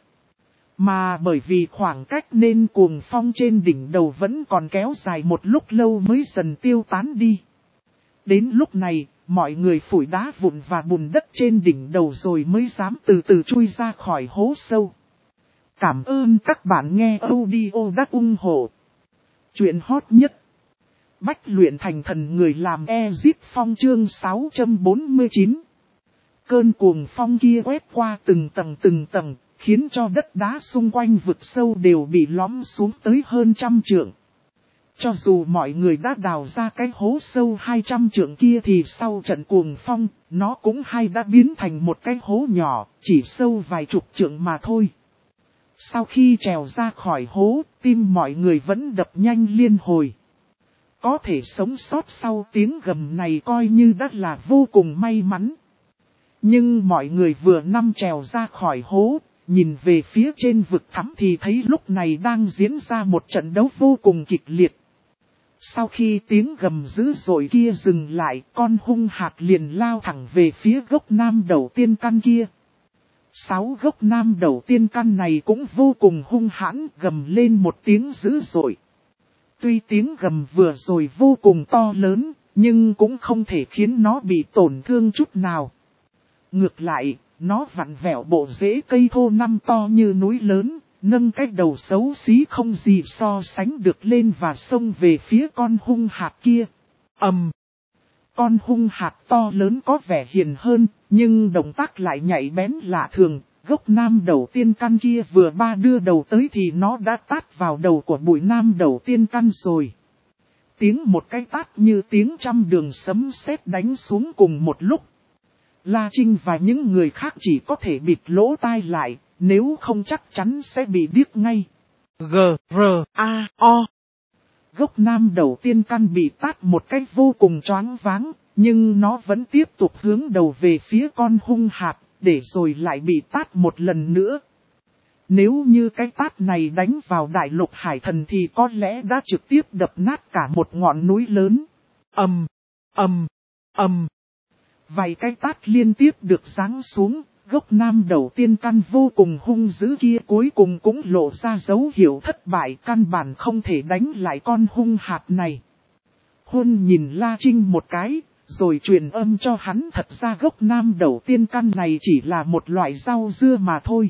Mà bởi vì khoảng cách nên cuồng phong trên đỉnh đầu vẫn còn kéo dài một lúc lâu mới dần tiêu tán đi. Đến lúc này, mọi người phủi đá vụn và bùn đất trên đỉnh đầu rồi mới dám từ từ chui ra khỏi hố sâu. Cảm ơn các bạn nghe audio đắc ủng hộ. Chuyện hot nhất. Bách luyện thành thần người làm Ezip Phong chương sáu trăm bốn mươi chín. Cơn cuồng phong kia quét qua từng tầng từng tầng, khiến cho đất đá xung quanh vực sâu đều bị lõm xuống tới hơn trăm trượng. Cho dù mọi người đã đào ra cái hố sâu hai trăm trượng kia thì sau trận cuồng phong, nó cũng hay đã biến thành một cái hố nhỏ, chỉ sâu vài chục trượng mà thôi. Sau khi trèo ra khỏi hố, tim mọi người vẫn đập nhanh liên hồi. Có thể sống sót sau tiếng gầm này coi như đã là vô cùng may mắn. Nhưng mọi người vừa năm trèo ra khỏi hố, nhìn về phía trên vực thẳm thì thấy lúc này đang diễn ra một trận đấu vô cùng kịch liệt. Sau khi tiếng gầm dữ dội kia dừng lại, con hung hạc liền lao thẳng về phía gốc nam đầu tiên căn kia. Sáu gốc nam đầu tiên căn này cũng vô cùng hung hãn, gầm lên một tiếng dữ dội. Tuy tiếng gầm vừa rồi vô cùng to lớn, nhưng cũng không thể khiến nó bị tổn thương chút nào. Ngược lại, nó vặn vẹo bộ rễ cây thô năm to như núi lớn, nâng cái đầu xấu xí không gì so sánh được lên và xông về phía con hung hạc kia. ầm, um, Con hung hạc to lớn có vẻ hiền hơn, nhưng động tác lại nhạy bén lạ thường. Gốc nam đầu tiên căn kia vừa ba đưa đầu tới thì nó đã tát vào đầu của bụi nam đầu tiên căn rồi. Tiếng một cái tát như tiếng trăm đường sấm sét đánh xuống cùng một lúc. La Trinh và những người khác chỉ có thể bịt lỗ tai lại, nếu không chắc chắn sẽ bị điếc ngay. G, R, A, O. Gốc nam đầu tiên căn bị tát một cách vô cùng choáng váng, nhưng nó vẫn tiếp tục hướng đầu về phía con hung hạc, để rồi lại bị tát một lần nữa. Nếu như cái tát này đánh vào đại lục hải thần thì có lẽ đã trực tiếp đập nát cả một ngọn núi lớn. ầm, ầm, ầm. Vài cái tát liên tiếp được giáng xuống, gốc nam đầu tiên căn vô cùng hung dữ kia cuối cùng cũng lộ ra dấu hiệu thất bại, căn bản không thể đánh lại con hung hạc này. Huân nhìn La Trinh một cái, rồi truyền âm cho hắn thật ra gốc nam đầu tiên căn này chỉ là một loại rau dưa mà thôi.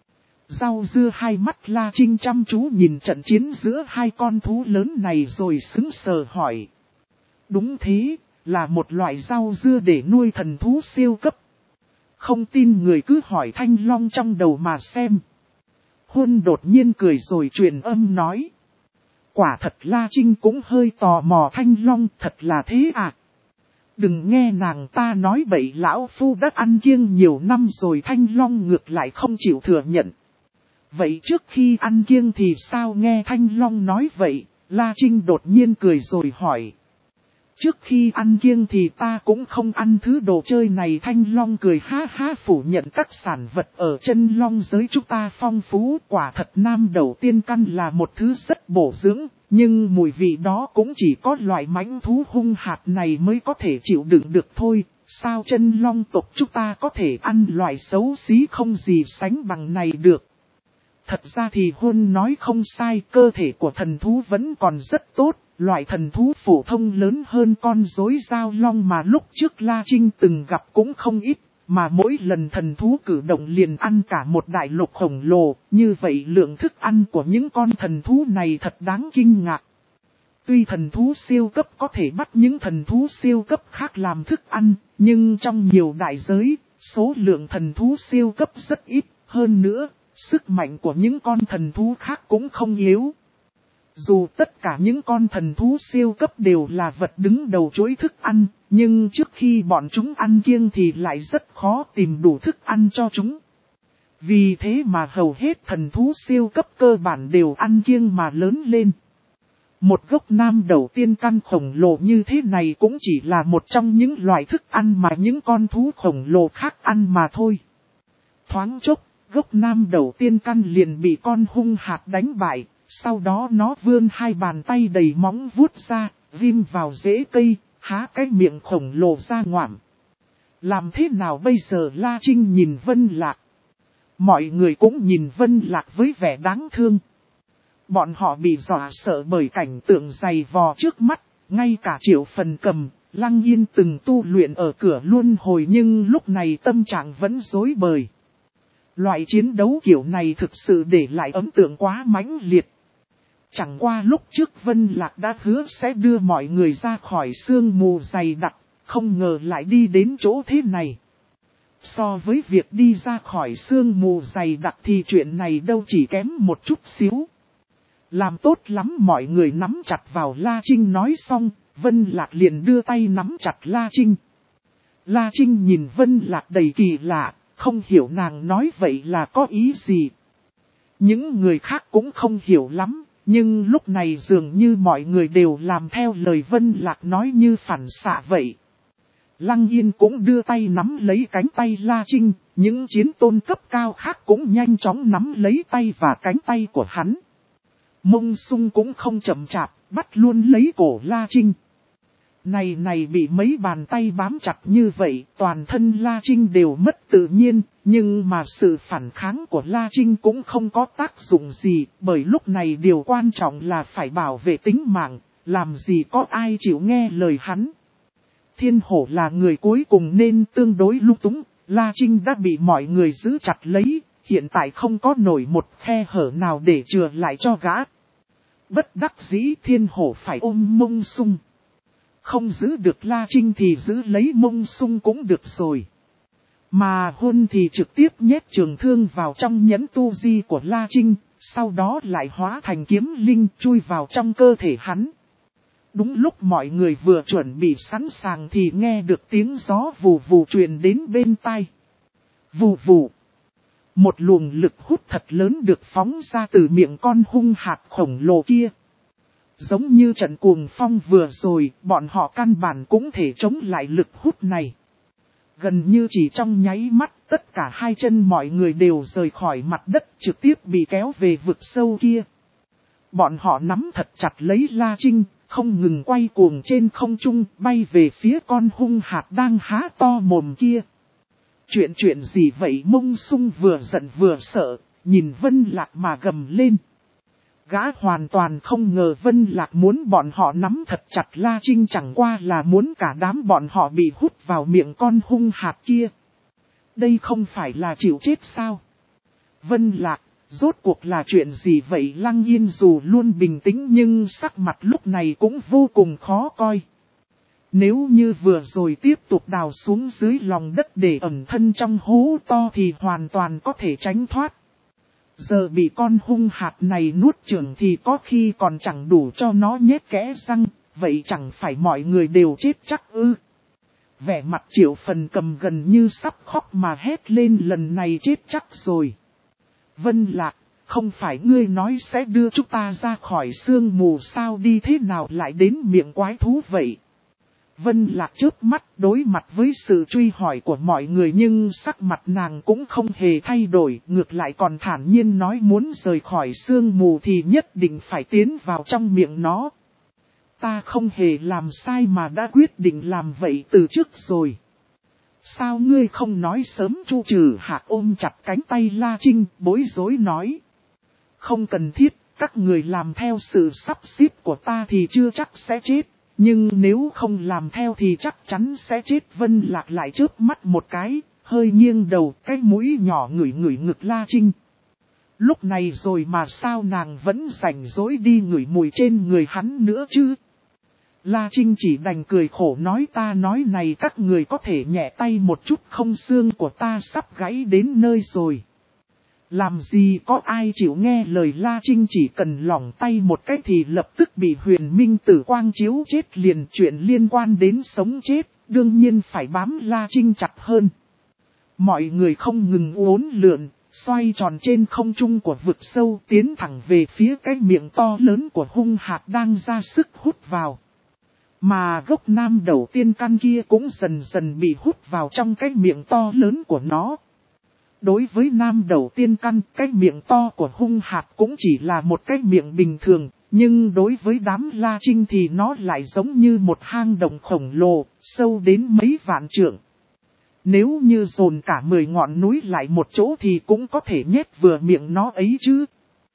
Rau dưa hai mắt La Trinh chăm chú nhìn trận chiến giữa hai con thú lớn này rồi sững sờ hỏi. Đúng thế, là một loại rau dưa để nuôi thần thú siêu cấp. Không tin người cứ hỏi Thanh Long trong đầu mà xem. Huân đột nhiên cười rồi truyền âm nói. Quả thật La Trinh cũng hơi tò mò Thanh Long, thật là thế à? Đừng nghe nàng ta nói bậy, lão phu đã ăn kiêng nhiều năm rồi. Thanh Long ngược lại không chịu thừa nhận. Vậy trước khi ăn kiêng thì sao? Nghe Thanh Long nói vậy, La Trinh đột nhiên cười rồi hỏi. Trước khi ăn kiêng thì ta cũng không ăn thứ đồ chơi này. Thanh Long cười ha ha phủ nhận các sản vật ở chân long giới chúng ta phong phú. Quả thật nam đầu tiên căn là một thứ rất bổ dưỡng, nhưng mùi vị đó cũng chỉ có loại mãnh thú hung hạt này mới có thể chịu đựng được thôi. Sao chân long tộc chúng ta có thể ăn loại xấu xí không gì sánh bằng này được? Thật ra thì Huân nói không sai, cơ thể của thần thú vẫn còn rất tốt. Loại thần thú phổ thông lớn hơn con rối giao long mà lúc trước La Trinh từng gặp cũng không ít, mà mỗi lần thần thú cử động liền ăn cả một đại lục khổng lồ, như vậy lượng thức ăn của những con thần thú này thật đáng kinh ngạc. Tuy thần thú siêu cấp có thể bắt những thần thú siêu cấp khác làm thức ăn, nhưng trong nhiều đại giới, số lượng thần thú siêu cấp rất ít, hơn nữa, sức mạnh của những con thần thú khác cũng không yếu. Dù tất cả những con thần thú siêu cấp đều là vật đứng đầu chuỗi thức ăn, nhưng trước khi bọn chúng ăn kiêng thì lại rất khó tìm đủ thức ăn cho chúng. Vì thế mà hầu hết thần thú siêu cấp cơ bản đều ăn kiêng mà lớn lên. Một gốc nam đầu tiên căn khổng lồ như thế này cũng chỉ là một trong những loại thức ăn mà những con thú khổng lồ khác ăn mà thôi. Thoáng chốc, gốc nam đầu tiên căn liền bị con hung hạt đánh bại. Sau đó nó vươn hai bàn tay đầy móng vuốt ra, ghim vào rễ cây, há cái miệng khổng lồ ra ngoạm. Làm thế nào bây giờ? La Trinh nhìn Vân Lạc. Mọi người cũng nhìn Vân Lạc với vẻ đáng thương. Bọn họ bị dọa sợ bởi cảnh tượng dày vò trước mắt, ngay cả Triệu Phần Cầm, Lăng Yên từng tu luyện ở cửa luân hồi nhưng lúc này tâm trạng vẫn rối bời. Loại chiến đấu kiểu này thực sự để lại ấn tượng quá mãnh liệt. Chẳng qua lúc trước Vân Lạc đã hứa sẽ đưa mọi người ra khỏi sương mù dày đặc, không ngờ lại đi đến chỗ thế này. So với việc đi ra khỏi sương mù dày đặc thì chuyện này đâu chỉ kém một chút xíu. Làm tốt lắm, mọi người nắm chặt vào La Trinh. Nói xong, Vân Lạc liền đưa tay nắm chặt La Trinh. La Trinh nhìn Vân Lạc đầy kỳ lạ, không hiểu nàng nói vậy là có ý gì. Những người khác cũng không hiểu lắm. Nhưng lúc này dường như mọi người đều làm theo lời Vân Lạc nói như phản xạ vậy. Lăng Yên cũng đưa tay nắm lấy cánh tay La Trinh, những chiến tôn cấp cao khác cũng nhanh chóng nắm lấy tay và cánh tay của hắn. Mông Sung cũng không chậm chạp, bắt luôn lấy cổ La Trinh. Này này bị mấy bàn tay bám chặt như vậy, toàn thân La Trinh đều mất tự nhiên, nhưng mà sự phản kháng của La Trinh cũng không có tác dụng gì, bởi lúc này điều quan trọng là phải bảo vệ tính mạng, làm gì có ai chịu nghe lời hắn. Thiên Hổ là người cuối cùng nên tương đối lung túng, La Trinh đã bị mọi người giữ chặt lấy, hiện tại không có nổi một khe hở nào để chừa lại cho gã. Bất đắc dĩ Thiên Hổ phải ôm Mông Sung. Không giữ được La Trinh thì giữ lấy Mông Sung cũng được rồi. Mà Huân thì trực tiếp nhét trường thương vào trong nhẫn tu di của La Trinh, sau đó lại hóa thành kiếm linh chui vào trong cơ thể hắn. Đúng lúc mọi người vừa chuẩn bị sẵn sàng thì nghe được tiếng gió vù vù truyền đến bên tai. Vù vù. Một luồng lực hút thật lớn được phóng ra từ miệng con hung hạt khổng lồ kia. Giống như trận cuồng phong vừa rồi, bọn họ căn bản cũng thể chống lại lực hút này. Gần như chỉ trong nháy mắt, tất cả hai chân mọi người đều rời khỏi mặt đất trực tiếp bị kéo về vực sâu kia. Bọn họ nắm thật chặt lấy La Trinh, không ngừng quay cuồng trên không trung, bay về phía con hung hạt đang há to mồm kia. Chuyện chuyện gì vậy? Mông Sung vừa giận vừa sợ, nhìn Vân Lạc mà gầm lên. Gã hoàn toàn không ngờ Vân Lạc muốn bọn họ nắm thật chặt La Trinh, chẳng qua là muốn cả đám bọn họ bị hút vào miệng con hung hạt kia. Đây không phải là chịu chết sao? Vân Lạc, rốt cuộc là chuyện gì vậy? Lăng Yên dù luôn bình tĩnh nhưng sắc mặt lúc này cũng vô cùng khó coi. Nếu như vừa rồi tiếp tục đào xuống dưới lòng đất để ẩn thân trong hố to thì hoàn toàn có thể tránh thoát. Giờ bị con hung hạt này nuốt chửng thì có khi còn chẳng đủ cho nó nhét kẽ răng, vậy chẳng phải mọi người đều chết chắc ư? Vẻ mặt Triệu Phần Cầm gần như sắp khóc mà hét lên, lần này chết chắc rồi. Vân Lạc, không phải ngươi nói sẽ đưa chúng ta ra khỏi sương mù sao, đi thế nào lại đến miệng quái thú vậy? Vân Lạc chớp mắt đối mặt với sự truy hỏi của mọi người nhưng sắc mặt nàng cũng không hề thay đổi, ngược lại còn thản nhiên nói muốn rời khỏi sương mù thì nhất định phải tiến vào trong miệng nó. Ta không hề làm sai mà đã quyết định làm vậy từ trước rồi. Sao ngươi không nói sớm? Chu Trừ Hạc ôm chặt cánh tay La Trinh, bối rối nói. Không cần thiết, các người làm theo sự sắp xếp của ta thì chưa chắc sẽ chết. Nhưng nếu không làm theo thì chắc chắn sẽ chết. Vân Lạc lại chớp mắt một cái, hơi nghiêng đầu, cái mũi nhỏ ngửi ngửi ngực La Trinh. Lúc này rồi mà sao nàng vẫn rảnh rỗi đi ngửi mùi trên người hắn nữa chứ? La Trinh chỉ đành cười khổ nói, ta nói này các người có thể nhẹ tay một chút không, xương của ta sắp gãy đến nơi rồi. Làm gì có ai chịu nghe lời La Trinh, chỉ cần lỏng tay một cái thì lập tức bị Huyền Minh Tử Quang chiếu chết liền. Chuyện liên quan đến sống chết, đương nhiên phải bám La Trinh chặt hơn. Mọi người không ngừng uốn lượn, xoay tròn trên không trung của vực sâu, tiến thẳng về phía cái miệng to lớn của hung hạt đang ra sức hút vào. Mà gốc nam đầu tiên căn kia cũng dần dần bị hút vào trong cái miệng to lớn của nó. Đối với nam đầu tiên căn, cái miệng to của hung hạt cũng chỉ là một cái miệng bình thường, nhưng đối với đám La Trinh thì nó lại giống như một hang động khổng lồ, sâu đến mấy vạn trượng. Nếu như dồn cả mười ngọn núi lại một chỗ thì cũng có thể nhét vừa miệng nó ấy chứ.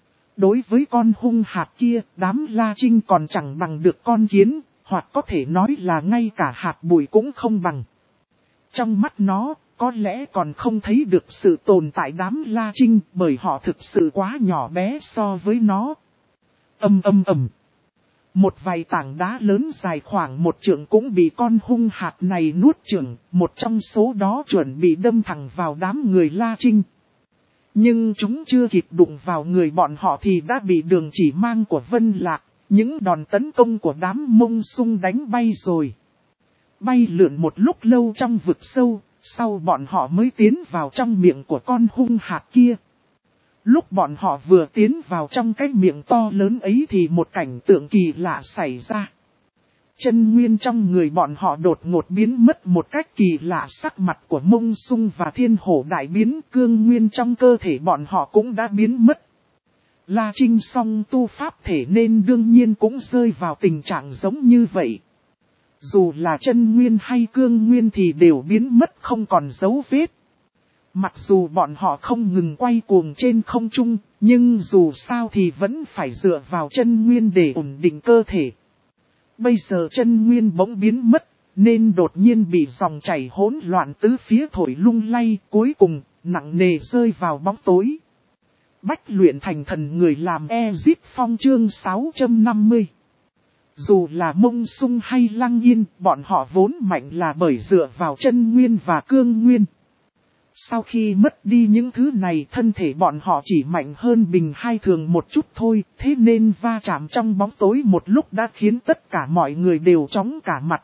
Đối với con hung hạt kia, đám La Trinh còn chẳng bằng được con kiến, hoặc có thể nói là ngay cả hạt bụi cũng không bằng. Trong mắt nó, có lẽ còn không thấy được sự tồn tại đám La Trinh, bởi họ thực sự quá nhỏ bé so với nó. Âm âm ầm. Một vài tảng đá lớn dài khoảng một trượng cũng bị con hung hạt này nuốt chửng, một trong số đó chuẩn bị đâm thẳng vào đám người La Trinh. Nhưng chúng chưa kịp đụng vào người bọn họ thì đã bị đường chỉ mang của Vân Lạc, những đòn tấn công của đám Mông Sung đánh bay rồi. Bay lượn một lúc lâu trong vực sâu, sau bọn họ mới tiến vào trong miệng của con hung hạt kia. Lúc bọn họ vừa tiến vào trong cái miệng to lớn ấy thì một cảnh tượng kỳ lạ xảy ra. Chân nguyên trong người bọn họ đột ngột biến mất một cách kỳ lạ, sắc mặt của Mông Sung và Thiên Hổ đại biến, cương nguyên trong cơ thể bọn họ cũng đã biến mất. La Trinh song tu pháp thể nên đương nhiên cũng rơi vào tình trạng giống như vậy. Dù là chân nguyên hay cương nguyên thì đều biến mất không còn dấu vết. Mặc dù bọn họ không ngừng quay cuồng trên không trung, nhưng dù sao thì vẫn phải dựa vào chân nguyên để ổn định cơ thể. Bây giờ chân nguyên bỗng biến mất, nên đột nhiên bị dòng chảy hỗn loạn tứ phía thổi lung lay, cuối cùng nặng nề rơi vào bóng tối. Bách luyện thành thần người làm E-Zip Phong chương sáu trăm năm mươi. Dù là Mông Sung hay Lăng Yên, bọn họ vốn mạnh là bởi dựa vào chân nguyên và cương nguyên. Sau khi mất đi những thứ này, thân thể bọn họ chỉ mạnh hơn bình hai thường một chút thôi, thế nên va chạm trong bóng tối một lúc đã khiến tất cả mọi người đều chóng cả mặt.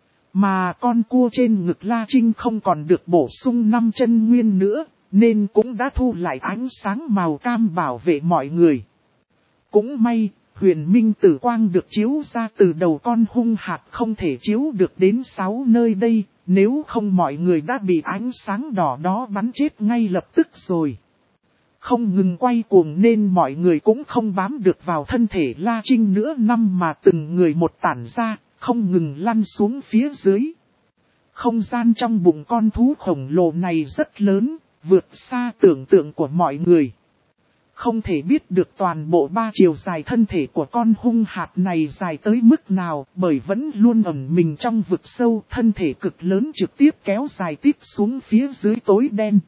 Mà con cua trên ngực La Trinh không còn được bổ sung năm chân nguyên nữa, nên cũng đã thu lại ánh sáng màu cam bảo vệ mọi người. Cũng may, Huyền Minh Tử Quang được chiếu ra từ đầu con hung hạt không thể chiếu được đến sáu nơi đây, nếu không mọi người đã bị ánh sáng đỏ đó bắn chết ngay lập tức rồi. Không ngừng quay cuồng nên mọi người cũng không bám được vào thân thể La Trinh nữa, năm mà từng người một tản ra, không ngừng lăn xuống phía dưới. Không gian trong bụng con thú khổng lồ này rất lớn, vượt xa tưởng tượng của mọi người. không thể biết được toàn bộ ba chiều dài thân thể của con hung hạt này dài tới mức nào, bởi vẫn luôn ẩn mình trong vực sâu, thân thể cực lớn trực tiếp kéo dài tiếp xuống phía dưới tối đen.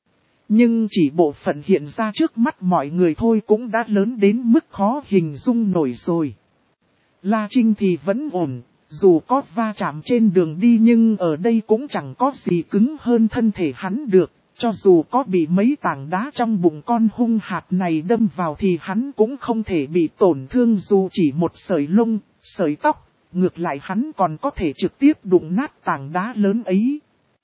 Nhưng chỉ bộ phận hiện ra trước mắt mọi người thôi cũng đã lớn đến mức khó hình dung nổi rồi. La Trinh thì vẫn ổn, dù có va chạm trên đường đi nhưng ở đây cũng chẳng có gì cứng hơn thân thể hắn được. Cho dù có bị mấy tảng đá trong bụng con hung hạt này đâm vào thì hắn cũng không thể bị tổn thương dù chỉ một sợi lông, sợi tóc, ngược lại hắn còn có thể trực tiếp đụng nát tảng đá lớn ấy.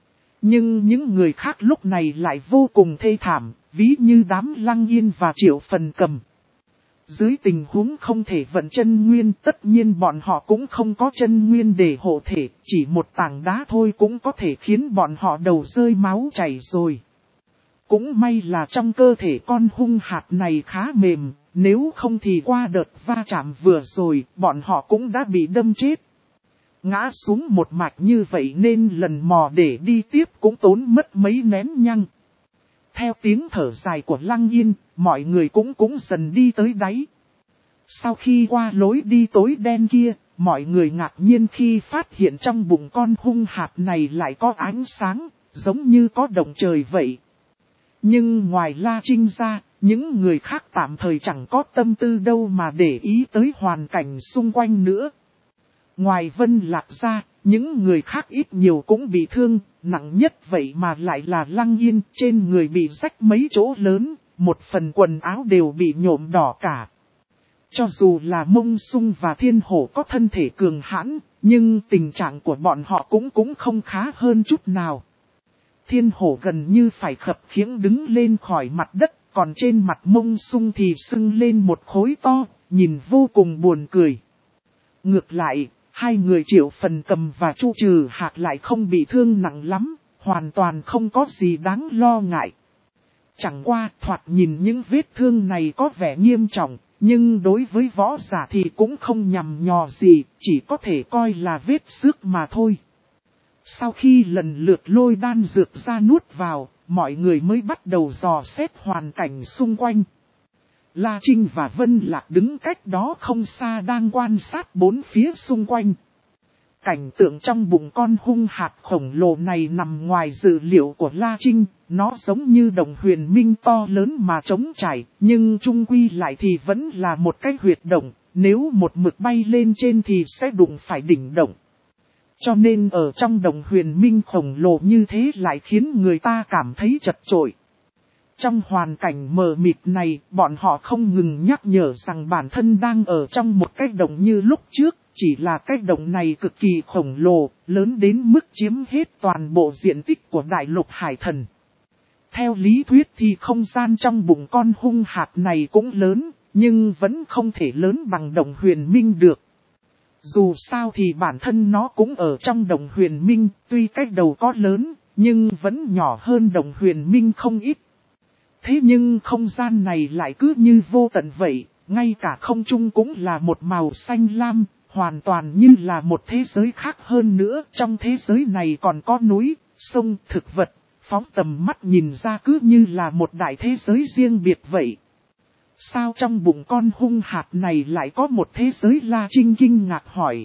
Nhưng những người khác lúc này lại vô cùng thê thảm, ví như đám Lăng Yên và Triệu Phần Cầm. Dưới tình huống không thể vận chân nguyên, tất nhiên bọn họ cũng không có chân nguyên để hộ thể, chỉ một tảng đá thôi cũng có thể khiến bọn họ đầu rơi máu chảy rồi. Cũng may là trong cơ thể con hung hạt này khá mềm, nếu không thì qua đợt va chạm vừa rồi, bọn họ cũng đã bị đâm chết. Ngã xuống một mạch như vậy nên lần mò để đi tiếp cũng tốn mất mấy nén nhăng. Theo tiếng thở dài của Lăng Yên, mọi người cũng cũng dần đi tới đáy. Sau khi qua lối đi tối đen kia, mọi người ngạc nhiên khi phát hiện trong bụng con hung hạt này lại có ánh sáng, giống như có động trời vậy. Nhưng ngoài La Trinh ra, những người khác tạm thời chẳng có tâm tư đâu mà để ý tới hoàn cảnh xung quanh nữa. Ngoài Vân Lạc ra, những người khác ít nhiều cũng bị thương, nặng nhất vậy mà lại là Lăng Yên, trên người bị rách mấy chỗ lớn, một phần quần áo đều bị nhuộm đỏ cả. Cho dù là Mông Sung và Thiên Hổ có thân thể cường hãn, nhưng tình trạng của bọn họ cũng cũng không khá hơn chút nào. Thiên Hổ gần như phải khập khiễng đứng lên khỏi mặt đất, còn trên mặt Mông Sung thì sưng lên một khối to, nhìn vô cùng buồn cười. Ngược lại, hai người Triệu Phần Cầm và Chu Trừ Hạc lại không bị thương nặng lắm, hoàn toàn không có gì đáng lo ngại. Chẳng qua thoạt nhìn những vết thương này có vẻ nghiêm trọng, nhưng đối với võ giả thì cũng không nhằm nhò gì, chỉ có thể coi là vết xước mà thôi. Sau khi lần lượt lôi đan dược ra nuốt vào, mọi người mới bắt đầu dò xét hoàn cảnh xung quanh. La Trinh và Vân Lạc đứng cách đó không xa đang quan sát bốn phía xung quanh. Cảnh tượng trong bụng con hung hạt khổng lồ này nằm ngoài dự liệu của La Trinh, nó giống như đồng huyền minh to lớn mà trống trải, nhưng chung quy lại thì vẫn là một cái huyệt động, nếu một mực bay lên trên thì sẽ đụng phải đỉnh động. Cho nên ở trong đồng huyền minh khổng lồ như thế lại khiến người ta cảm thấy chật chội. Trong hoàn cảnh mờ mịt này, bọn họ không ngừng nhắc nhở rằng bản thân đang ở trong một cái động như lúc trước, chỉ là cái động này cực kỳ khổng lồ, lớn đến mức chiếm hết toàn bộ diện tích của đại lục hải thần. Theo lý thuyết thì không gian trong bụng con hung hạt này cũng lớn, nhưng vẫn không thể lớn bằng đồng huyền minh được. Dù sao thì bản thân nó cũng ở trong đồng huyền minh, tuy cách đầu có lớn, nhưng vẫn nhỏ hơn đồng huyền minh không ít. Thế nhưng không gian này lại cứ như vô tận vậy, ngay cả không trung cũng là một màu xanh lam, hoàn toàn như là một thế giới khác hơn nữa. Trong thế giới này còn có núi, sông, thực vật, phóng tầm mắt nhìn ra cứ như là một đại thế giới riêng biệt vậy. Sao trong bụng con hung hạt này lại có một thế giới? La Trinh kinh ngạc hỏi.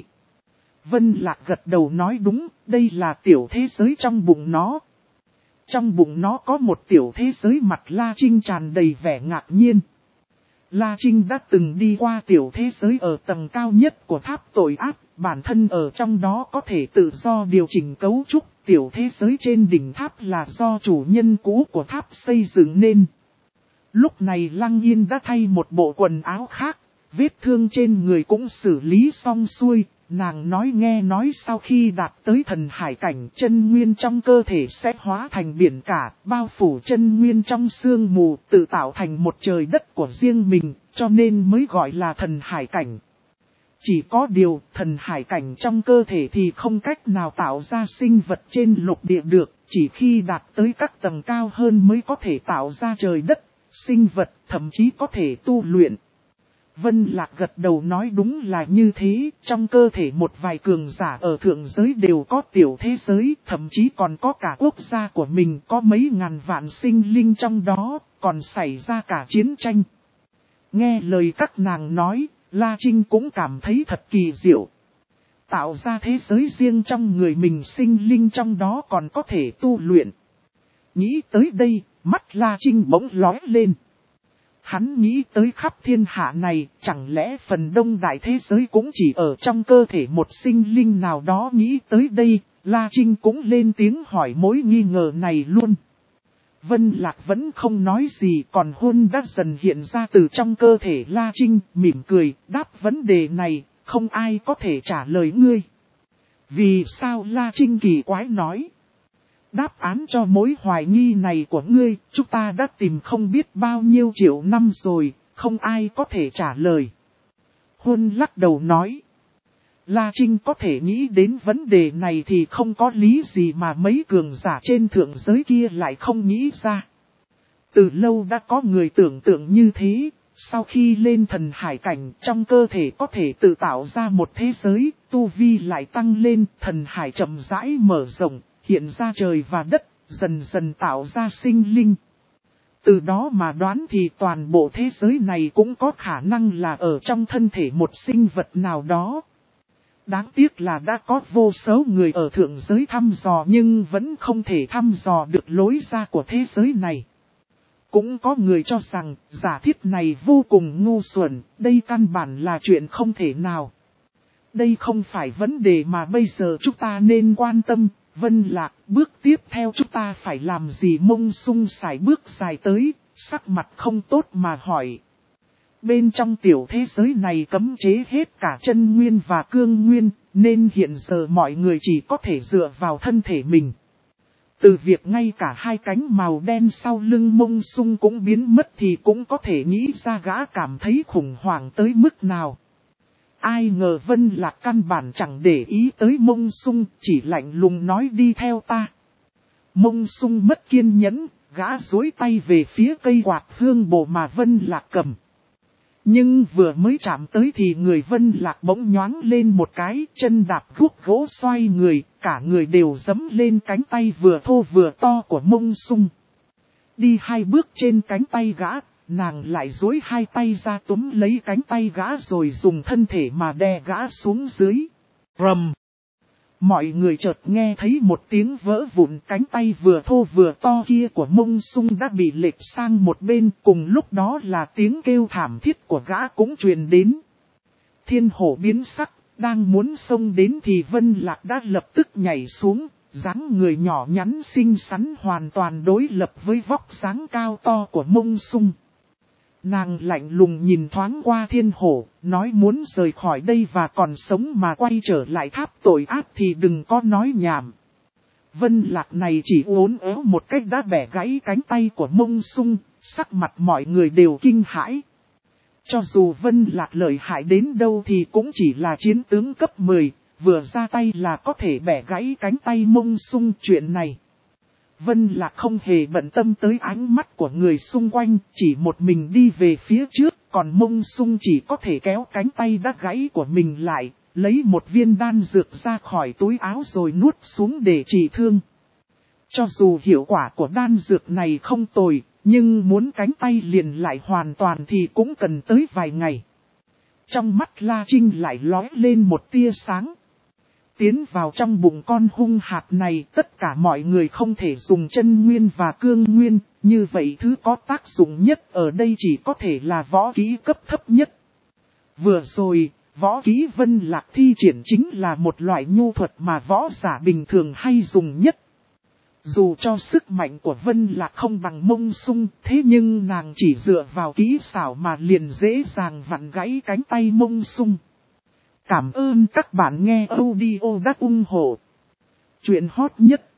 Vân Lạc gật đầu nói đúng, đây là tiểu thế giới trong bụng nó. Trong bụng nó có một tiểu thế giới. Mặt La Trinh tràn đầy vẻ ngạc nhiên. La Trinh đã từng đi qua tiểu thế giới ở tầng cao nhất của tháp tội ác, bản thân ở trong đó có thể tự do điều chỉnh cấu trúc. Tiểu thế giới trên đỉnh tháp là do chủ nhân cũ của tháp xây dựng nên. Lúc này Lăng Yên đã thay một bộ quần áo khác, vết thương trên người cũng xử lý xong xuôi. Nàng nói nghe nói sau khi đạt tới thần hải cảnh, chân nguyên trong cơ thể sẽ hóa thành biển cả, bao phủ chân nguyên trong sương mù, tự tạo thành một trời đất của riêng mình, cho nên mới gọi là thần hải cảnh. Chỉ có điều, thần hải cảnh trong cơ thể thì không cách nào tạo ra sinh vật trên lục địa được, chỉ khi đạt tới các tầng cao hơn mới có thể tạo ra trời đất, sinh vật, thậm chí có thể tu luyện. Vân Lạc gật đầu nói đúng là như thế, trong cơ thể một vài cường giả ở thượng giới đều có tiểu thế giới, thậm chí còn có cả quốc gia của mình, có mấy ngàn vạn sinh linh trong đó, còn xảy ra cả chiến tranh. Nghe lời các nàng nói, La Trinh cũng cảm thấy thật kỳ diệu. Tạo ra thế giới riêng trong người mình, sinh linh trong đó còn có thể tu luyện. Nghĩ tới đây, mắt La Trinh bỗng lóe lên. Hắn nghĩ tới khắp thiên hạ này, chẳng lẽ phần đông đại thế giới cũng chỉ ở trong cơ thể một sinh linh nào đó. Nghĩ tới đây, La Trinh cũng lên tiếng hỏi mối nghi ngờ này luôn. Vân Lạc vẫn không nói gì, còn hôn đã dần hiện ra từ trong cơ thể La Trinh, mỉm cười, đáp vấn đề này, không ai có thể trả lời ngươi. Vì sao? La Trinh kỳ quái nói. Đáp án cho mối hoài nghi này của ngươi, chúng ta đã tìm không biết bao nhiêu triệu năm rồi, không ai có thể trả lời. Huân lắc đầu nói. La Trinh có thể nghĩ đến vấn đề này thì không có lý gì mà mấy cường giả trên thượng giới kia lại không nghĩ ra. Từ lâu đã có người tưởng tượng như thế, sau khi lên thần hải cảnh trong cơ thể có thể tự tạo ra một thế giới, tu vi lại tăng lên, thần hải chậm rãi mở rộng, hiện ra trời và đất, dần dần tạo ra sinh linh. Từ đó mà đoán thì toàn bộ thế giới này cũng có khả năng là ở trong thân thể một sinh vật nào đó. Đáng tiếc là đã có vô số người ở thượng giới thăm dò nhưng vẫn không thể thăm dò được lối ra của thế giới này. Cũng có người cho rằng giả thiết này vô cùng ngu xuẩn, đây căn bản là chuyện không thể nào. Đây không phải vấn đề mà bây giờ chúng ta nên quan tâm. Vân Lạc, bước tiếp theo chúng ta phải làm gì? Mông Sung sải bước dài tới, sắc mặt không tốt mà hỏi. Bên trong tiểu thế giới này cấm chế hết cả chân nguyên và cương nguyên, nên hiện giờ mọi người chỉ có thể dựa vào thân thể mình. Từ việc ngay cả hai cánh màu đen sau lưng Mông Sung cũng biến mất thì cũng có thể nghĩ ra gã cảm thấy khủng hoảng tới mức nào. Ai ngờ Vân Lạc căn bản chẳng để ý tới Mông Sung, chỉ lạnh lùng nói đi theo ta. Mông Sung mất kiên nhẫn, gã duỗi tay về phía cây quạt hương bồ mà Vân Lạc cầm. Nhưng vừa mới chạm tới thì người Vân Lạc bỗng nhoáng lên một cái, chân đạp guốc gỗ xoay người, cả người đều giẫm lên cánh tay vừa thô vừa to của Mông Sung. Đi hai bước trên cánh tay gã, nàng lại duỗi hai tay ra túm lấy cánh tay gã rồi dùng thân thể mà đè gã xuống dưới. Rầm! Mọi người chợt nghe thấy một tiếng vỡ vụn, cánh tay vừa thô vừa to kia của Mông Sung đã bị lệch sang một bên, cùng lúc đó là tiếng kêu thảm thiết của gã cũng truyền đến. Thiên hổ biến sắc, đang muốn xông đến thì Vân Lạc đã lập tức nhảy xuống, dáng người nhỏ nhắn xinh xắn hoàn toàn đối lập với vóc dáng cao to của Mông Sung. Nàng lạnh lùng nhìn thoáng qua thiên hổ, nói muốn rời khỏi đây và còn sống mà quay trở lại tháp tội ác thì đừng có nói nhảm. Vân Lạc này chỉ uốn éo một cách đã bẻ gãy cánh tay của Mông Sung, sắc mặt mọi người đều kinh hãi. Cho dù Vân Lạc lợi hại đến đâu thì cũng chỉ là chiến tướng cấp mười, vừa ra tay là có thể bẻ gãy cánh tay Mông Sung. Chuyện này Vân Lạc không hề bận tâm tới ánh mắt của người xung quanh, chỉ một mình đi về phía trước, còn Mông Sung chỉ có thể kéo cánh tay đã gãy của mình lại, lấy một viên đan dược ra khỏi túi áo rồi nuốt xuống để trị thương. Cho dù hiệu quả của đan dược này không tồi, nhưng muốn cánh tay liền lại hoàn toàn thì cũng cần tới vài ngày. Trong mắt La Trinh lại lóe lên một tia sáng. Tiến vào trong bụng con hung hạt này, tất cả mọi người không thể dùng chân nguyên và cương nguyên, như vậy thứ có tác dụng nhất ở đây chỉ có thể là võ kỹ cấp thấp nhất. Vừa rồi, võ kỹ Vân Lạc thi triển chính là một loại nhu thuật mà võ giả bình thường hay dùng nhất. Dù cho sức mạnh của Vân Lạc không bằng Mông Sung, thế nhưng nàng chỉ dựa vào kỹ xảo mà liền dễ dàng vặn gãy cánh tay Mông Sung. Cảm ơn các bạn nghe audio đã ủng hộ chuyện hot nhất